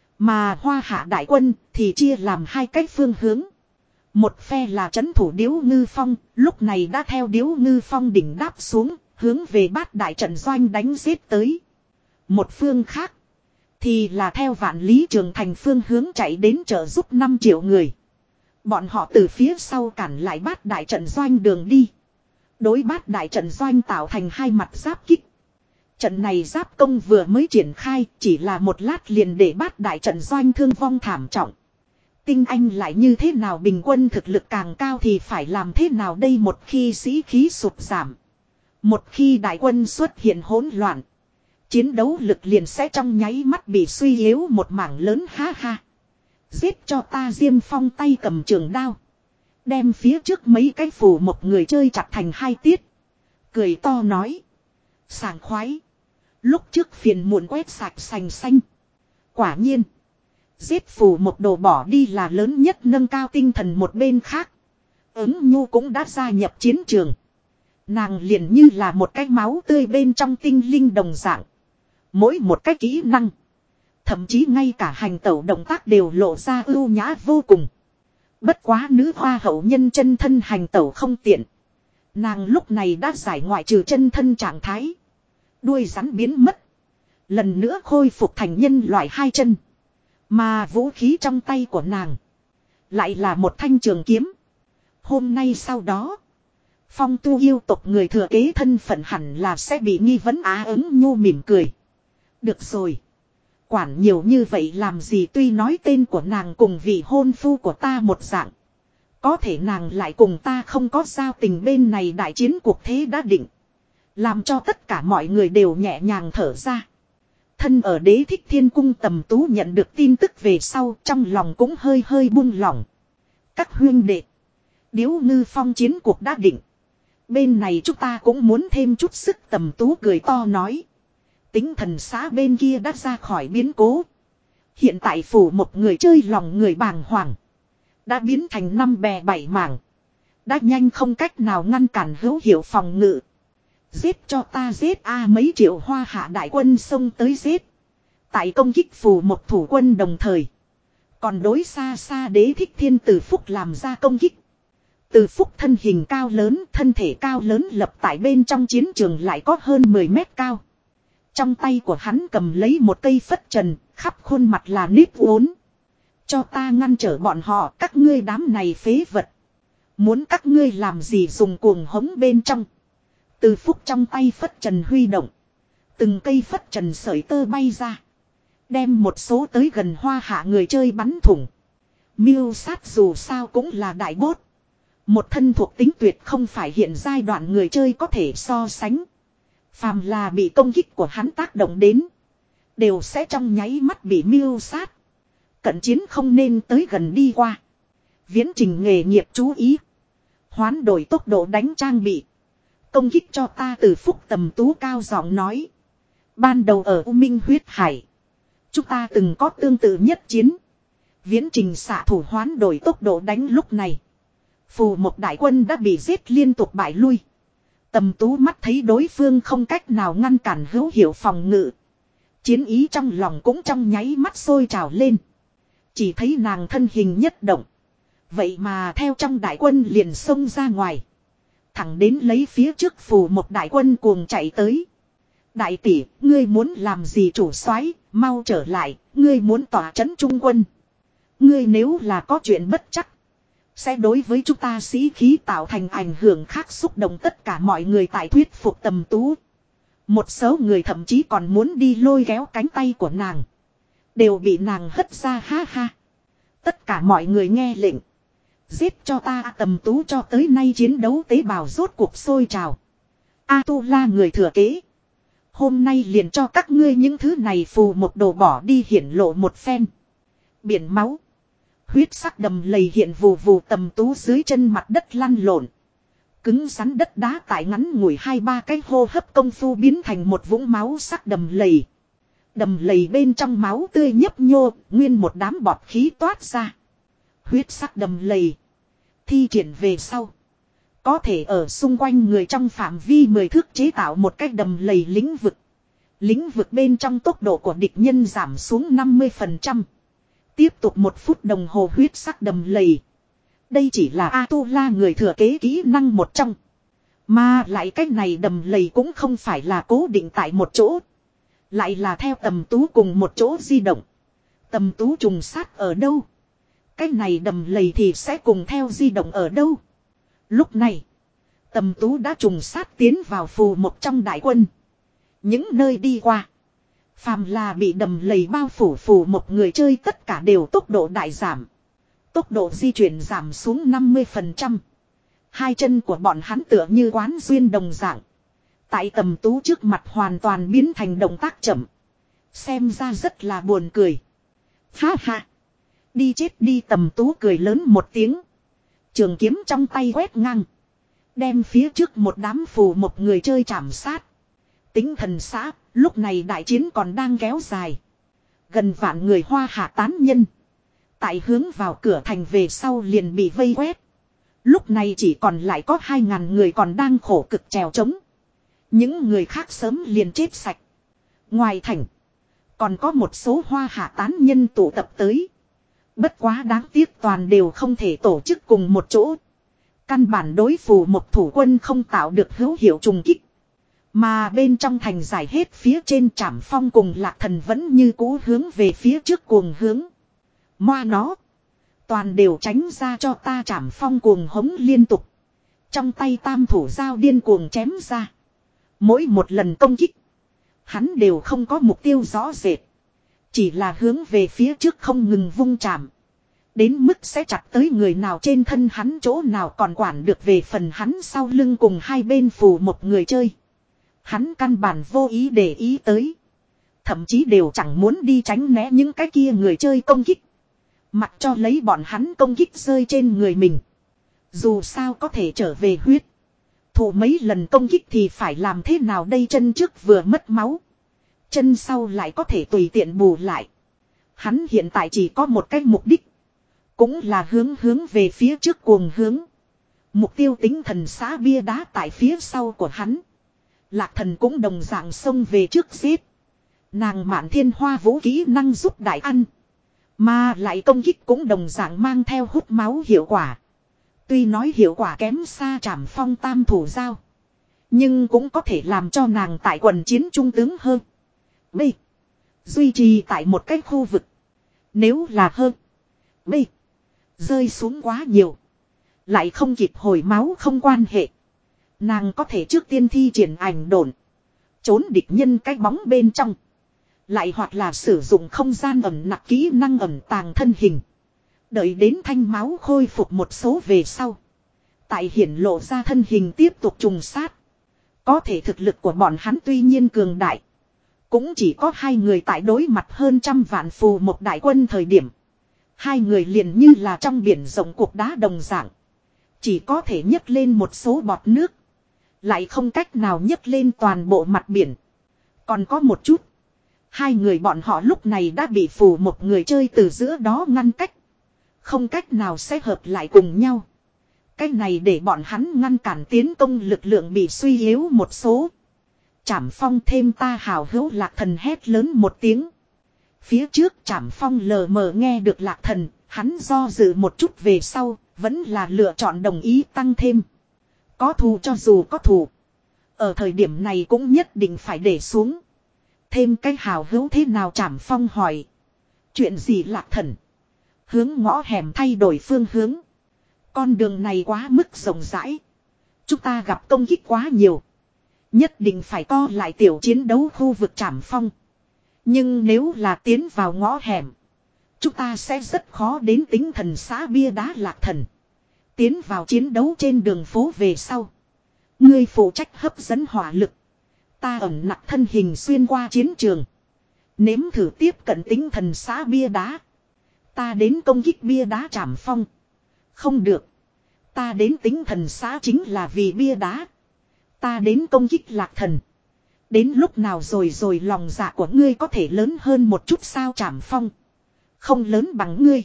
Mà hoa hạ đại quân thì chia làm hai cách phương hướng. Một phe là trấn thủ điếu ngư phong, lúc này đã theo điếu ngư phong đỉnh đáp xuống, hướng về bát đại trận doanh đánh giết tới. Một phương khác thì là theo vạn lý trường thành phương hướng chạy đến trợ giúp năm triệu người. Bọn họ từ phía sau cản lại bát đại trận doanh đường đi. Đối bát đại trận doanh tạo thành hai mặt giáp kích. Trận này giáp công vừa mới triển khai chỉ là một lát liền để bát đại trận doanh thương vong thảm trọng. tinh anh lại như thế nào, bình quân thực lực càng cao thì phải làm thế nào đây? Một khi sĩ khí sụt giảm, một khi đại quân xuất hiện hỗn loạn, chiến đấu lực liền sẽ trong nháy mắt bị suy yếu một mảng lớn. Ha ha. Giết cho ta! Diêm Phong tay cầm trường đao, đem phía trước mấy cái phù một người chơi chặt thành hai tiết. Cười to nói. Sảng khoái. Lúc trước phiền muộn quét sạch sành xanh. Quả nhiên. Giết phù một đồ bỏ đi là lớn nhất nâng cao tinh thần. Một bên khác, Ứng Nhu cũng đã gia nhập chiến trường. Nàng liền như là một cái máu tươi bên trong tinh linh đồng dạng. Mỗi một cái kỹ năng, thậm chí ngay cả hành tẩu động tác đều lộ ra ưu nhã vô cùng. Bất quá nữ hoa hậu nhân chân thân hành tẩu không tiện. Nàng lúc này đã giải ngoại trừ chân thân trạng thái, đuôi rắn biến mất, lần nữa khôi phục thành nhân loại hai chân. Mà vũ khí trong tay của nàng lại là một thanh trường kiếm. Hôm nay sau đó, Phong Tu yêu tộc người thừa kế thân phận hẳn là sẽ bị nghi vấn. Á Ứng Nhu mỉm cười. Được rồi. Quản nhiều như vậy làm gì? Tuy nói tên của nàng cùng vị hôn phu của ta một dạng, có thể nàng lại cùng ta không có giao tình. Bên này đại chiến cuộc thế đã định, làm cho tất cả mọi người đều nhẹ nhàng thở ra. Thân ở Đế Thích Thiên Cung Tầm Tú nhận được tin tức về sau, trong lòng cũng hơi hơi buông lỏng. Các huynh đệ, Điếu Ngư Phong chiến cuộc đã định, bên này chúng ta cũng muốn thêm chút sức. Tầm Tú cười to nói. Tính thần xã bên kia đã ra khỏi biến cố. Hiện tại phủ một người chơi lòng người bàng hoàng, đã biến thành năm bè bảy mảng, đã nhanh không cách nào ngăn cản hữu hiệu phòng ngự. Giết cho ta giết a! Mấy triệu hoa hạ đại quân xông tới giết. Tại công kích phủ một thủ quân đồng thời, còn đối xa xa Đế Thích Thiên Từ Phúc làm ra công kích. Từ Phúc thân hình cao lớn, thân thể cao lớn lập tại bên trong chiến trường lại có hơn mười mét cao. Trong tay của hắn cầm lấy một cây phất trần, khắp khuôn mặt là nếp uốn. Cho ta ngăn trở bọn họ, các ngươi đám này phế vật. Muốn các ngươi làm gì? Dùng cuồng hống bên trong. Từ Phúc trong tay phất trần huy động, từng cây phất trần sợi tơ bay ra, đem một số tới gần hoa hạ người chơi bắn thủng. Miêu sát dù sao cũng là đại bốt, một thân thuộc tính tuyệt không phải hiện giai đoạn người chơi có thể so sánh. Phàm là bị công kích của hắn tác động đến, đều sẽ trong nháy mắt bị miêu sát. Cận chiến không nên tới gần đi qua. Viễn trình nghề nghiệp chú ý. Hoán đổi tốc độ đánh trang bị. Công kích cho ta! Từ Phúc Tầm Tú cao giọng nói. Ban đầu ở U Minh Huyết Hải, chúng ta từng có tương tự nhất chiến. Viễn trình xạ thủ hoán đổi tốc độ đánh. Lúc này, phù một đại quân đã bị giết liên tục bại lui. Tầm Tú mắt thấy đối phương không cách nào ngăn cản hữu hiệu phòng ngự, chiến ý trong lòng cũng trong nháy mắt sôi trào lên. Chỉ thấy nàng thân hình nhất động, vậy mà theo trong đại quân liền xông ra ngoài, thẳng đến lấy phía trước phù một đại quân cuồng chạy tới. Đại tỷ, ngươi muốn làm gì? Chủ soái, mau trở lại, ngươi muốn tỏa trấn trung quân. Ngươi nếu là có chuyện bất chắc, sẽ đối với chúng ta sĩ khí tạo thành ảnh hưởng khác. Xúc động tất cả mọi người tại thuyết phục Tầm Tú. Một số người thậm chí còn muốn đi lôi kéo cánh tay của nàng, đều bị nàng hất ra. Ha ha. Tất cả mọi người nghe lệnh. Giết cho ta! Tầm Tú cho tới nay chiến đấu tế bào rốt cuộc sôi trào. A-tu-la người thừa kế, hôm nay liền cho các ngươi những thứ này phù một đồ bỏ đi hiển lộ một phen. Biển máu, huyết sắc đầm lầy hiện vù vù. Tầm Tú dưới chân mặt đất lăn lộn, cứng rắn đất đá tại ngắn ngủi hai ba cái hô hấp công phu biến thành một vũng máu sắc đầm lầy. Đầm lầy bên trong máu tươi nhấp nhô, nguyên một đám bọt khí toát ra. Huyết sắc đầm lầy thi triển về sau, có thể ở xung quanh người trong phạm vi mười thước chế tạo một cái đầm lầy lĩnh vực. Lĩnh vực bên trong tốc độ của địch nhân giảm xuống năm mươi phần trăm. Tiếp tục một phút đồng hồ huyết sắc đầm lầy. Đây chỉ là A-tu-la người thừa kế kỹ năng một trong. Mà lại cái này đầm lầy cũng không phải là cố định tại một chỗ, lại là theo Tầm Tú cùng một chỗ di động. Tầm Tú trùng sát ở đâu, cái này đầm lầy thì sẽ cùng theo di động ở đâu. Lúc này, Tầm Tú đã trùng sát tiến vào phù một trong đại quân. Những nơi đi qua, phàm là bị đầm lầy bao phủ phù một người chơi tất cả đều tốc độ đại giảm. Tốc độ di chuyển giảm xuống năm mươi phần trăm. Hai chân của bọn hắn tựa như quán duyên đồng dạng. Tại Tầm Tú trước mặt hoàn toàn biến thành động tác chậm. Xem ra rất là buồn cười. Ha ha. Đi chết đi, Tầm Tú cười lớn một tiếng. Trường kiếm trong tay quét ngang. Đem phía trước một đám phù một người chơi chảm sát. Tính thần xã, lúc này đại chiến còn đang kéo dài. Gần vạn người Hoa Hạ tán nhân. Tại hướng vào cửa thành về sau liền bị vây quét. Lúc này chỉ còn lại có hai ngàn người còn đang khổ cực trèo trống. Những người khác sớm liền chết sạch. Ngoài thành, còn có một số Hoa Hạ tán nhân tụ tập tới. Bất quá đáng tiếc toàn đều không thể tổ chức cùng một chỗ. Căn bản đối phù một thủ quân không tạo được hữu hiệu trùng kích. Mà bên trong thành giải hết phía trên Trảm Phong cùng Lạc Thần vẫn như cũ hướng về phía trước cuồng hướng. Moa nó. Toàn đều tránh ra cho ta, Trảm Phong cuồng hống liên tục. Trong tay tam thủ dao điên cuồng chém ra. Mỗi một lần công kích, hắn đều không có mục tiêu rõ rệt. Chỉ là hướng về phía trước không ngừng vung chạm. Đến mức sẽ chặt tới người nào trên thân hắn chỗ nào còn quản được, về phần hắn sau lưng cùng hai bên phù một người chơi. Hắn căn bản vô ý để ý tới. Thậm chí đều chẳng muốn đi tránh né những cái kia người chơi công kích. Mặc cho lấy bọn hắn công kích rơi trên người mình. Dù sao có thể trở về huyết. Thụ mấy lần công kích thì phải làm thế nào đây, chân trước vừa mất máu. Chân sau lại có thể tùy tiện bù lại. Hắn hiện tại chỉ có một cái mục đích. Cũng là hướng hướng về phía trước cuồng hướng. Mục tiêu Tính thần xã bia đá tại phía sau của hắn. Lạc Thần cũng đồng dạng xông về trước giết. Nàng Mạn Thiên Hoa vũ kỹ năng giúp đại ăn. Mà lại công kích cũng đồng dạng mang theo hút máu hiệu quả. Tuy nói hiệu quả kém xa Trảm Phong tam thủ dao. Nhưng cũng có thể làm cho nàng tại quần chiến trung tướng hơn. B. Duy trì tại một cái khu vực. Nếu là hơn. B. Rơi xuống quá nhiều. Lại không kịp hồi máu không quan hệ. Nàng có thể trước tiên thi triển ảnh độn. Trốn địch nhân cái bóng bên trong. Lại hoặc là sử dụng không gian ẩn nặc kỹ năng ẩn tàng thân hình. Đợi đến thanh máu khôi phục một số về sau. Tại hiển lộ ra thân hình tiếp tục trùng sát. Có thể thực lực của bọn hắn tuy nhiên cường đại. Cũng chỉ có hai người tại đối mặt hơn trăm vạn phù một đại quân thời điểm. Hai người liền như là trong biển rộng cục đá đồng dạng. Chỉ có thể nhấc lên một số bọt nước. Lại không cách nào nhấc lên toàn bộ mặt biển. Còn có một chút. Hai người bọn họ lúc này đã bị phù một người chơi từ giữa đó ngăn cách. Không cách nào sẽ hợp lại cùng nhau. Cái này để bọn hắn ngăn cản tiến công lực lượng bị suy yếu một số. Trảm Phong thêm ta hào hữu, Lạc Thần hét lớn một tiếng. Phía trước Trảm Phong lờ mờ nghe được Lạc Thần, hắn do dự một chút về sau, vẫn là lựa chọn đồng ý tăng thêm. Có thù cho dù có thù. Ở thời điểm này cũng nhất định phải để xuống. Thêm cái hào hữu thế nào, Trảm Phong hỏi. Chuyện gì Lạc Thần? Hướng ngõ hẻm thay đổi phương hướng. Con đường này quá mức rộng rãi. Chúng ta gặp công kích quá nhiều. Nhất định phải co lại tiểu chiến đấu khu vực, Trảm Phong. Nhưng nếu là tiến vào ngõ hẻm, chúng ta sẽ rất khó đến Tính thần xã bia đá, Lạc Thần. Tiến vào chiến đấu trên đường phố về sau. Ngươi phụ trách hấp dẫn hỏa lực. Ta ẩn nặc thân hình xuyên qua chiến trường. Nếm thử tiếp cận Tính thần xã bia đá. Ta đến công kích bia đá, Trảm Phong. Không được. Ta đến Tính thần xã chính là vì bia đá. Ta đến công kích Lạc Thần. Đến lúc nào rồi rồi lòng dạ của ngươi có thể lớn hơn một chút sao, Trảm Phong? Không lớn bằng ngươi.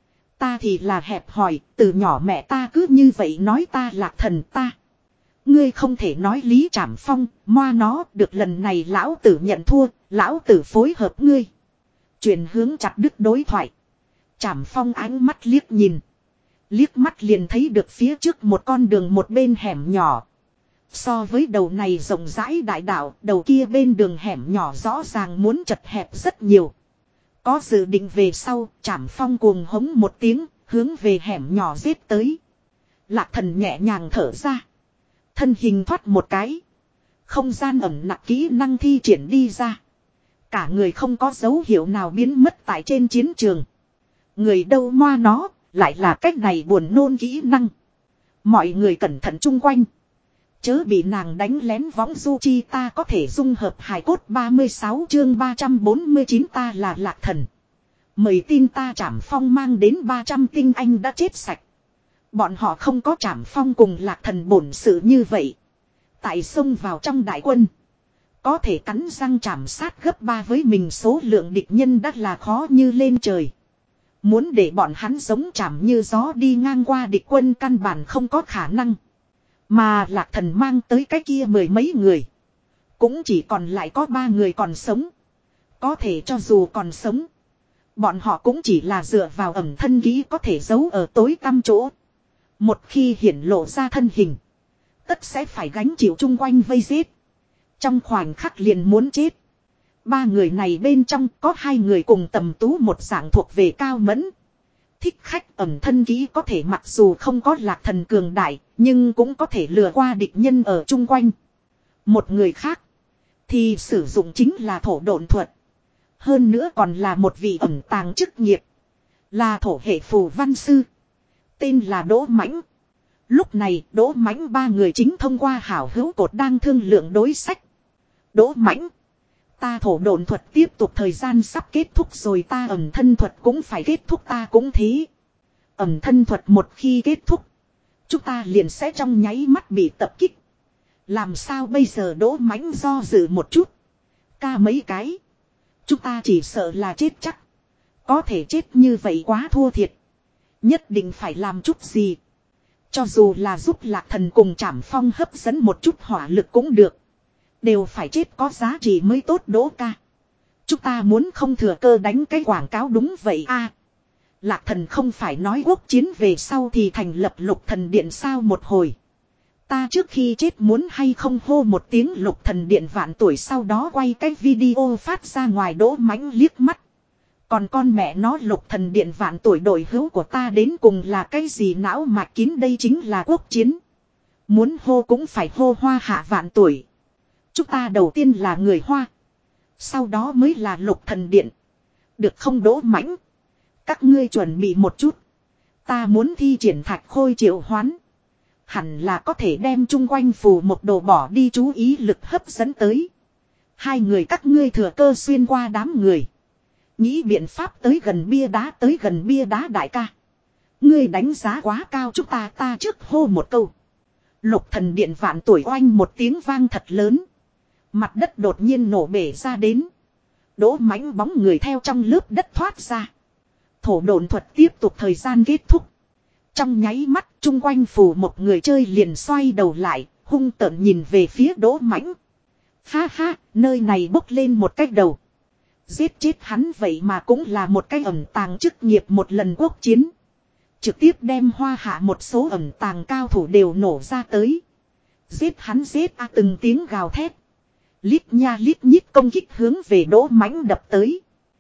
Ta thì là hẹp hòi, từ nhỏ mẹ ta cứ như vậy nói ta, Lạc Thần ta. Ngươi không thể nói lý, Trảm Phong, moa nó, được lần này lão tử nhận thua, lão tử phối hợp ngươi. Chuyển hướng chặt đứt đối thoại. Trảm Phong ánh mắt liếc nhìn. Liếc mắt liền thấy được phía trước một con đường, một bên hẻm nhỏ. So với đầu này rộng rãi đại đạo, đầu kia bên đường hẻm nhỏ rõ ràng muốn chật hẹp rất nhiều. Có dự định về sau, Trảm Phong cuồng hống một tiếng, hướng về hẻm nhỏ giết tới. Lạc Thần nhẹ nhàng thở ra. Thân hình thoát một cái. Không gian ẩn nặc kỹ năng thi triển đi ra. Cả người không có dấu hiệu nào biến mất tại trên chiến trường. Người đâu moa nó, lại là cách này buồn nôn kỹ năng. Mọi người cẩn thận chung quanh. Chớ bị nàng đánh lén võng du chi ta có thể dung hợp hài cốt ba mươi sáu chương ba trăm bốn mươi chín ta là Lạc Thần. Mời tin ta Trảm Phong mang đến ba trăm tinh anh đã chết sạch. Bọn họ không có Trảm Phong cùng Lạc Thần bổn sự như vậy. Tại xông vào trong đại quân. Có thể cắn răng chảm sát gấp ba với mình số lượng địch nhân đã là khó như lên trời. Muốn để bọn hắn giống chảm như gió đi ngang qua địch quân căn bản không có khả năng. Mà Lạc Thần mang tới cái kia mười mấy người. Cũng chỉ còn lại có ba người còn sống. Có thể cho dù còn sống. Bọn họ cũng chỉ là dựa vào ẩm thân ký có thể giấu ở tối tăm chỗ. Một khi hiển lộ ra thân hình. Tất sẽ phải gánh chịu chung quanh vây giết. Trong khoảnh khắc liền muốn chết. Ba người này bên trong có hai người cùng Tầm Tú một dạng thuộc về cao mẫn. Thích khách ẩm thân ký có thể mặc dù không có Lạc Thần cường đại, nhưng cũng có thể lừa qua địch nhân ở chung quanh. Một người khác thì sử dụng chính là thổ độn thuật. Hơn nữa còn là một vị ẩn tàng chức nghiệp. Là thổ hệ phù văn sư. Tên là Đỗ Mãnh. Lúc này Đỗ Mãnh ba người chính thông qua hảo hữu cột đang thương lượng đối sách. Đỗ Mãnh. Ta thổ độn thuật tiếp tục thời gian sắp kết thúc rồi ta ẩm thân thuật cũng phải kết thúc ta cũng thế. Ẩm thân thuật một khi kết thúc. Chúng ta liền sẽ trong nháy mắt bị tập kích. Làm sao bây giờ Đỗ Mãnh do dự một chút. Ca mấy cái. Chúng ta chỉ sợ là chết chắc. Có thể chết như vậy quá thua thiệt. Nhất định phải làm chút gì. Cho dù là giúp Lạc Thần cùng Trảm Phong hấp dẫn một chút hỏa lực cũng được. Đều phải chết có giá trị mới tốt Đỗ ca. Chúng ta muốn không thừa cơ đánh cái quảng cáo đúng vậy a. Lạc Thần không phải nói quốc chiến về sau thì thành lập Lục Thần Điện sao một hồi. Ta trước khi chết muốn hay không hô một tiếng Lục Thần Điện vạn tuổi sau đó quay cái video phát ra ngoài. Đỗ Mãnh liếc mắt. Còn con mẹ nó Lục Thần Điện vạn tuổi đội hữu của ta đến cùng là cái gì não mạch kín đây chính là quốc chiến. Muốn hô cũng phải hô Hoa Hạ vạn tuổi. Chúng ta đầu tiên là người Hoa. Sau đó mới là Lục Thần Điện. Được không Đỗ Mãnh? Các ngươi chuẩn bị một chút. Ta muốn thi triển Thạch Khôi triệu hoán. Hẳn là có thể đem chung quanh phù một đồ bỏ đi chú ý lực hấp dẫn tới. Hai người các ngươi thừa cơ xuyên qua đám người. Nghĩ biện pháp tới gần bia đá tới gần bia đá đại ca. Ngươi đánh giá quá cao chúng ta ta trước hô một câu. Lục Thần Điện vạn tuổi oanh một tiếng vang thật lớn. Mặt đất đột nhiên nổ bể ra đến. Đỗ Mãnh bóng người theo trong lớp đất thoát ra. Thổ độn thuật tiếp tục thời gian kết thúc. Trong nháy mắt chung quanh phù một người chơi liền xoay đầu lại, hung tợn nhìn về phía Đỗ Mãnh. Ha ha, nơi này bốc lên một cách đầu. Giết chết hắn vậy mà cũng là một cái ẩn tàng chức nghiệp một lần quốc chiến. Trực tiếp đem Hoa Hạ một số ẩn tàng cao thủ đều nổ ra tới. Giết hắn giết a từng tiếng gào thét. Lít nha lít nhít công kích hướng về Đỗ Mãnh đập tới.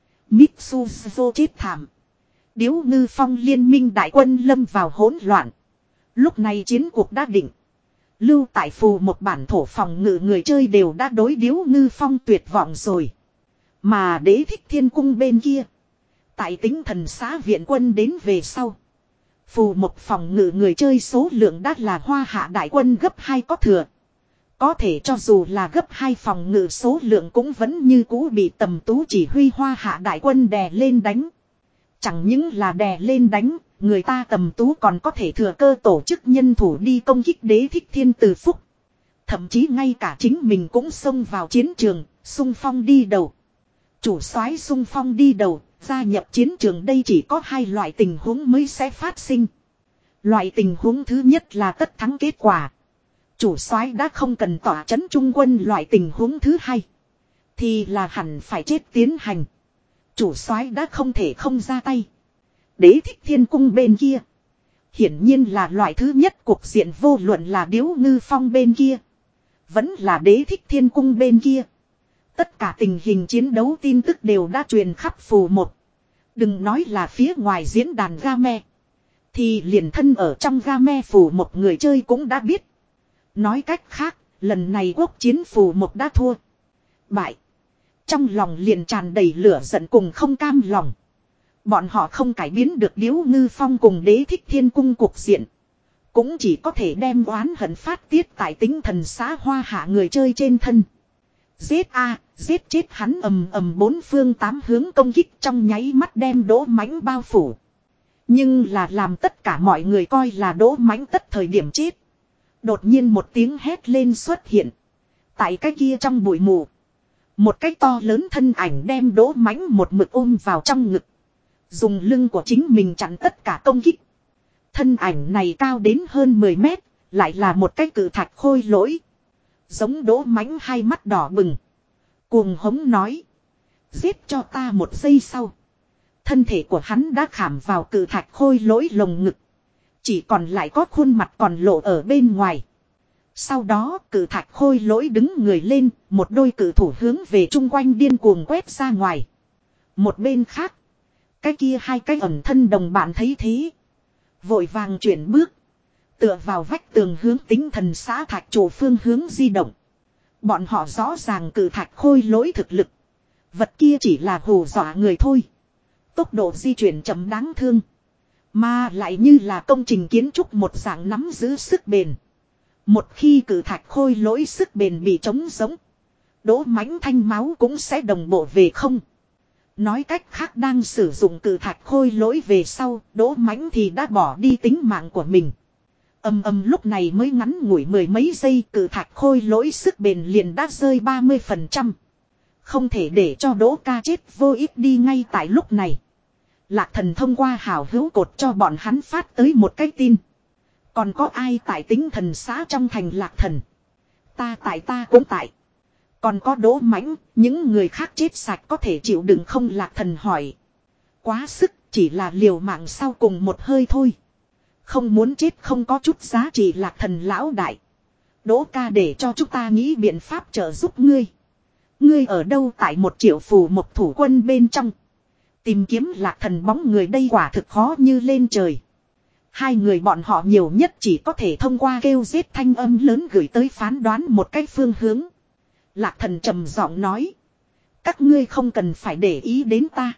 Mitsuzo chết thảm. Điếu Ngư Phong liên minh đại quân lâm vào hỗn loạn. Lúc này chiến cuộc đã định. Lưu tại phù một bản thổ phòng ngự người chơi đều đã đối Điếu Ngư Phong tuyệt vọng rồi. Mà Đế Thích Thiên Cung bên kia. Tại Tính Thần Xá viện quân đến về sau. Phù một phòng ngự người chơi số lượng đã là Hoa Hạ đại quân gấp hai có thừa. Có thể cho dù là gấp hai phòng ngự số lượng cũng vẫn như cũ bị Tầm Tú chỉ huy Hoa Hạ đại quân đè lên đánh. Chẳng những là đè lên đánh, người ta Tầm Tú còn có thể thừa cơ tổ chức nhân thủ đi công kích Đế Thích Thiên Từ Phúc. Thậm chí ngay cả chính mình cũng xông vào chiến trường, xung phong đi đầu. Chủ soái xung phong đi đầu, gia nhập chiến trường đây chỉ có hai loại tình huống mới sẽ phát sinh. Loại tình huống thứ nhất là tất thắng kết quả. Chủ soái đã không cần tỏa chấn trung quân loại tình huống thứ hai. Thì là hẳn phải chết tiến hành. Chủ soái đã không thể không ra tay. Đế Thích Thiên Cung bên kia. Hiển nhiên là loại thứ nhất cuộc diện vô luận là Điếu Ngư Phong bên kia. Vẫn là Đế Thích Thiên Cung bên kia. Tất cả tình hình chiến đấu tin tức đều đã truyền khắp phù một. Đừng nói là phía ngoài diễn đàn game. Thì liền thân ở trong game phù một người chơi cũng đã biết. Nói cách khác, lần này quốc chiến phù một đã thua. Bại. Trong lòng liền tràn đầy lửa giận cùng không cam lòng. Bọn họ không cải biến được Điếu Ngư Phong cùng Đế Thích Thiên Cung cuộc diện. Cũng chỉ có thể đem oán hận phát tiết tại tính thần xã Hoa Hạ người chơi trên thân. Giết a, giết chết hắn, ầm ầm bốn phương tám hướng công kích trong nháy mắt đem Đỗ Mãnh bao phủ. Nhưng là làm tất cả mọi người coi là Đỗ Mãnh tất thời điểm chết. Đột nhiên một tiếng hét lên xuất hiện. Tại cái kia trong bụi mù. Một cái to lớn thân ảnh đem Đỗ Mãnh một mực ôm vào trong ngực. Dùng lưng của chính mình chặn tất cả công kích. Thân ảnh này cao đến hơn mười mét. Lại là một cái cự thạch khôi lỗi. Giống Đỗ Mãnh hai mắt đỏ bừng. Cuồng hống nói. Giết cho ta một giây sau. Thân thể của hắn đã khảm vào cự thạch khôi lỗi lồng ngực. Chỉ còn lại có khuôn mặt còn lộ ở bên ngoài. Sau đó cự thạch khôi lỗi đứng người lên. Một đôi cự thủ hướng về chung quanh điên cuồng quét ra ngoài. Một bên khác. Cái kia hai cái ẩn thân đồng bạn thấy thế. Vội vàng chuyển bước. Tựa vào vách tường hướng tính thần xã thạch chủ phương hướng di động. Bọn họ rõ ràng cự thạch khôi lỗi thực lực. Vật kia chỉ là hù dọa người thôi. Tốc độ di chuyển chậm đáng thương. Mà lại như là công trình kiến trúc một dạng nắm giữ sức bền. Một khi cự thạch khôi lỗi sức bền bị trống giống. Đỗ Mãnh thanh máu cũng sẽ đồng bộ về không. Nói cách khác đang sử dụng cự thạch khôi lỗi về sau. Đỗ Mãnh thì đã bỏ đi tính mạng của mình. Âm âm lúc này mới ngắn ngủi mười mấy giây, cự thạch khôi lỗi sức bền liền đã rơi ba mươi phần trăm. Không thể để cho Đỗ ca chết vô ích đi. Ngay tại lúc này. Lạc Thần thông qua hào hữu cột cho bọn hắn phát tới một cái tin. Còn có ai tại tính thần xã trong thành Lạc Thần? Ta tại, ta cũng tại. Còn có Đỗ Mãnh, những người khác chết sạch có thể chịu đựng không? Lạc Thần hỏi. Quá sức, chỉ là liều mạng sau cùng một hơi thôi. Không muốn chết không có chút giá trị. Lạc Thần lão đại. Đỗ ca để cho chúng ta nghĩ biện pháp trợ giúp ngươi. Ngươi ở đâu? Tại một triệu phù một thủ quân bên trong. Tìm kiếm Lạc Thần bóng người đây quả thực khó như lên trời. Hai người bọn họ nhiều nhất chỉ có thể thông qua kêu giết thanh âm lớn gửi tới phán đoán một cái phương hướng. Lạc Thần trầm giọng nói. Các ngươi không cần phải để ý đến ta.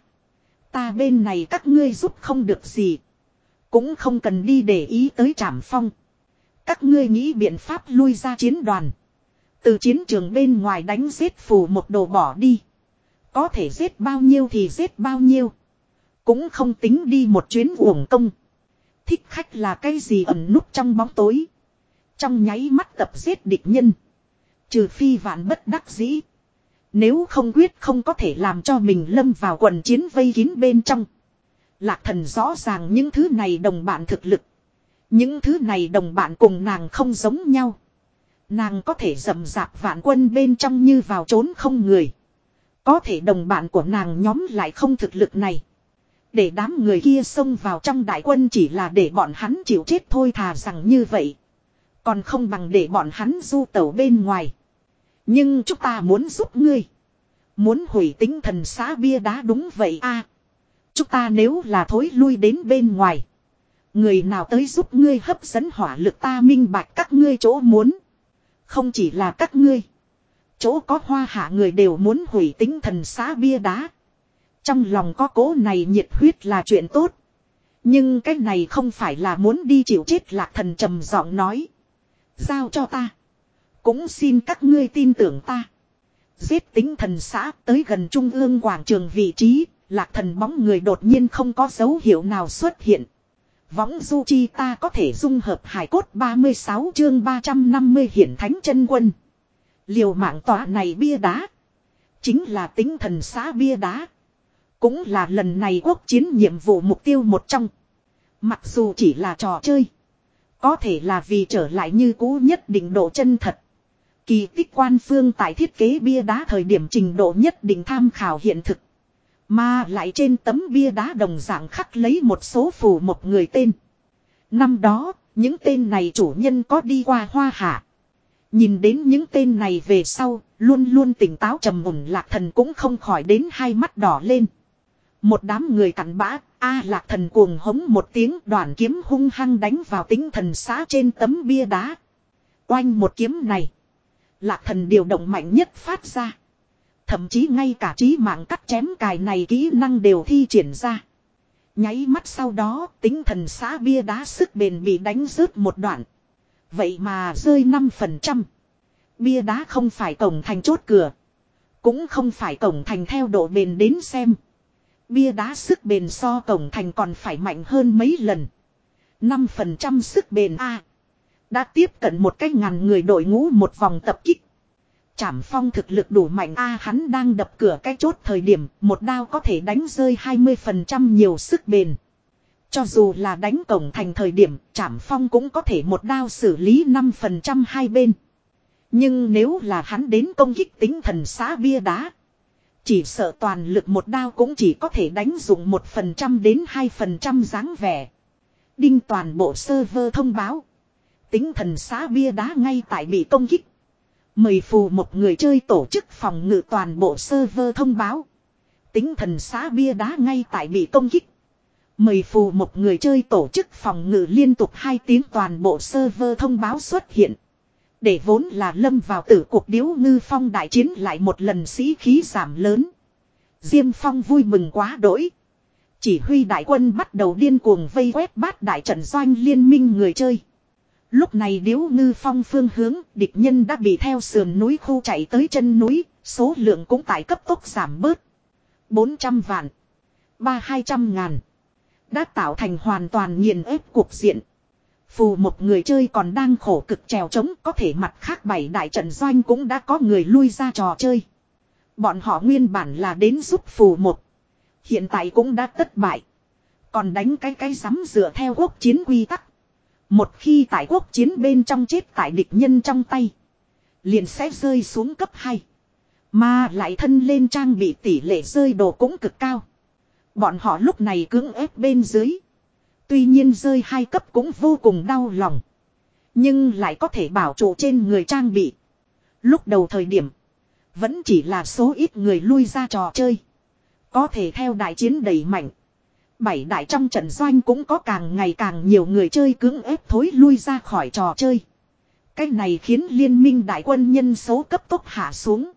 Ta bên này các ngươi giúp không được gì. Cũng không cần đi để ý tới Trảm Phong. Các ngươi nghĩ biện pháp lui ra chiến đoàn. Từ chiến trường bên ngoài đánh giết phù một đồ bỏ đi. Có thể giết bao nhiêu thì giết bao nhiêu. Cũng không tính đi một chuyến uổng công. Thích khách là cái gì ẩn núp trong bóng tối. Trong nháy mắt tập giết địch nhân. Trừ phi vạn bất đắc dĩ. Nếu không quyết không có thể làm cho mình lâm vào quần chiến vây kín bên trong. Lạc Thần rõ ràng những thứ này đồng bạn thực lực. Những thứ này đồng bạn cùng nàng không giống nhau. Nàng có thể rầm rạp vạn quân bên trong như vào trốn không người. Có thể đồng bạn của nàng nhóm lại không thực lực này. Để đám người kia xông vào trong đại quân chỉ là để bọn hắn chịu chết thôi. Thà rằng như vậy. Còn không bằng để bọn hắn du tẩu bên ngoài. Nhưng chúng ta muốn giúp ngươi. Muốn hủy tính thần xã bia đá đúng vậy a. Chúng ta nếu là thối lui đến bên ngoài. Người nào tới giúp ngươi hấp dẫn hỏa lực? Ta minh bạch các ngươi chỗ muốn. Không chỉ là các ngươi. Chỗ có Hoa Hạ người đều muốn hủy tính thần xã bia đá. Trong lòng có cố này nhiệt huyết là chuyện tốt. Nhưng cái này không phải là muốn đi chịu chết. Lạc Thần trầm giọng nói. Giao cho ta. Cũng xin các ngươi tin tưởng ta. Giết tính thần xã tới gần trung ương quảng trường vị trí. Lạc Thần bóng người đột nhiên không có dấu hiệu nào xuất hiện. Võng du chi ta có thể dung hợp hải cốt ba mươi sáu chương ba trăm năm mươi hiển thánh chân quân. Liều mạng tòa này bia đá. Chính là tính thần xã bia đá. Cũng là lần này quốc chiến nhiệm vụ mục tiêu một trong. Mặc dù chỉ là trò chơi. Có thể là vì trở lại như cũ nhất định độ chân thật. Kỳ tích quan phương tại thiết kế bia đá thời điểm trình độ nhất định tham khảo hiện thực. Mà lại trên tấm bia đá đồng dạng khắc lấy một số phù một người tên. Năm đó, những tên này chủ nhân có đi qua Hoa Hạ. Nhìn đến những tên này về sau, luôn luôn tỉnh táo trầm ổn Lạc Thần cũng không khỏi đến hai mắt đỏ lên. Một đám người cặn bã, a Lạc Thần cuồng hống một tiếng, đoàn kiếm hung hăng đánh vào tính thần xã trên tấm bia đá. Oanh một kiếm này. Lạc Thần điều động mạnh nhất phát ra. Thậm chí ngay cả trí mạng cắt chém cài này kỹ năng đều thi triển ra. Nháy mắt sau đó tính thần xã bia đá sức bền bị đánh rớt một đoạn. Vậy mà rơi năm phần trăm. Bia đá không phải cổng thành chốt cửa. Cũng không phải cổng thành theo độ bền đến xem. Bia đá sức bền so cổng thành còn phải mạnh hơn mấy lần. năm phần trăm sức bền A. Đã tiếp cận một cái ngàn người đội ngũ một vòng tập kích. Trảm Phong thực lực đủ mạnh A, hắn đang đập cửa cái chốt thời điểm một đao có thể đánh rơi hai mươi phần trăm nhiều sức bền. Cho dù là đánh cổng thành thời điểm Trảm Phong cũng có thể một đao xử lý năm phần trăm hai bên. Nhưng nếu là hắn đến công kích tính thần xã bia đá, chỉ sợ toàn lực một đao cũng chỉ có thể đánh dụng một phần trăm đến hai phần trăm dáng vẻ. Đinh toàn bộ server thông báo. Tính thần xã bia đá ngay tại bị công kích. Mời phù một người chơi tổ chức phòng ngự toàn bộ server thông báo. Tính thần xã bia đá ngay tại bị công kích. Mời phù một người chơi tổ chức phòng ngự liên tục hai tiếng toàn bộ server thông báo xuất hiện. Để vốn là lâm vào tử cuộc Điếu Ngư Phong đại chiến lại một lần sĩ khí giảm lớn. Diêm Phong vui mừng quá đỗi. Chỉ huy đại quân bắt đầu điên cuồng vây quét bát đại trận doanh liên minh người chơi. Lúc này Điếu Ngư Phong phương hướng địch nhân đã bị theo sườn núi khu chạy tới chân núi, số lượng cũng tại cấp tốc giảm bớt. bốn trăm vạn, ba hai trăm ngàn. Đã tạo thành hoàn toàn nghiền ép cuộc diện. Phù một người chơi còn đang khổ cực trèo trống, có thể mặt khác bảy đại trận doanh cũng đã có người lui ra trò chơi. Bọn họ nguyên bản là đến giúp phù một. Hiện tại cũng đã thất bại. Còn đánh cái cái rắm dựa theo quốc chiến quy tắc. Một khi tại quốc chiến bên trong chết tại địch nhân trong tay, liền sẽ rơi xuống cấp hai. Mà lại thân lên trang bị tỷ lệ rơi đồ cũng cực cao. Bọn họ lúc này cưỡng ép bên dưới. Tuy nhiên rơi hai cấp cũng vô cùng đau lòng. Nhưng lại có thể bảo trụ trên người trang bị. Lúc đầu thời điểm, vẫn chỉ là số ít người lui ra trò chơi. Có thể theo đại chiến đẩy mạnh. Bảy đại trong trận doanh cũng có càng ngày càng nhiều người chơi cưỡng ép thối lui ra khỏi trò chơi. Cái này khiến liên minh đại quân nhân số cấp tốc hạ xuống.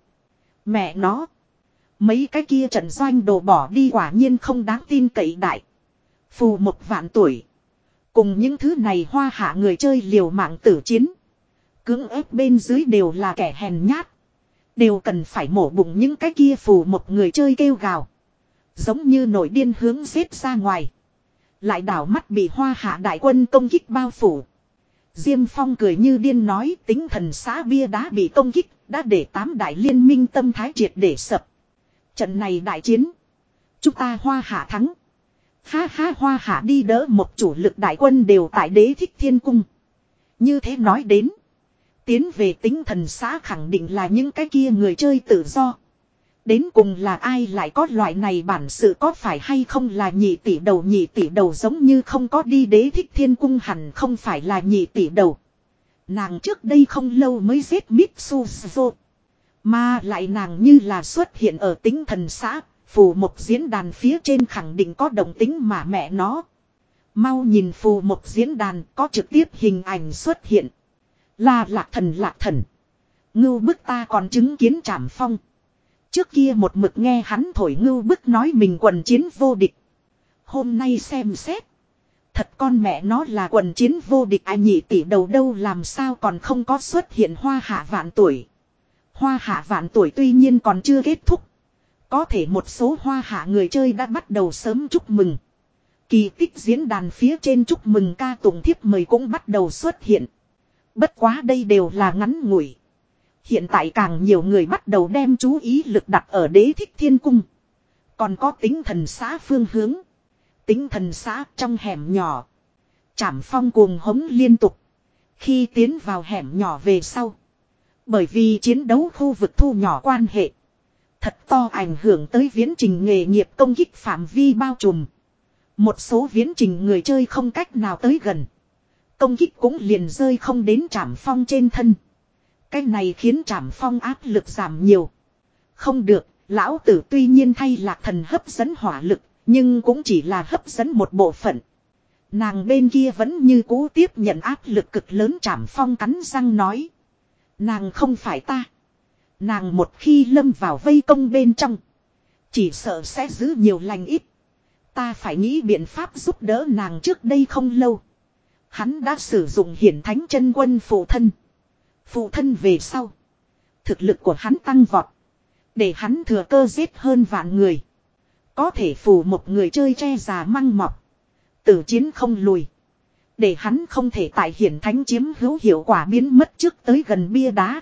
Mẹ nó. Mấy cái kia trận doanh đổ bỏ đi quả nhiên không đáng tin cậy đại. Phù một vạn tuổi. Cùng những thứ này hoa hạ người chơi liều mạng tử chiến. Cưỡng ép bên dưới đều là kẻ hèn nhát. Đều cần phải mổ bụng những cái kia phù một người chơi kêu gào. Giống như nổi điên hướng giết ra ngoài. Lại đảo mắt bị hoa hạ đại quân công kích bao phủ. Diêm Phong cười như điên nói tính thần xã bia đá bị công kích. Đã để tám đại liên minh tâm thái triệt để sập. Trận này đại chiến. Chúng ta hoa hạ thắng. Ha ha, hoa hạ đi đỡ một chủ lực đại quân đều tại Đế Thích Thiên Cung. Như thế nói đến. Tiến về tính thần xã khẳng định là những cái kia người chơi tự do. Đến cùng là ai lại có loại này bản sự, có phải hay không là nhị tỷ đầu. Nhị tỷ đầu giống như không có đi Đế Thích Thiên Cung, hẳn không phải là nhị tỷ đầu. Nàng trước đây không lâu mới giết Mitsuzo. Mà lại nàng như là xuất hiện ở tính thần xã. Phù một diễn đàn phía trên khẳng định có động tính mà mẹ nó. Mau nhìn phù một diễn đàn có trực tiếp hình ảnh xuất hiện. Là lạc thần lạc thần. Ngưu bức ta còn chứng kiến Trảm Phong. Trước kia một mực nghe hắn thổi ngưu bức nói mình quần chiến vô địch. Hôm nay xem xét. Thật con mẹ nó là quần chiến vô địch, ai nhị tỷ đầu đâu làm sao còn không có xuất hiện hoa hạ vạn tuổi. Hoa hạ vạn tuổi tuy nhiên còn chưa kết thúc. Có thể một số hoa hạ người chơi đã bắt đầu sớm chúc mừng. Kỳ tích diễn đàn phía trên chúc mừng ca tụng thiếp mời cũng bắt đầu xuất hiện. Bất quá đây đều là ngắn ngủi. Hiện tại càng nhiều người bắt đầu đem chú ý lực đặt ở Đế Thích Thiên Cung. Còn có tính thần xã phương hướng. Tính thần xã trong hẻm nhỏ. Trảm Phong cuồng hống liên tục. Khi tiến vào hẻm nhỏ về sau. Bởi vì chiến đấu khu vực thu nhỏ quan hệ. Thật to ảnh hưởng tới viễn trình nghề nghiệp công kích phạm vi bao trùm. Một số viễn trình người chơi không cách nào tới gần. Công kích cũng liền rơi không đến Trảm Phong trên thân. Cái này khiến Trảm Phong áp lực giảm nhiều. Không được, lão tử tuy nhiên thay lạc thần hấp dẫn hỏa lực, nhưng cũng chỉ là hấp dẫn một bộ phận. Nàng bên kia vẫn như cũ tiếp nhận áp lực cực lớn. Trảm Phong cắn răng nói. Nàng không phải ta. Nàng một khi lâm vào vây công bên trong, chỉ sợ sẽ giữ nhiều lành ít. Ta phải nghĩ biện pháp giúp đỡ nàng. Trước đây không lâu, hắn đã sử dụng hiển thánh chân quân phụ thân. Phụ thân về sau, thực lực của hắn tăng vọt, để hắn thừa cơ giết hơn vạn người. Có thể phù một người chơi tre già măng mọc, tử chiến không lùi, để hắn không thể tại hiển thánh chiếm hữu hiệu quả biến mất trước tới gần bia đá.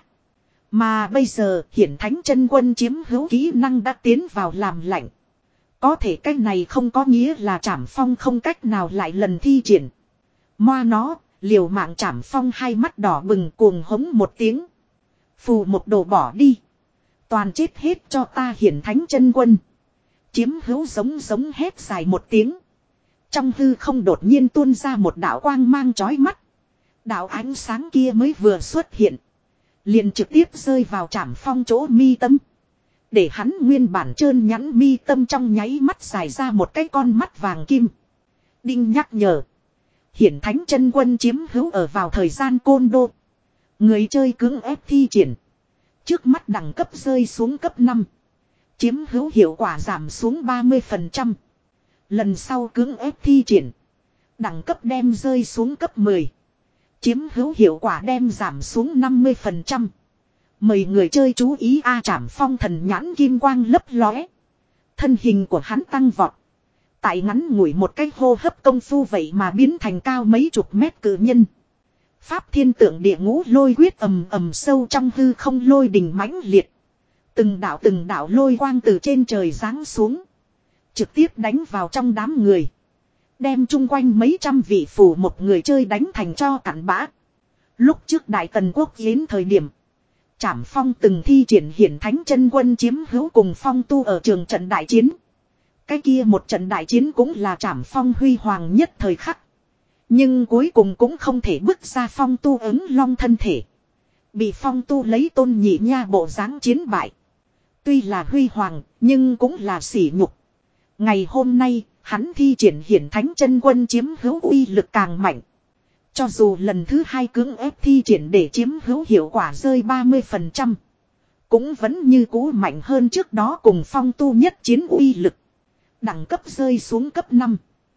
Mà bây giờ hiển thánh chân quân chiếm hữu kỹ năng đã tiến vào làm lạnh. Có thể cách này không có nghĩa là Trảm Phong không cách nào lại lần thi triển. Moa nó, liều mạng Trảm Phong hai mắt đỏ bừng cuồng hống một tiếng. Phù một đồ bỏ đi. Toàn chết hết cho ta hiển thánh chân quân. Chiếm hữu giống giống hét dài một tiếng. Trong hư không đột nhiên tuôn ra một đạo quang mang chói mắt. Đạo ánh sáng kia mới vừa xuất hiện, liền trực tiếp rơi vào Trảm Phong chỗ mi tâm. Để hắn nguyên bản trơn nhẵn mi tâm trong nháy mắt dài ra một cái con mắt vàng kim. Đinh nhắc nhở. Hiển thánh chân quân chiếm hữu ở vào thời gian côn đô. Người chơi cưỡng ép thi triển. Trước mắt đẳng cấp rơi xuống cấp năm. Chiếm hữu hiệu quả giảm xuống ba mươi phần trăm. Lần sau cưỡng ép thi triển, đẳng cấp đem rơi xuống cấp mười. Chiếm hữu hiệu quả đem giảm xuống năm mươi phần trăm. Mời người chơi chú ý A. Trảm Phong thần nhãn kim quang lấp lóe. Thân hình của hắn tăng vọt. Tại ngắn ngủi một cái hô hấp công phu vậy mà biến thành cao mấy chục mét cự nhân. Pháp thiên tượng địa ngũ lôi quyết ầm ầm sâu trong hư không lôi đình mãnh liệt. Từng đạo từng đạo lôi quang từ trên trời giáng xuống, trực tiếp đánh vào trong đám người. Đem chung quanh mấy trăm vị phù một người chơi đánh thành cho cặn bã. Lúc trước Đại Tần Quốc yến thời điểm, Trảm Phong từng thi triển hiển thánh chân quân chiếm hữu cùng Phong tu ở trường trận đại chiến. Cái kia một trận đại chiến cũng là Trảm Phong huy hoàng nhất thời khắc. Nhưng cuối cùng cũng không thể bước ra Phong tu ứng long thân thể. Bị Phong tu lấy tôn nhị nha bộ dáng chiến bại. Tuy là huy hoàng, nhưng cũng là sỉ nhục. Ngày hôm nay, hắn thi triển hiển thánh chân quân chiếm hữu uy lực càng mạnh. Cho dù lần thứ hai cưỡng ép thi triển để chiếm hữu hiệu quả rơi ba mươi phần trăm. Cũng vẫn như cũ mạnh hơn trước đó cùng Phong tu nhất chiến uy lực. Đẳng cấp rơi xuống cấp năm.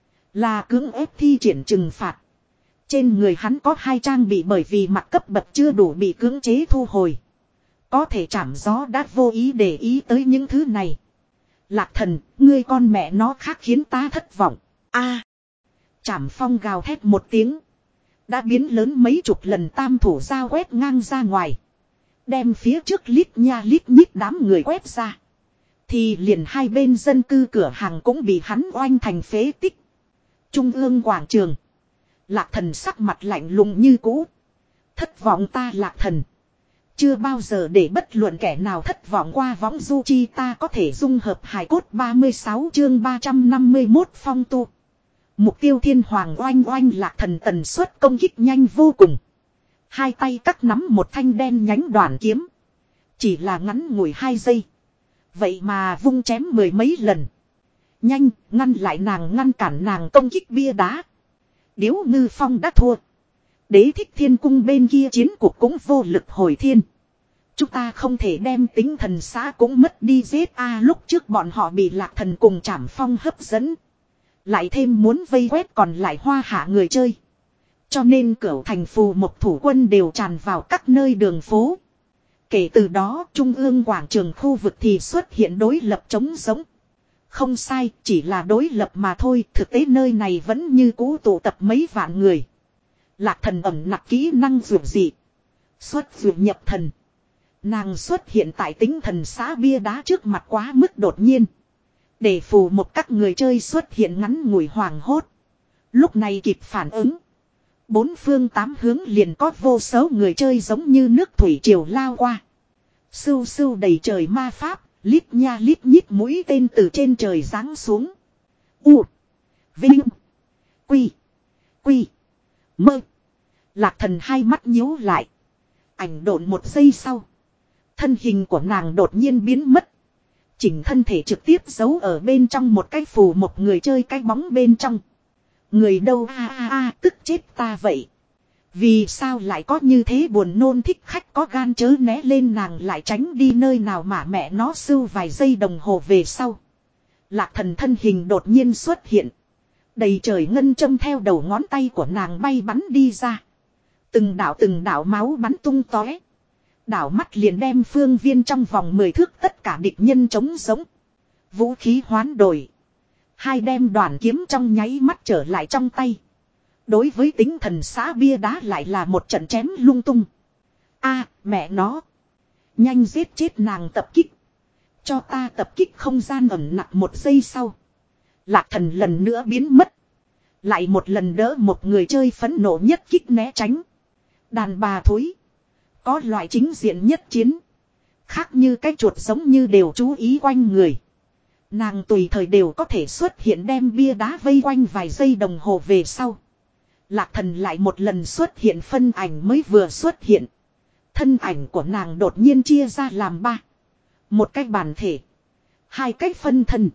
Là cưỡng ép thi triển trừng phạt. Trên người hắn có hai trang bị bởi vì mặt cấp bậc chưa đủ bị cưỡng chế thu hồi. Có thể Trảm Gió đã vô ý để ý tới những thứ này. Lạc Thần, ngươi con mẹ nó khác khiến ta thất vọng. A. Trảm Phong gào thét một tiếng. Đã biến lớn mấy chục lần tam thủ ra quét ngang ra ngoài. Đem phía trước lít nha lít nhít đám người quét ra. Thì liền hai bên dân cư cửa hàng cũng bị hắn oanh thành phế tích. Trung ương quảng trường. Lạc Thần sắc mặt lạnh lùng như cũ. Thất vọng ta Lạc Thần. Chưa bao giờ để bất luận kẻ nào thất vọng qua võng du chi ta có thể dung hợp hài cốt ba mươi sáu chương ba trăm năm mươi mốt Phong tu. Mục tiêu thiên hoàng oanh oanh Lạc Thần tần suất công kích nhanh vô cùng. Hai tay cắt nắm một thanh đen nhánh đoạn kiếm. Chỉ là ngắn ngủi hai giây. Vậy mà vung chém mười mấy lần. Nhanh, ngăn lại nàng ngăn cản nàng công kích bia đá. Điếu Ngư Phong đã thua. Đế Thích Thiên Cung bên kia chiến cuộc cũng vô lực hồi thiên. Chúng ta không thể đem tính thần xã cũng mất đi giết a lúc trước bọn họ bị Lạc Thần cùng Trảm Phong hấp dẫn. Lại thêm muốn vây quét còn lại hoa hạ người chơi. Cho nên cửu thành phù một thủ quân đều tràn vào các nơi đường phố. Kể từ đó trung ương quảng trường khu vực thì xuất hiện đối lập trống giống. Không sai, chỉ là đối lập mà thôi, thực tế nơi này vẫn như cũ tụ tập mấy vạn người. Lạc Thần ẩm nặc kỹ năng dược dị. Xuất dược nhập thần. Nàng xuất hiện tại tính thần xã bia đá trước mặt quá mức đột nhiên. Để phù một các người chơi xuất hiện ngắn ngủi hoàng hốt. Lúc này kịp phản ứng. Bốn phương tám hướng liền có vô số người chơi giống như nước thủy triều lao qua. Sưu sưu đầy trời ma pháp, lít nha lít nhít mũi tên từ trên trời giáng xuống. U. Vinh. Quy. Quy. Mơ. Lạc Thần hai mắt nhíu lại. Ảnh độn một giây sau. Thân hình của nàng đột nhiên biến mất. Chỉnh thân thể trực tiếp giấu ở bên trong một cái phù một người chơi cái bóng bên trong. Người đâu a a a tức chết ta vậy. Vì sao lại có như thế buồn nôn thích khách có gan chớ né lên nàng lại tránh đi nơi nào mà mẹ nó sưu vài giây đồng hồ về sau. Lạc thần thân hình đột nhiên xuất hiện. Đầy trời ngân châm theo đầu ngón tay của nàng bay bắn đi ra. Từng đạo từng đạo máu bắn tung tóe. Đảo mắt liền đem phương viên trong vòng mười thước tất cả địch nhân chống giống. Vũ khí hoán đổi. Hai đem đoàn kiếm trong nháy mắt trở lại trong tay. Đối với tính thần xã bia đá lại là một trận chém lung tung. A mẹ nó. Nhanh giết chết nàng tập kích. Cho ta tập kích không gian ẩn nặng một giây sau. Lạc thần lần nữa biến mất. Lại một lần đỡ một người chơi phẫn nộ nhất kích né tránh. Đàn bà thối. Có loại chính diện nhất chiến. Khác như cái chuột giống như đều chú ý quanh người. Nàng tùy thời đều có thể xuất hiện đem bia đá vây quanh vài giây đồng hồ về sau. Lạc thần lại một lần xuất hiện phân ảnh mới vừa xuất hiện. Thân ảnh của nàng đột nhiên chia ra làm ba. Một cái bản thể. Hai cái phân thân.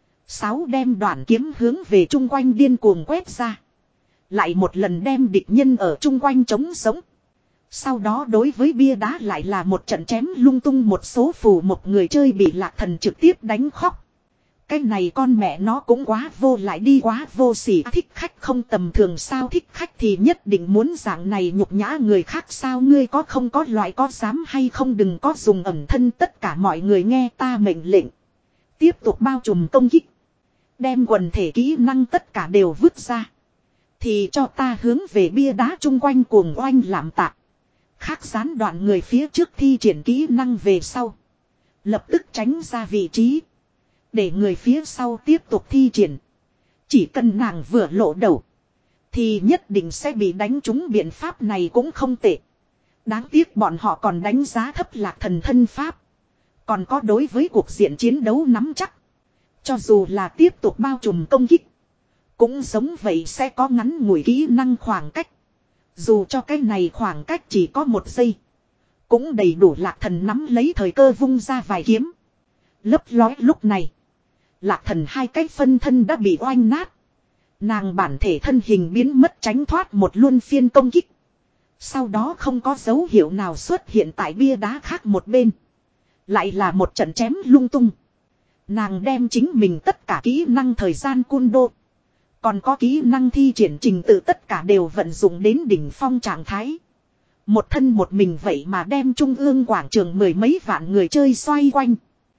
Sáu đem đoạn kiếm hướng về chung quanh điên cuồng quét ra. Lại một lần đem địch nhân ở chung quanh chống sống. Sau đó đối với bia đá lại là một trận chém lung tung một số phù một người chơi bị lạc thần trực tiếp đánh khóc. Cái này con mẹ nó cũng quá vô lại đi quá vô sỉ. Thích khách không tầm thường sao, thích khách thì nhất định muốn dạng này nhục nhã người khác sao, ngươi có không có loại có dám hay không, đừng có dùng ẩn thân, tất cả mọi người nghe ta mệnh lệnh. Tiếp tục bao trùm công kích. Đem quần thể kỹ năng tất cả đều vứt ra. Thì cho ta hướng về bia đá chung quanh cuồng oanh làm tạc. Khác gián đoạn người phía trước thi triển kỹ năng về sau. Lập tức tránh ra vị trí. Để người phía sau tiếp tục thi triển. Chỉ cần nàng vừa lộ đầu. Thì nhất định sẽ bị đánh trúng, biện pháp này cũng không tệ. Đáng tiếc bọn họ còn đánh giá thấp lạc thần thân pháp. Còn có đối với cuộc diện chiến đấu nắm chắc. Cho dù là tiếp tục bao trùm công kích. Cũng giống vậy sẽ có ngắn ngủi kỹ năng khoảng cách. Dù cho cái này khoảng cách chỉ có một giây. Cũng đầy đủ lạc thần nắm lấy thời cơ vung ra vài kiếm. Lấp lói lúc này. Lạc thần hai cái phân thân đã bị oanh nát. Nàng bản thể thân hình biến mất tránh thoát một luân phiên công kích. Sau đó không có dấu hiệu nào xuất hiện tại bia đá khác một bên. Lại là một trận chém lung tung. Nàng đem chính mình tất cả kỹ năng thời gian cun đô. Còn có kỹ năng thi triển trình tự tất cả đều vận dụng đến đỉnh phong trạng thái. Một thân một mình vậy mà đem trung ương quảng trường mười mấy vạn người chơi xoay quanh.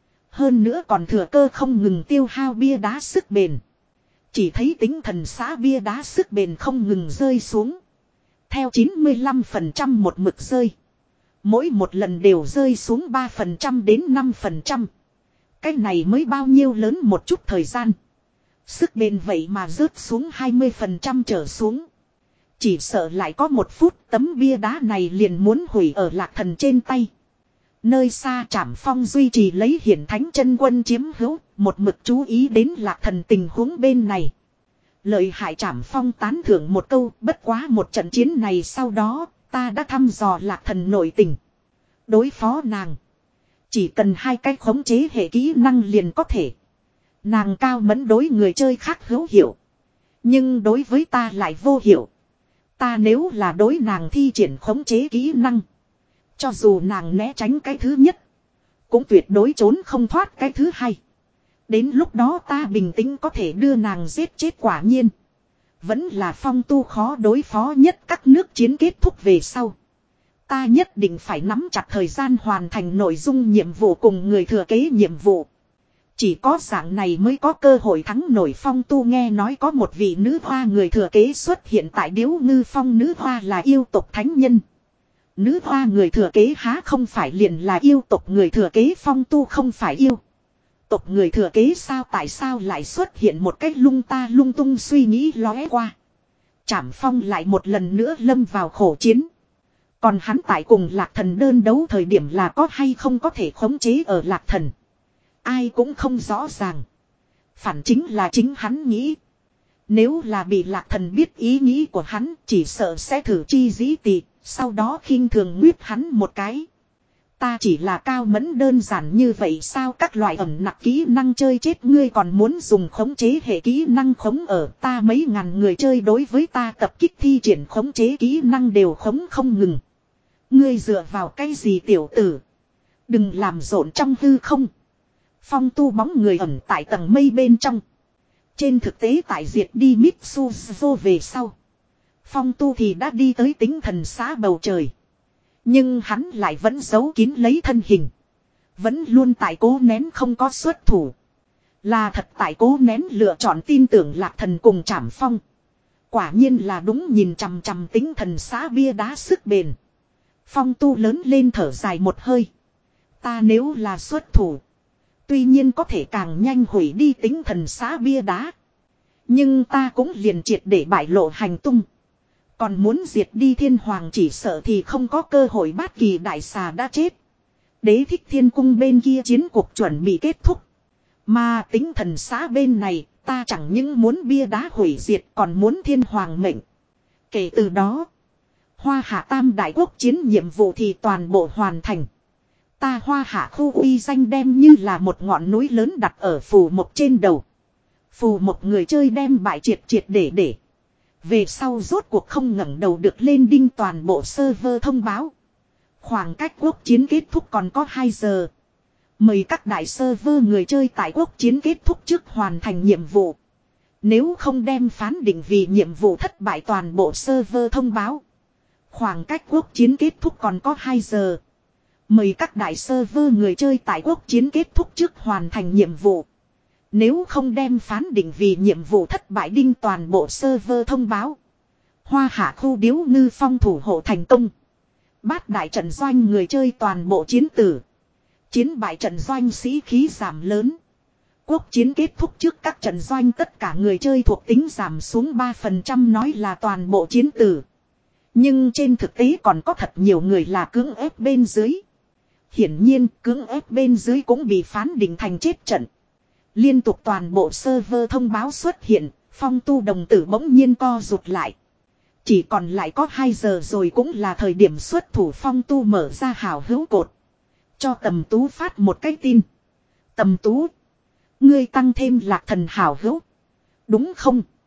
Hơn nữa còn thừa cơ không ngừng tiêu hao bia đá sức bền. Chỉ thấy tính thần xã bia đá sức bền không ngừng rơi xuống. Theo chín mươi lăm phần trăm một mực rơi. Mỗi một lần đều rơi xuống ba phần trăm đến năm phần trăm. Cái này mới bao nhiêu lớn một chút thời gian. Sức bền vậy mà rớt xuống hai mươi phần trăm trở xuống. Chỉ sợ lại có một phút tấm bia đá này liền muốn hủy ở lạc thần trên tay. Nơi xa Trảm Phong duy trì lấy hiển thánh chân quân chiếm hữu, một mực chú ý đến lạc thần tình huống bên này. Lợi hại Trảm Phong tán thưởng một câu, bất quá một trận chiến này sau đó, ta đã thăm dò lạc thần nội tình. Đối phó nàng. Chỉ cần hai cái khống chế hệ kỹ năng liền có thể. Nàng cao mẫn đối người chơi khác hữu hiệu. Nhưng đối với ta lại vô hiệu. Ta nếu là đối nàng thi triển khống chế kỹ năng. Cho dù nàng né tránh cái thứ nhất. Cũng tuyệt đối trốn không thoát cái thứ hai. Đến lúc đó ta bình tĩnh có thể đưa nàng giết chết quả nhiên. Vẫn là phong tu khó đối phó nhất, các nước chiến kết thúc về sau. Ta nhất định phải nắm chặt thời gian hoàn thành nội dung nhiệm vụ cùng người thừa kế nhiệm vụ. Chỉ có dạng này mới có cơ hội thắng nổi phong tu. Nghe nói có một vị nữ hoa người thừa kế xuất hiện tại Điếu Ngư Phong, nữ hoa là yêu tộc thánh nhân. Nữ hoa người thừa kế há không phải liền là yêu tộc người thừa kế, phong tu không phải yêu tộc người thừa kế sao, tại sao lại xuất hiện một cách lung ta lung tung suy nghĩ lóe qua. Trảm Phong lại một lần nữa lâm vào khổ chiến. Còn hắn tại cùng lạc thần đơn đấu thời điểm là có hay không có thể khống chế ở lạc thần. Ai cũng không rõ ràng. Phản chính là chính hắn nghĩ. Nếu là bị lạc thần biết ý nghĩ của hắn, chỉ sợ sẽ thử chi dĩ tị, sau đó khinh thường nguyết hắn một cái. Ta chỉ là cao mẫn đơn giản như vậy sao, các loại ẩn nặc kỹ năng chơi chết ngươi còn muốn dùng khống chế hệ kỹ năng khống ở ta, mấy ngàn người chơi đối với ta tập kích thi triển khống chế kỹ năng đều khống không ngừng. Ngươi dựa vào cái gì tiểu tử? Đừng làm rộn trong hư không. Phong tu bóng người ẩn tại tầng mây bên trong. Trên thực tế tại diệt đi Mitsuzo về sau. Phong tu thì đã đi tới tính thần xã bầu trời. Nhưng hắn lại vẫn giấu kín lấy thân hình. Vẫn luôn tại cố nén không có xuất thủ. Là thật tại cố nén lựa chọn tin tưởng Lạc Thần cùng Trảm Phong. Quả nhiên là đúng nhìn chằm chằm tính thần xã bia đá sức bền. Phong tu lớn lên thở dài một hơi. Ta nếu là xuất thủ. Tuy nhiên có thể càng nhanh hủy đi tính thần xã bia đá. Nhưng ta cũng liền triệt để bại lộ hành tung. Còn muốn diệt đi thiên hoàng chỉ sợ thì không có cơ hội, bát kỳ đại xà đã chết. Đế thích thiên cung bên kia chiến cuộc chuẩn bị kết thúc. Mà tính thần xã bên này ta chẳng những muốn bia đá hủy diệt còn muốn thiên hoàng mệnh. Kể từ đó, Hoa Hạ tam đại quốc chiến nhiệm vụ thì toàn bộ hoàn thành. Ta Hoa Hạ khu uy danh đem như là một ngọn núi lớn đặt ở phù một trên đầu. Phù một người chơi đem bại triệt triệt để để. Về sau rốt cuộc không ngẩng đầu được lên đinh toàn bộ server thông báo. Khoảng cách quốc chiến kết thúc còn có hai giờ. Mời các đại server người chơi tại quốc chiến kết thúc trước hoàn thành nhiệm vụ. Nếu không đem phán định vì nhiệm vụ thất bại toàn bộ server thông báo. Khoảng cách quốc chiến kết thúc còn có hai giờ. Mời các đại server người chơi tại quốc chiến kết thúc trước hoàn thành nhiệm vụ. Nếu không đem phán định vì nhiệm vụ thất bại đinh toàn bộ server thông báo. Hoa Hạ khu điếu ngư phong thủ hộ thành công. Bát đại trận doanh người chơi toàn bộ chiến tử. Chiến bại trận doanh sĩ khí giảm lớn. Quốc chiến kết thúc trước các trận doanh tất cả người chơi thuộc tính giảm xuống ba phần trăm nói là toàn bộ chiến tử. Nhưng trên thực tế còn có thật nhiều người là cưỡng ép bên dưới. Hiển nhiên cưỡng ép bên dưới cũng bị phán định thành chết trận. Liên tục toàn bộ server thông báo xuất hiện, Phong tu đồng tử bỗng nhiên co rụt lại. Chỉ còn lại có hai giờ rồi cũng là thời điểm xuất thủ. Phong tu mở ra hào hữu cột. Cho Tầm Tú phát một cái tin. Tầm Tú, ngươi tăng thêm Lạc Thần hào hữu. Đúng không?